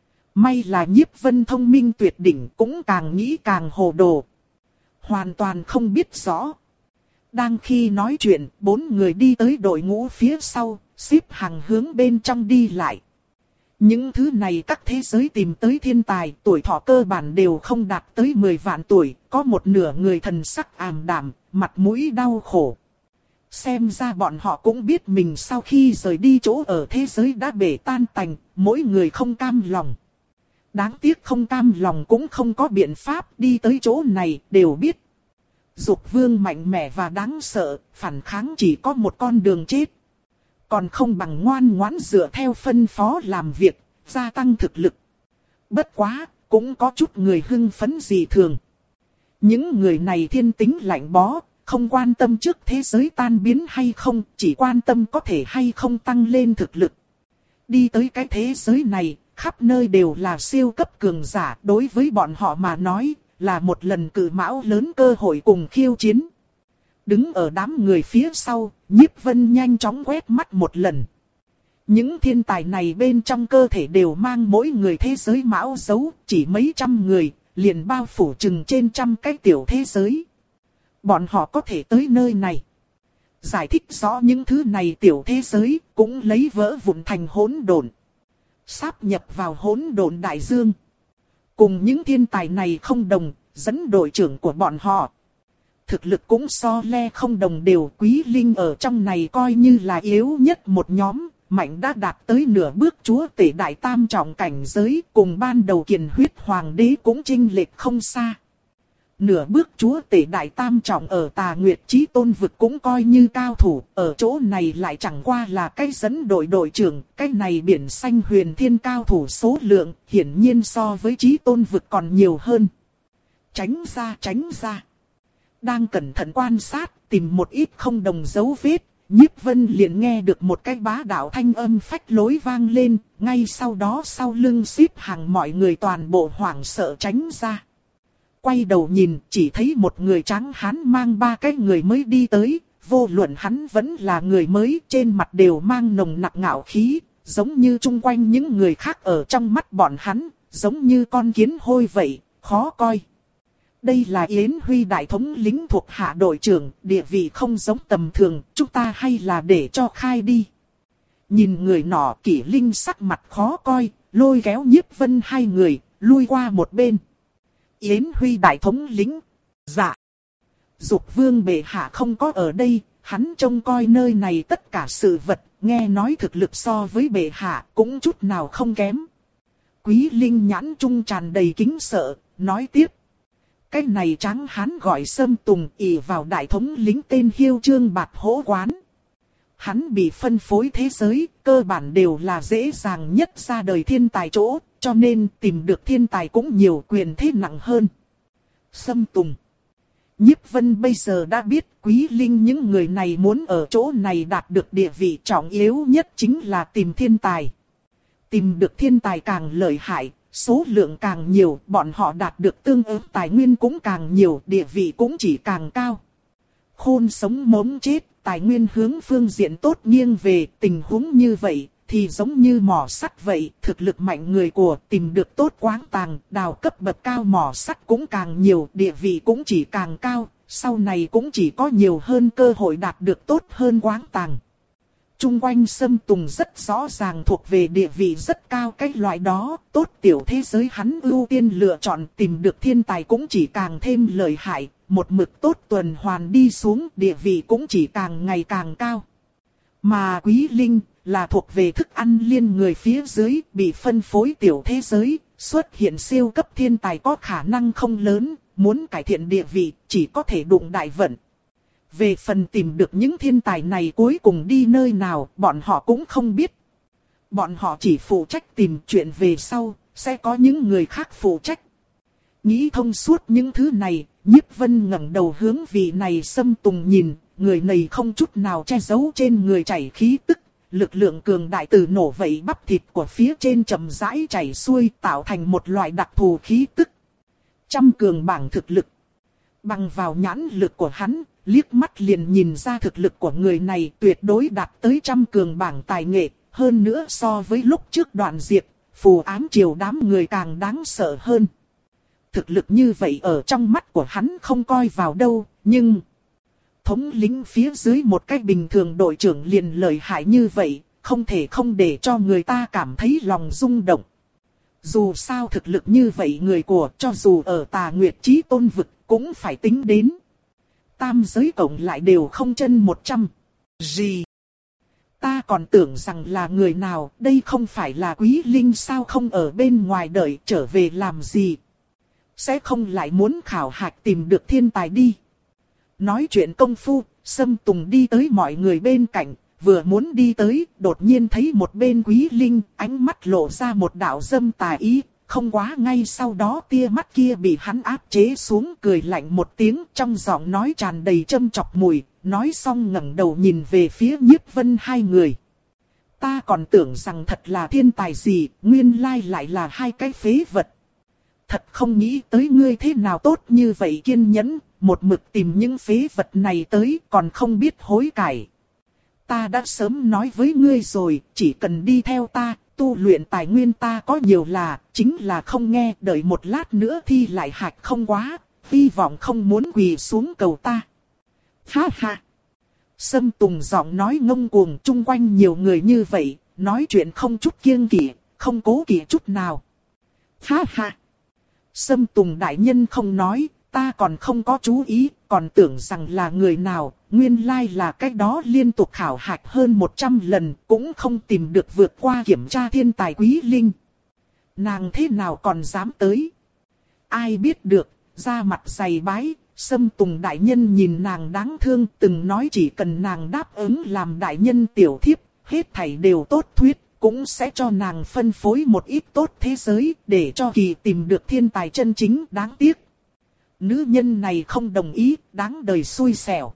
May là Nhiếp Vân thông minh tuyệt đỉnh, cũng càng nghĩ càng hồ đồ. Hoàn toàn không biết rõ. Đang khi nói chuyện, bốn người đi tới đội ngũ phía sau, xếp hàng hướng bên trong đi lại. Những thứ này các thế giới tìm tới thiên tài, tuổi thọ cơ bản đều không đạt tới mười vạn tuổi, có một nửa người thần sắc ảm đạm, mặt mũi đau khổ. Xem ra bọn họ cũng biết mình sau khi rời đi chỗ ở thế giới đã bể tan tành, mỗi người không cam lòng. Đáng tiếc không cam lòng cũng không có biện pháp, đi tới chỗ này đều biết. Dục Vương mạnh mẽ và đáng sợ, phản kháng chỉ có một con đường chết. Còn không bằng ngoan ngoãn dựa theo phân phó làm việc, gia tăng thực lực. Bất quá, cũng có chút người hưng phấn dị thường. Những người này thiên tính lạnh bó, không quan tâm trước thế giới tan biến hay không, chỉ quan tâm có thể hay không tăng lên thực lực. Đi tới cái thế giới này, khắp nơi đều là siêu cấp cường giả, đối với bọn họ mà nói, là một lần cự mão lớn cơ hội cùng khiêu chiến. Đứng ở đám người phía sau, Nhiếp Vân nhanh chóng quét mắt một lần. Những thiên tài này bên trong cơ thể đều mang mỗi người thế giới mão dấu, chỉ mấy trăm người, liền bao phủ chừng trên trăm cái tiểu thế giới. Bọn họ có thể tới nơi này. Giải thích rõ những thứ này tiểu thế giới, cũng lấy vỡ vụn thành hỗn độn. Sáp nhập vào hỗn độn đại dương. Cùng những thiên tài này không đồng, dẫn đội trưởng của bọn họ. Thực lực cũng so le không đồng đều, Quý Linh ở trong này coi như là yếu nhất một nhóm, mạnh đã đạt tới nửa bước chúa tể đại tam trọng cảnh giới, cùng ban đầu Kiền Huyết Hoàng đế cũng chênh lệch không xa. Nửa bước chúa tể đại tam trọng ở Tà Nguyệt Chí Tôn vực cũng coi như cao thủ, ở chỗ này lại chẳng qua là cái dẫn đội đội trưởng, cái này biển xanh huyền thiên cao thủ số lượng, hiển nhiên so với Chí Tôn vực còn nhiều hơn. Tránh ra, tránh ra. Đang cẩn thận quan sát, tìm một ít không đồng dấu vết, Nhiếp Vân liền nghe được một cái bá đạo thanh âm phách lối vang lên, ngay sau đó sau lưng xếp hàng mọi người toàn bộ hoảng sợ tránh ra. Quay đầu nhìn, chỉ thấy một người trắng hán mang ba cái người mới đi tới, vô luận hắn vẫn là người mới, trên mặt đều mang nồng nặc ngạo khí, giống như chung quanh những người khác ở trong mắt bọn hắn, giống như con kiến hôi vậy, khó coi. Đây là Yến Huy đại thống lĩnh thuộc hạ đội trưởng, địa vị không giống tầm thường, chúng ta hay là để cho khai đi. Nhìn người nọ, Kỷ Linh sắc mặt khó coi, lôi kéo Nhiếp Vân hai người, lui qua một bên. Yến Huy đại thống lĩnh, dạ. Dục Vương bệ hạ không có ở đây, hắn trông coi nơi này tất cả sự vật, nghe nói thực lực so với bệ hạ cũng chút nào không kém. Quý Linh nhãn trung tràn đầy kính sợ, nói tiếp. Cái này trắng hán gọi Sâm Tùng, ỷ vào đại thống lĩnh tên Hiêu Trương Bạt Hỗ Quán. hắn bị phân phối thế giới, cơ bản đều là dễ dàng nhất ra đời thiên tài chỗ, cho nên tìm được thiên tài cũng nhiều, quyền thế nặng hơn. Sâm Tùng. Nhiếp Vân bây giờ đã biết Quý Linh những người này muốn ở chỗ này đạt được địa vị trọng yếu nhất chính là tìm thiên tài. Tìm được thiên tài càng lợi hại, số lượng càng nhiều, bọn họ đạt được tương ứng tài nguyên cũng càng nhiều, địa vị cũng chỉ càng cao. Khôn sống mống chết, tài nguyên hướng phương diện tốt nghiêng về, tình huống như vậy thì giống như mỏ sắt vậy, thực lực mạnh người của tìm được tốt quáng tàng, đào cấp bậc cao mỏ sắt cũng càng nhiều, địa vị cũng chỉ càng cao, sau này cũng chỉ có nhiều hơn cơ hội đạt được tốt hơn quáng tàng. Trung quanh Sâm Tùng rất rõ ràng thuộc về địa vị rất cao cái loại đó, tốt tiểu thế giới hắn ưu tiên lựa chọn, tìm được thiên tài cũng chỉ càng thêm lợi hại, một mực tốt tuần hoàn đi xuống, địa vị cũng chỉ càng ngày càng cao. Mà Quý Linh là thuộc về thức ăn liên người phía dưới, bị phân phối tiểu thế giới, xuất hiện siêu cấp thiên tài có khả năng không lớn, muốn cải thiện địa vị chỉ có thể đụng đại vận. Về phần tìm được những thiên tài này cuối cùng đi nơi nào, bọn họ cũng không biết. Bọn họ chỉ phụ trách tìm, chuyện về sau, sẽ có những người khác phụ trách. Nghĩ thông suốt những thứ này, Nhiếp Vân ngẩng đầu hướng vị này Sâm Tùng nhìn, người này không chút nào che giấu trên người chảy khí tức, lực lượng cường đại từ nổ vẩy bắp thịt của phía trên chậm rãi chảy xuôi, tạo thành một loại đặc thù khí tức. Trăm cường bảng thực lực. Bằng vào nhãn lực của hắn, liếc mắt liền nhìn ra thực lực của người này tuyệt đối đạt tới trăm cường bảng tài nghệ, hơn nữa so với lúc trước Đoạn Diệp, phù ám triều đám người càng đáng sợ hơn. Thực lực như vậy ở trong mắt của hắn không coi vào đâu, nhưng thống lĩnh phía dưới một cách bình thường đội trưởng liền lợi hại như vậy, không thể không để cho người ta cảm thấy lòng rung động. Dù sao thực lực như vậy người của cho dù ở Tà Nguyệt Chí Tôn vực cũng phải tính đến. Tam giới cộng lại đều không chân một trăm. Gì? Ta còn tưởng rằng là người nào, đây không phải là Quý Linh sao, không ở bên ngoài đợi trở về làm gì? Sẽ không lại muốn khảo hạch tìm được thiên tài đi. Nói chuyện công phu, Sâm Tùng đi tới mọi người bên cạnh, vừa muốn đi tới, đột nhiên thấy một bên Quý Linh, ánh mắt lộ ra một đạo dâm tà ý, không quá ngay sau đó tia mắt kia bị hắn áp chế xuống, cười lạnh một tiếng, trong giọng nói tràn đầy châm chọc mùi, nói xong ngẩng đầu nhìn về phía Nhiếp Vân hai người. Ta còn tưởng rằng thật là thiên tài gì, nguyên lai lại là hai cái phế vật. Thật không nghĩ tới ngươi thế nào tốt như vậy kiên nhẫn, một mực tìm những phế vật này tới còn không biết hối cải. Ta đã sớm nói với ngươi rồi, chỉ cần đi theo ta, tu luyện tài nguyên ta có nhiều là, chính là không nghe, đợi một lát nữa thi lại hạch không quá, hy vọng không muốn quỳ xuống cầu ta. Ha ha! Sâm Tùng giọng nói ngông cuồng, chung quanh nhiều người như vậy, nói chuyện không chút kiêng kỵ, không cố kỵ chút nào. Ha ha! Sâm Tùng đại nhân không nói, ta còn không có chú ý, còn tưởng rằng là người nào, nguyên lai là cách đó liên tục khảo hạch hơn một trăm lần, cũng không tìm được vượt qua kiểm tra thiên tài Quý Linh. Nàng thế nào còn dám tới? Ai biết được, ra mặt dày bái, Sâm Tùng đại nhân nhìn nàng đáng thương, từng nói chỉ cần nàng đáp ứng làm đại nhân tiểu thiếp, hết thảy đều tốt thuyết, cũng sẽ cho nàng phân phối một ít tốt thế giới, để cho kỳ tìm được thiên tài chân chính, đáng tiếc. Nữ nhân này không đồng ý, đáng đời xui xẻo.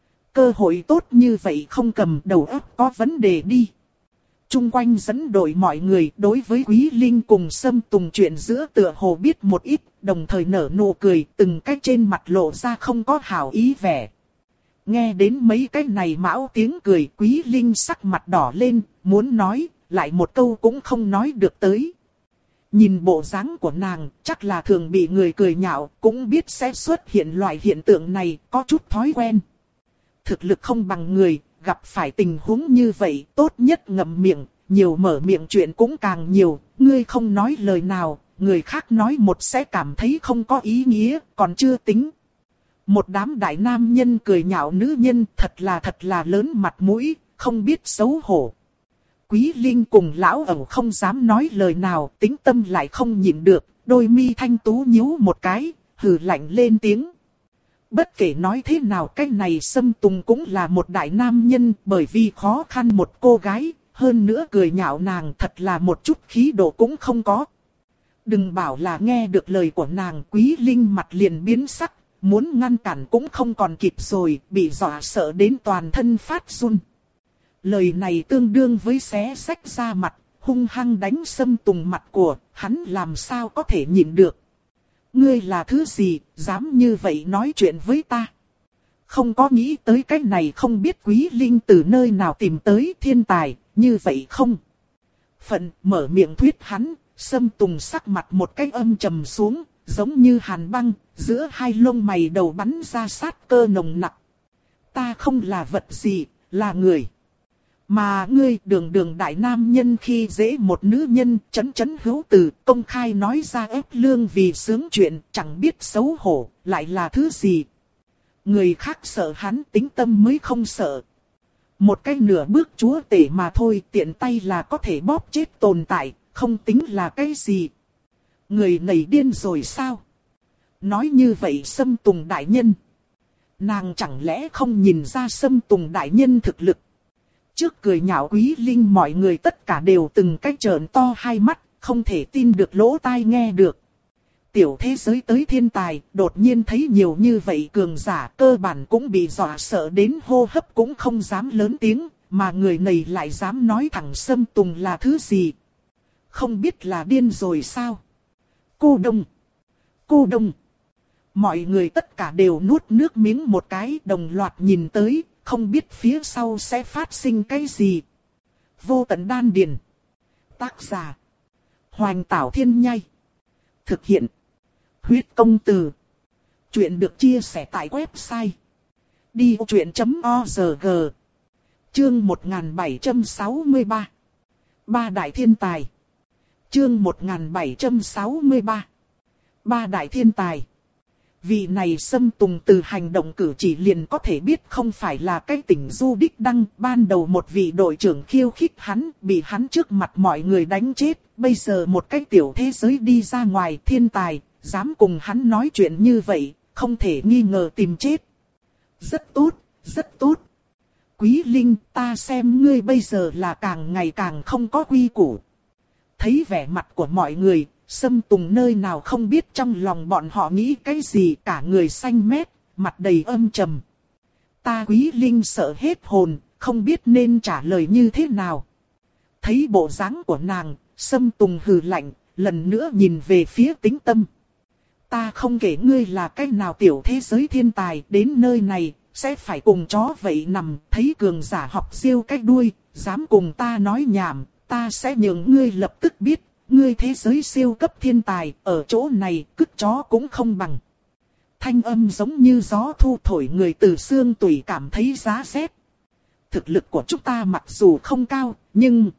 Cơ hội tốt như vậy không cầm, đầu óc có vấn đề đi. Trung quanh dẫn đội mọi người đối với Quý Linh cùng Sâm Tùng chuyện giữa tựa hồ biết một ít, đồng thời nở nụ cười, từng cái trên mặt lộ ra không có hảo ý vẻ. Nghe đến mấy cái này mão tiếng cười, Quý Linh sắc mặt đỏ lên, muốn nói, lại một câu cũng không nói được tới. Nhìn bộ dáng của nàng, chắc là thường bị người cười nhạo, cũng biết sẽ xuất hiện loại hiện tượng này, có chút thói quen. Thực lực không bằng người, gặp phải tình huống như vậy, tốt nhất ngậm miệng, nhiều mở miệng chuyện cũng càng nhiều, ngươi không nói lời nào, người khác nói một sẽ cảm thấy không có ý nghĩa, còn chưa tính. Một đám đại nam nhân cười nhạo nữ nhân, thật là thật là lớn mặt mũi, không biết xấu hổ. Quý Linh cùng lão ẩu không dám nói lời nào, tính tâm lại không nhịn được, đôi mi thanh tú nhíu một cái, hừ lạnh lên tiếng. Bất kể nói thế nào cái này Sâm Tùng cũng là một đại nam nhân, bởi vì khó khăn một cô gái, hơn nữa cười nhạo nàng thật là một chút khí độ cũng không có. Đừng bảo là nghe được lời của nàng, Quý Linh mặt liền biến sắc, muốn ngăn cản cũng không còn kịp rồi, bị dọa sợ đến toàn thân phát run. Lời này tương đương với xé xách ra mặt, hung hăng đánh Sâm Tùng mặt của, hắn làm sao có thể nhịn được. Ngươi là thứ gì, dám như vậy nói chuyện với ta? Không có nghĩ tới cái này, không biết Quý Linh từ nơi nào tìm tới thiên tài, như vậy không? Phận mở miệng thuyết hắn, Sâm Tùng sắc mặt một cái âm trầm xuống, giống như hàn băng, giữa hai lông mày đầu bắn ra sát cơ nồng nặc. Ta không là vật gì, là người. Mà ngươi đường đường đại nam nhân khi dễ một nữ nhân, chấn chấn hữu từ, công khai nói ra ép lương vì sướng chuyện, chẳng biết xấu hổ, lại là thứ gì. Người khác sợ hắn, Tính Tâm mới không sợ. Một cái nửa bước chúa tể mà thôi, tiện tay là có thể bóp chết tồn tại, không tính là cái gì. Người này điên rồi sao? Nói như vậy Sâm Tùng đại nhân. Nàng chẳng lẽ không nhìn ra Sâm Tùng đại nhân thực lực? Trước cười nhạo Quý Linh, mọi người tất cả đều từng cái trợn to hai mắt, không thể tin được lỗ tai nghe được. Tiểu thế giới tới thiên tài, đột nhiên thấy nhiều như vậy cường giả, cơ bản cũng bị dọa sợ đến hô hấp cũng không dám lớn tiếng, mà người này lại dám nói thẳng Sâm Tùng là thứ gì. Không biết là điên rồi sao? Cô Đông! Cô Đông! Mọi người tất cả đều nuốt nước miếng một cái, đồng loạt nhìn tới, không biết phía sau sẽ phát sinh cái gì. Vô Tận Đan Điền. Tác giả: Hoành Tảo Thiên Nhai. Thực hiện: Huyết Công Từ. Chuyện được chia sẻ tại website đi vô chuyện chấm org. Chương một nghìn bảy trăm sáu mươi ba. Ba đại thiên tài. Chương một nghìn bảy trăm sáu mươi ba. Ba đại thiên tài. Vị này Sâm Tùng từ hành động cử chỉ liền có thể biết không phải là cái tỉnh du đích đăng. Ban đầu một vị đội trưởng khiêu khích hắn, bị hắn trước mặt mọi người đánh chết. Bây giờ một cái tiểu thế giới đi ra ngoài, thiên tài, dám cùng hắn nói chuyện như vậy, không thể nghi ngờ tìm chết. Rất tốt, rất tốt. Quý Linh, ta xem ngươi bây giờ là càng ngày càng không có quy củ. Thấy vẻ mặt của mọi người, Sâm Tùng nơi nào không biết trong lòng bọn họ nghĩ cái gì, cả người xanh mét, mặt đầy âm trầm. Ta Quý Linh sợ hết hồn, không biết nên trả lời như thế nào. Thấy bộ dáng của nàng, Sâm Tùng hừ lạnh, lần nữa nhìn về phía Tính Tâm. Ta không kể ngươi là cái nào tiểu thế giới thiên tài, đến nơi này, sẽ phải cùng chó vậy nằm, thấy cường giả học siêu cái đuôi, dám cùng ta nói nhảm, ta sẽ nhường ngươi lập tức biết, ngươi thế giới siêu cấp thiên tài, ở chỗ này, cứt chó cũng không bằng. Thanh âm giống như gió thu thổi người từ xương tủy cảm thấy giá rét. Thực lực của chúng ta mặc dù không cao, nhưng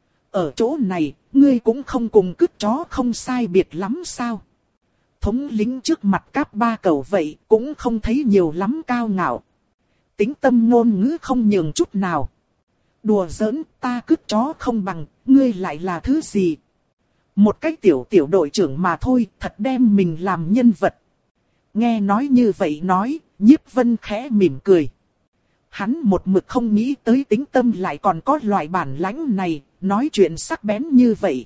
ở chỗ này, ngươi cũng không cùng cứt chó không sai biệt lắm sao? Thống lĩnh trước mặt các ba cẩu vậy cũng không thấy nhiều lắm cao ngạo. Tính Tâm ngôn ngữ không nhường chút nào. Đùa giỡn, ta cứt chó không bằng, ngươi lại là thứ gì? Một cái tiểu tiểu đội trưởng mà thôi, thật đem mình làm nhân vật. Nghe nói như vậy nói, Nhiếp Vân khẽ mỉm cười. Hắn một mực không nghĩ tới Tính Tâm lại còn có loại bản lãnh này, nói chuyện sắc bén như vậy.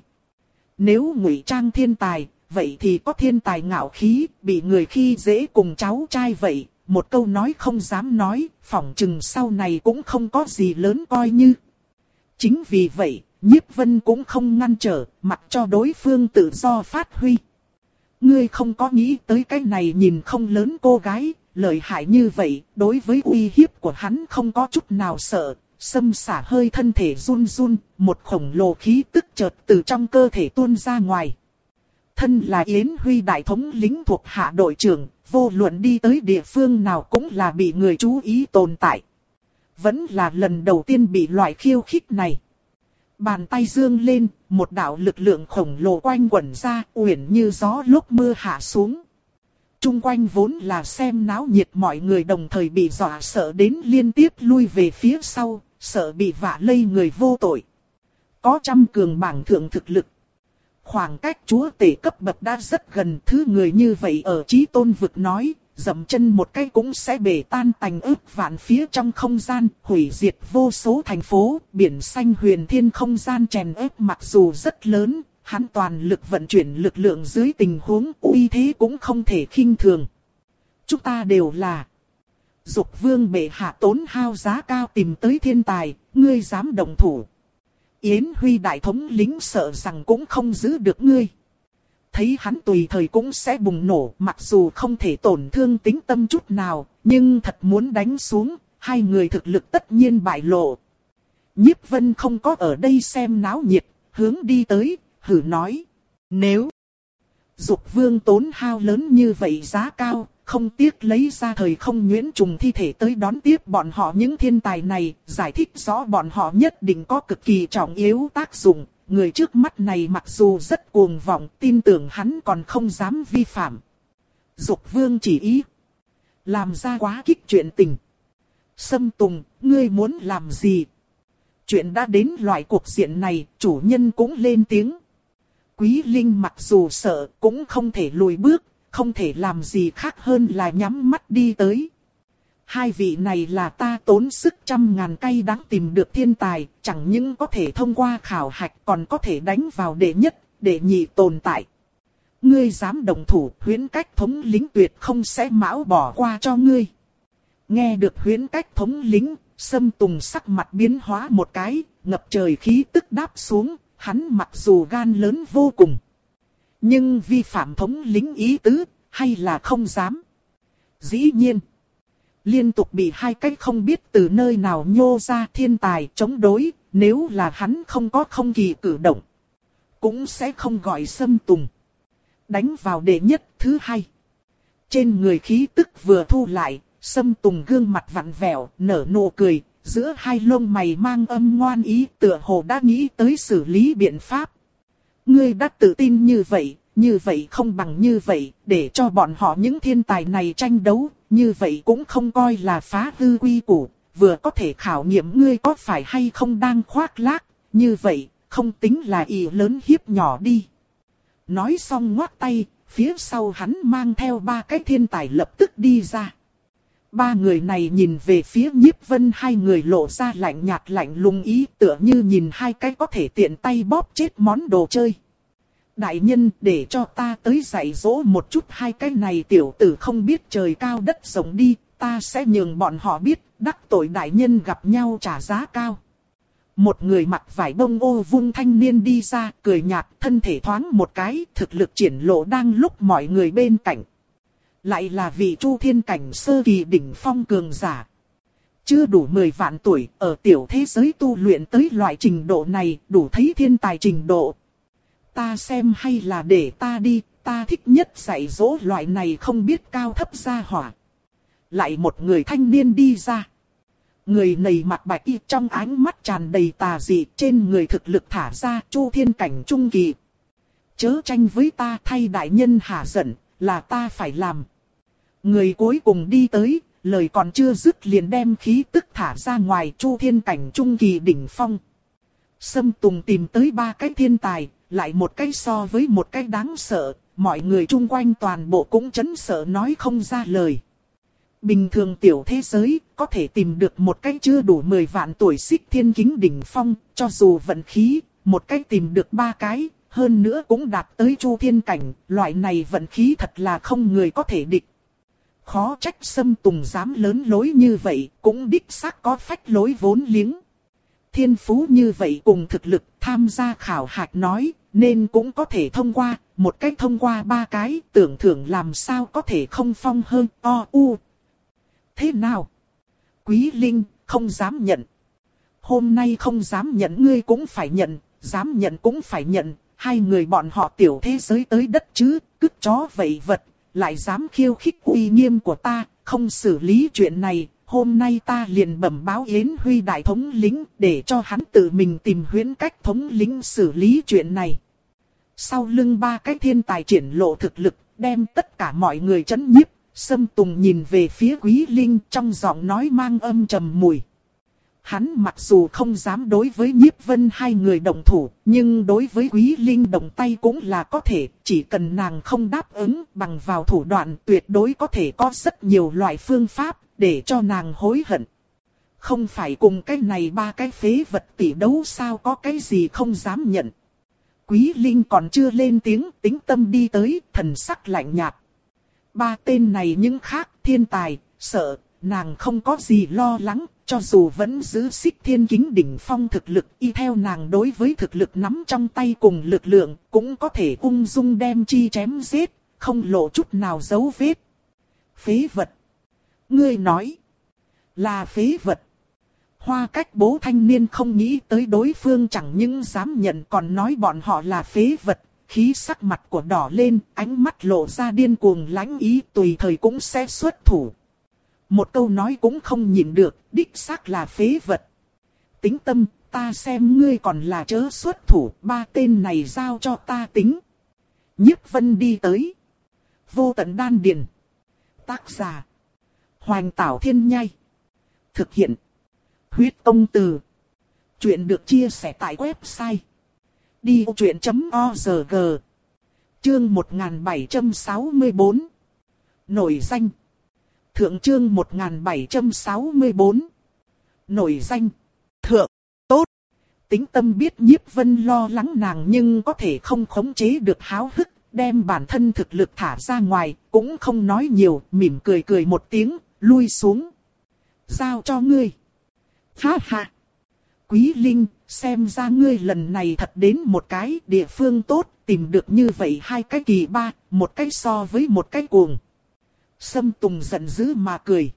Nếu ngụy trang thiên tài, vậy thì có thiên tài ngạo khí, bị người khi dễ cùng cháu trai vậy, một câu nói không dám nói, phỏng chừng sau này cũng không có gì lớn coi như. Chính vì vậy, Nhiếp Vân cũng không ngăn trở, mặc cho đối phương tự do phát huy. Ngươi không có nghĩ tới cái này nhìn không lớn cô gái, lợi hại như vậy, đối với uy hiếp của hắn không có chút nào sợ. Sâm xả hơi thân thể run run, một khổng lồ khí tức chợt từ trong cơ thể tuôn ra ngoài. Thân là Yến Huy đại thống lĩnh thuộc hạ đội trưởng, vô luận đi tới địa phương nào cũng là bị người chú ý tồn tại. Vẫn là lần đầu tiên bị loại khiêu khích này. Bàn tay dương lên, một đạo lực lượng khổng lồ quanh quẩn ra, uyển như gió lúc mưa hạ xuống. Trung quanh vốn là xem náo nhiệt, mọi người đồng thời bị dọa sợ đến liên tiếp lui về phía sau, sợ bị vạ lây người vô tội. Có trăm cường bảng thượng thực lực. Khoảng cách chúa tể cấp bậc đã rất gần, thứ người như vậy ở chí tôn vực nói, dậm chân một cái cũng sẽ bể tan tành ức vạn phía trong không gian, hủy diệt vô số thành phố, biển xanh huyền thiên không gian chèn ép mặc dù rất lớn, hắn toàn lực vận chuyển lực lượng dưới tình huống uy thế cũng không thể khinh thường. Chúng ta đều là Dục Vương bệ hạ tốn hao giá cao tìm tới thiên tài, ngươi dám động thủ. Yến Huy đại thống lĩnh sợ rằng cũng không giữ được ngươi. Thấy hắn tùy thời cũng sẽ bùng nổ, mặc dù không thể tổn thương tính tâm chút nào, nhưng thật muốn đánh xuống, hai người thực lực tất nhiên bại lộ. Nhiếp Vân không có ở đây xem náo nhiệt, hướng đi tới, hử nói. Nếu Dục Vương tốn hao lớn như vậy giá cao, không tiếc lấy ra thời không nhuyễn trùng thi thể tới đón tiếp bọn họ những thiên tài này, giải thích rõ bọn họ nhất định có cực kỳ trọng yếu tác dụng. Người trước mắt này mặc dù rất cuồng vọng, tin tưởng hắn còn không dám vi phạm. Dục Vương chỉ ý làm ra quá kích chuyện tình. Sâm Tùng, ngươi muốn làm gì? Chuyện đã đến loại cuộc diện này, chủ nhân cũng lên tiếng. Quý Linh mặc dù sợ, cũng không thể lùi bước, không thể làm gì khác hơn là nhắm mắt đi tới. Hai vị này là ta tốn sức trăm ngàn cây đáng tìm được thiên tài, chẳng những có thể thông qua khảo hạch còn có thể đánh vào đệ nhất, đệ nhị tồn tại. Ngươi dám động thủ, huyễn cách thống lĩnh tuyệt không sẽ mão bỏ qua cho ngươi. Nghe được huyễn cách thống lĩnh, Sâm Tùng sắc mặt biến hóa một cái, ngập trời khí tức đáp xuống, hắn mặc dù gan lớn vô cùng. Nhưng vi phạm thống lĩnh ý tứ, hay là không dám. Dĩ nhiên, liên tục bị hai cái không biết từ nơi nào nhô ra thiên tài chống đối, nếu là hắn không có không kỳ cử động, cũng sẽ không gọi Sâm Tùng. Đánh vào đệ nhất, thứ hai. Trên người khí tức vừa thu lại, Sâm Tùng gương mặt vặn vẹo, nở nụ cười, giữa hai lông mày mang âm ngoan ý, tựa hồ đã nghĩ tới xử lý biện pháp. Ngươi đã tự tin như vậy, như vậy không bằng như vậy, để cho bọn họ những thiên tài này tranh đấu, như vậy cũng không coi là phá hư quy củ, vừa có thể khảo nghiệm ngươi có phải hay không đang khoác lác, như vậy, không tính là ý lớn hiếp nhỏ đi. Nói xong ngoắt tay, phía sau hắn mang theo ba cái thiên tài lập tức đi ra. Ba người này nhìn về phía Nhiếp Vân, hai người lộ ra lạnh nhạt lạnh lùng ý, tựa như nhìn hai cái có thể tiện tay bóp chết món đồ chơi. Đại nhân, để cho ta tới dạy dỗ một chút hai cái này tiểu tử không biết trời cao đất rộng đi, ta sẽ nhường bọn họ biết, đắc tội đại nhân gặp nhau trả giá cao. Một người mặc vải bông ô vung thanh niên đi ra, cười nhạt, thân thể thoáng một cái, thực lực triển lộ đang lúc mọi người bên cạnh. Lại là vị Chu Thiên cảnh sơ kỳ đỉnh phong cường giả. Chưa đủ mười vạn tuổi, ở tiểu thế giới tu luyện tới loại trình độ này, đủ thấy thiên tài trình độ. Ta xem hay là để ta đi, ta thích nhất dạy dỗ loại này không biết cao thấp gia hỏa. Lại một người thanh niên đi ra. Người này mặc bạch y, trong ánh mắt tràn đầy tà dị, trên người thực lực thả ra Chu Thiên cảnh trung kỳ. Chớ tranh với ta, thay đại nhân hạ giận, là ta phải làm. Người cuối cùng đi tới, lời còn chưa dứt liền đem khí tức thả ra ngoài, Chu Thiên cảnh trung kỳ đỉnh phong. Sâm Tùng tìm tới ba cái thiên tài, lại một cái so với một cái đáng sợ, mọi người chung quanh toàn bộ cũng chấn sợ nói không ra lời. Bình thường tiểu thế giới, có thể tìm được một cái chưa đủ mười vạn tuổi xích thiên kính đỉnh phong, cho dù vận khí, một cái tìm được ba cái, hơn nữa cũng đạt tới Chu Thiên cảnh, loại này vận khí thật là không người có thể địch. Khó trách Sâm Tùng dám lớn lối như vậy, cũng đích xác có phách lối vốn liếng. Thiên phú như vậy cùng thực lực tham gia khảo hạch nói, nên cũng có thể thông qua, một cách thông qua ba cái, tưởng thưởng làm sao có thể không phong hơn, o, u. Thế nào? Quý Linh, không dám nhận. Hôm nay không dám nhận ngươi cũng phải nhận, dám nhận cũng phải nhận, hai người bọn họ tiểu thế giới tới đất chứ, cứt chó vậy vật, lại dám khiêu khích uy nghiêm của ta, không xử lý chuyện này. Hôm nay ta liền bẩm báo Yến Huy đại thống lĩnh, để cho hắn tự mình tìm huyễn cách thống lĩnh xử lý chuyện này. Sau lưng ba cái thiên tài triển lộ thực lực, đem tất cả mọi người chấn nhiếp. Sâm Tùng nhìn về phía Quý Linh, trong giọng nói mang âm trầm mùi. Hắn mặc dù không dám đối với Nhiếp Vân hai người động thủ, nhưng đối với Quý Linh động tay cũng là có thể, chỉ cần nàng không đáp ứng bằng vào thủ đoạn tuyệt đối có thể có rất nhiều loại phương pháp để cho nàng hối hận. Không phải cùng cái này ba cái phế vật tỷ đấu sao, có cái gì không dám nhận. Quý Linh còn chưa lên tiếng, Tĩnh Tâm đi tới, thần sắc lạnh nhạt. Ba tên này những khác, thiên tài, sợ, nàng không có gì lo lắng, cho dù vẫn giữ Xích Thiên Kính đỉnh phong thực lực, y theo nàng đối với thực lực nắm trong tay cùng lực lượng, cũng có thể ung dung đem chi chém giết, không lộ chút nào dấu vết. Phế vật. Ngươi nói là phế vật. Hoa Cách Bố thanh niên không nghĩ tới đối phương chẳng những dám nhận còn nói bọn họ là phế vật, khí sắc mặt của đỏ lên, ánh mắt lộ ra điên cuồng lãnh ý, tùy thời cũng sẽ xuất thủ. Một câu nói cũng không nhịn được, đích xác là phế vật. Tĩnh Tâm, ta xem ngươi còn là chớ xuất thủ, ba tên này giao cho ta tính. Nhiếp Vân đi tới. Vô Tận Đan Điền. Tác giả Hoành Tảo Thiên Nhai. Thực hiện Huyết Tông Từ. Chuyện được chia sẻ tại website đi ô chuyện chấm org. Chương một nghìn bảy trăm sáu mươi tư. Nổi danh. Thượng chương một nghìn bảy trăm sáu mươi tư. Nổi danh. Thượng. Tốt. Tĩnh Tâm biết Nhiếp Vân lo lắng nàng nhưng có thể không khống chế được háo hức, đem bản thân thực lực thả ra ngoài, cũng không nói nhiều, mỉm cười cười một tiếng, lui xuống. Giao cho ngươi. Ha ha. Quý Linh, xem ra ngươi lần này thật đến một cái địa phương tốt, tìm được như vậy hai cái kỳ ba, một cái so với một cái cuồng. Sâm Tùng giận dữ mà cười.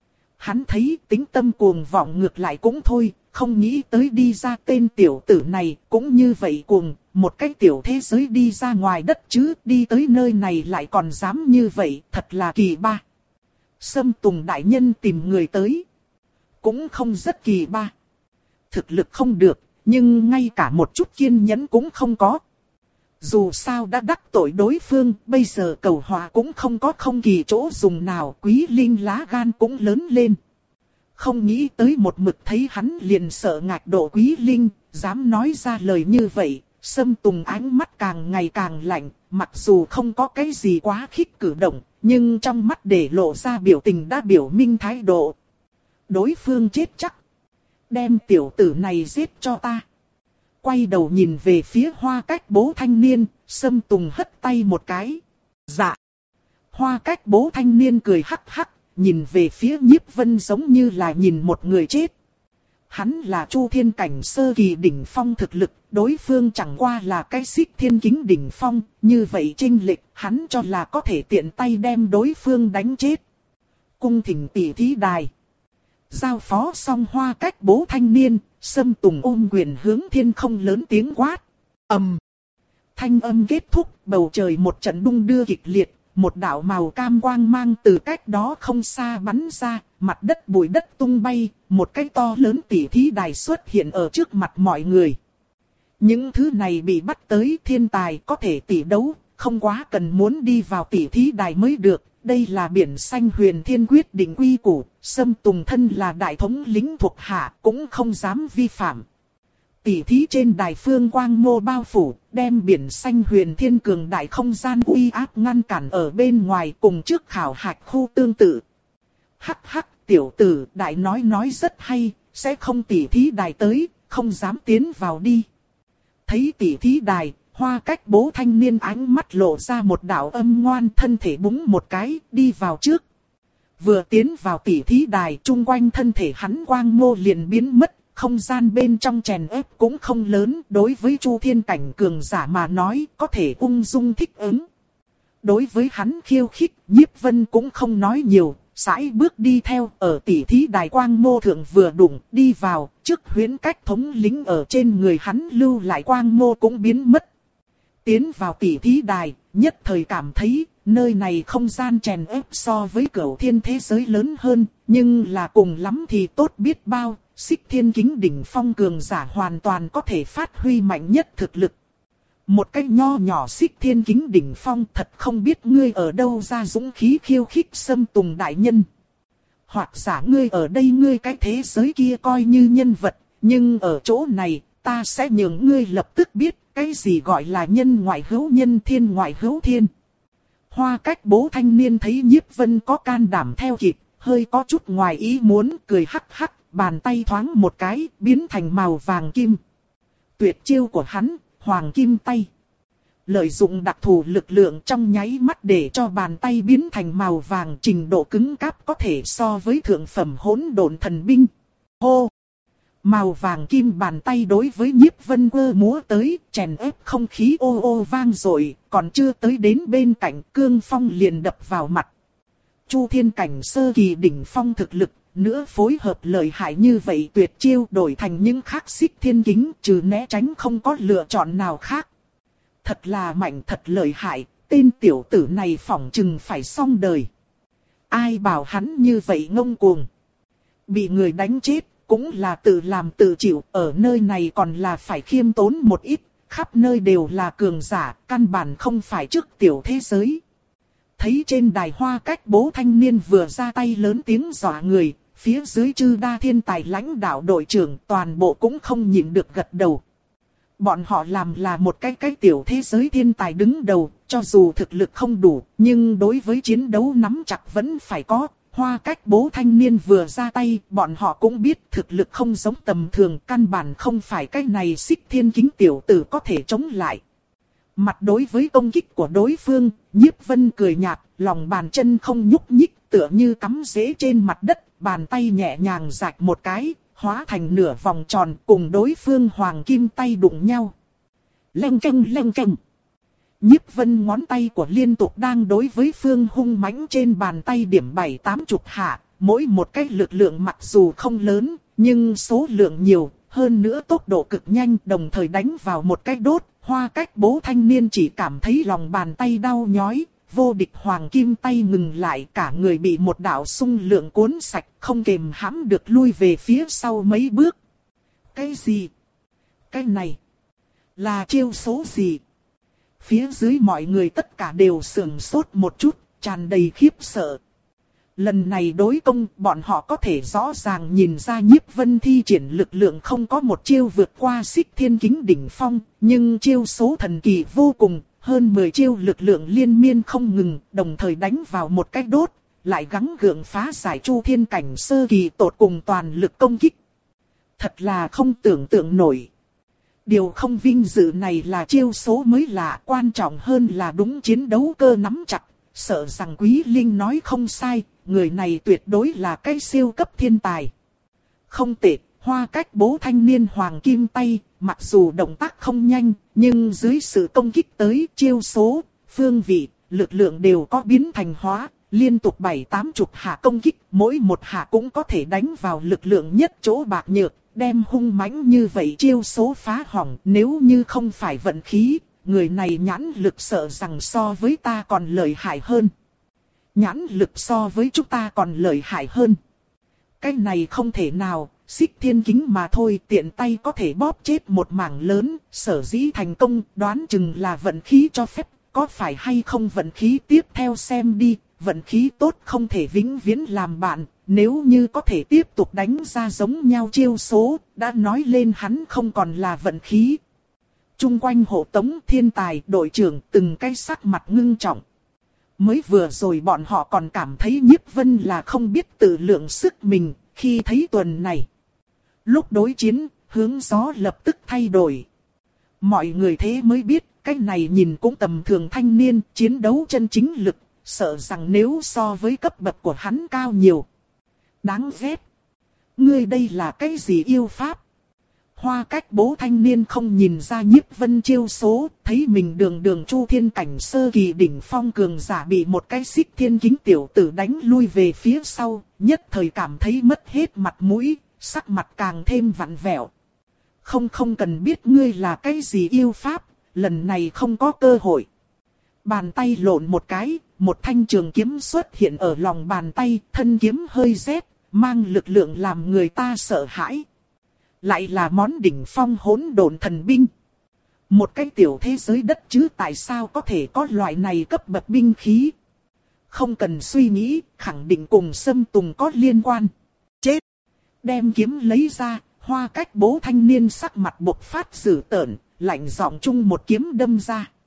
Hắn thấy Tĩnh Tâm cuồng vọng ngược lại cũng thôi, không nghĩ tới đi ra tên tiểu tử này cũng như vậy cuồng, một cái tiểu thế giới đi ra ngoài đất chứ, đi tới nơi này lại còn dám như vậy, thật là kỳ ba. Sâm Tùng đại nhân tìm người tới. Cũng không rất kỳ ba. Thực lực không được, nhưng ngay cả một chút kiên nhẫn cũng không có. Dù sao đã đắc tội đối phương, bây giờ cầu hòa cũng không có không kỳ chỗ dùng nào, Quý Linh lá gan cũng lớn lên. Không nghĩ tới một mực thấy hắn liền sợ ngạc độ Quý Linh, dám nói ra lời như vậy, Sâm Tùng ánh mắt càng ngày càng lạnh, mặc dù không có cái gì quá khích cử động, nhưng trong mắt để lộ ra biểu tình đã biểu minh thái độ. Đối phương chết chắc. Đem tiểu tử này giết cho ta. Quay đầu nhìn về phía Hoa Cách Bố thanh niên, Sâm Tùng hất tay một cái. Dạ. Hoa Cách Bố thanh niên cười hắc hắc, nhìn về phía Nhiếp Vân giống như là nhìn một người chết. Hắn là Chu Thiên cảnh sơ kỳ đỉnh phong thực lực, đối phương chẳng qua là cái Xích Thiên Kính đỉnh phong, như vậy chênh lệch, hắn cho là có thể tiện tay đem đối phương đánh chết. Cung thỉnh tỷ thí đài. Giao phó xong Hoa Cách Bố thanh niên, Sâm Tùng ôm quyền hướng thiên không lớn tiếng quát. Ầm. Thanh âm kết thúc, bầu trời một trận đung đưa kịch liệt, một đạo màu cam quang mang từ cách đó không xa bắn ra, mặt đất bụi đất tung bay, một cái to lớn tỷ thí đài xuất hiện ở trước mặt mọi người. Những thứ này bị bắt tới thiên tài có thể tỷ đấu, không quá cần muốn đi vào tỷ thí đài mới được. Đây là biển xanh huyền thiên quyết định quy củ, Sâm Tùng thân là đại thống lĩnh thuộc hạ cũng không dám vi phạm. Tỷ thí trên đài phương quang mô bao phủ, đem biển xanh huyền thiên cường đại không gian uy áp ngăn cản ở bên ngoài cùng trước khảo hạch khu tương tự. Hắc hắc, tiểu tử, đại nói nói rất hay, sẽ không tỷ thí đài tới, không dám tiến vào đi. Thấy tỷ thí đài, Hoa Cách Bố thanh niên ánh mắt lộ ra một đạo âm ngoan, thân thể búng một cái, đi vào trước. Vừa tiến vào tỷ thí đài, chung quanh thân thể hắn quang mô liền biến mất, không gian bên trong chèn ép cũng không lớn, đối với Chu Thiên cảnh cường giả mà nói, có thể ung dung thích ứng. Đối với hắn khiêu khích, Nhiếp Vân cũng không nói nhiều, sải bước đi theo, ở tỷ thí đài quang mô thượng vừa đụng, đi vào, trước huyễn cách thống lĩnh ở trên người hắn lưu lại quang mô cũng biến mất. Tiến vào tỷ thí đài, nhất thời cảm thấy, nơi này không gian chèn ép so với Cửu Thiên thế giới lớn hơn, nhưng là cùng lắm thì tốt biết bao, Xích Thiên Kính đỉnh phong cường giả hoàn toàn có thể phát huy mạnh nhất thực lực. Một cái nho nhỏ Xích Thiên Kính đỉnh phong, thật không biết ngươi ở đâu ra dũng khí khiêu khích Sâm Tùng đại nhân. hoặc giả ngươi ở đây ngươi cái thế giới kia coi như nhân vật, nhưng ở chỗ này, ta sẽ nhường ngươi lập tức biết cái gì gọi là nhân ngoại hữu nhân thiên ngoại hữu thiên. Hoa Cách Bố thanh niên thấy Nhiếp Vân có can đảm theo kịp, hơi có chút ngoài ý muốn, cười hắc hắc, bàn tay thoáng một cái, biến thành màu vàng kim. Tuyệt chiêu của hắn, hoàng kim tay. Lợi dụng đặc thù lực lượng trong nháy mắt để cho bàn tay biến thành màu vàng, trình độ cứng cáp có thể so với thượng phẩm hỗn độn thần binh. Hô! Màu vàng kim bàn tay đối với Nhiếp Vân quơ múa tới, chèn ép không khí ô ô vang dội, còn chưa tới đến bên cạnh cương phong liền đập vào mặt. Chu thiên cảnh sơ kỳ đỉnh phong thực lực, nữa phối hợp lợi hại như vậy tuyệt chiêu đổi thành những khắc xích thiên kính, trừ né tránh không có lựa chọn nào khác. Thật là mạnh, thật lợi hại, tên tiểu tử này phỏng chừng phải xong đời. Ai bảo hắn như vậy ngông cuồng. Bị người đánh chết, cũng là tự làm tự chịu, ở nơi này còn là phải khiêm tốn một ít, khắp nơi đều là cường giả, căn bản không phải trước tiểu thế giới. Thấy trên đài Hoa Cách Bố thanh niên vừa ra tay lớn tiếng dọa người, phía dưới chư đa thiên tài lãnh đạo đội trưởng toàn bộ cũng không nhịn được gật đầu. Bọn họ làm là một cái cái tiểu thế giới thiên tài đứng đầu, cho dù thực lực không đủ, nhưng đối với chiến đấu nắm chặt vẫn phải có. Hoa Cách Bố thanh niên vừa ra tay, bọn họ cũng biết thực lực không giống tầm thường, căn bản không phải cái này Xích Thiên Kính tiểu tử có thể chống lại. Mặt đối với công kích của đối phương, Nhiếp Vân cười nhạt, lòng bàn chân không nhúc nhích, tựa như cắm rễ trên mặt đất, bàn tay nhẹ nhàng rạch một cái, hóa thành nửa vòng tròn cùng đối phương hoàng kim tay đụng nhau. Leng keng leng keng. Nhiếp Vân ngón tay của liên tục đang đối với phương hung mãnh trên bàn tay điểm bảy tám chục hạ, mỗi một cái lực lượng mặc dù không lớn, nhưng số lượng nhiều, hơn nữa tốc độ cực nhanh, đồng thời đánh vào một cái đốt. Hoa Cách Bố thanh niên chỉ cảm thấy lòng bàn tay đau nhói, vô địch hoàng kim tay ngừng lại, cả người bị một đạo xung lượng cuốn sạch, không kềm hãm được lui về phía sau mấy bước. Cái gì? Cái này là chiêu số gì? Phía dưới mọi người tất cả đều sửng sốt một chút, tràn đầy khiếp sợ. Lần này đối công, bọn họ có thể rõ ràng nhìn ra Nhiếp Vân thi triển lực lượng không có một chiêu vượt qua Xích Thiên Kính đỉnh phong, nhưng chiêu số thần kỳ vô cùng, hơn mười chiêu lực lượng liên miên không ngừng, đồng thời đánh vào một cái đốt, lại gắng gượng phá giải Chu thiên cảnh sơ kỳ tột cùng toàn lực công kích. Thật là không tưởng tượng nổi. Điều không vinh dự này là chiêu số mới lạ, quan trọng hơn là đúng chiến đấu cơ nắm chặt. Sợ rằng Quý Linh nói không sai, người này tuyệt đối là cái siêu cấp thiên tài. Không tệ, Hoa Cách Bố thanh niên hoàng kim tay, mặc dù động tác không nhanh, nhưng dưới sự công kích tới chiêu số, phương vị, lực lượng đều có biến thành hóa, liên tục bảy tám chục hạ công kích, mỗi một hạ cũng có thể đánh vào lực lượng nhất chỗ bạc nhược, đem hung mãnh như vậy chiêu số phá hỏng. Nếu như không phải vận khí, người này nhãn lực sợ rằng so với ta còn lợi hại hơn. Nhãn lực so với chúng ta còn lợi hại hơn. Cái này không thể nào, Xích Thiên Kính mà thôi, tiện tay có thể bóp chết một mảng lớn, sở dĩ thành công, đoán chừng là vận khí cho phép, có phải hay không vận khí tiếp theo xem đi, vận khí tốt không thể vĩnh viễn làm bạn, nếu như có thể tiếp tục đánh ra giống nhau chiêu số, đã nói lên hắn không còn là vận khí. Trung quanh hộ tống thiên tài đội trưởng từng cái sắc mặt ngưng trọng. Mới vừa rồi bọn họ còn cảm thấy Nhiếp Vân là không biết tự lượng sức mình, khi thấy tuần này. Lúc đối chiến, hướng gió lập tức thay đổi. Mọi người thế mới biết, cái này nhìn cũng tầm thường thanh niên, chiến đấu chân chính lực, sợ rằng nếu so với cấp bậc của hắn cao nhiều. Đáng ghét. Ngươi đây là cái gì yêu pháp? Hoa Cách Bố thanh niên không nhìn ra Nhiếp Vân chiêu số, thấy mình đường đường chu thiên cảnh sơ kỳ đỉnh phong cường giả bị một cái Xích Thiên Kính tiểu tử đánh lui về phía sau, nhất thời cảm thấy mất hết mặt mũi, sắc mặt càng thêm vặn vẹo. Không không cần biết ngươi là cái gì yêu pháp, lần này không có cơ hội. Bàn tay lộn một cái, một thanh trường kiếm xuất hiện ở lòng bàn tay, thân kiếm hơi rét, mang lực lượng làm người ta sợ hãi. Lại là món đỉnh phong hỗn độn thần binh. Một cái tiểu thế giới đất chứ tại sao có thể có loại này cấp bậc binh khí. không cần suy nghĩ, khẳng định cùng Sâm Tùng có liên quan. Chết! Đem kiếm lấy ra, Hoa Cách Bố thanh niên sắc mặt bộc phát dữ tợn, lạnh giọng chung một kiếm đâm ra.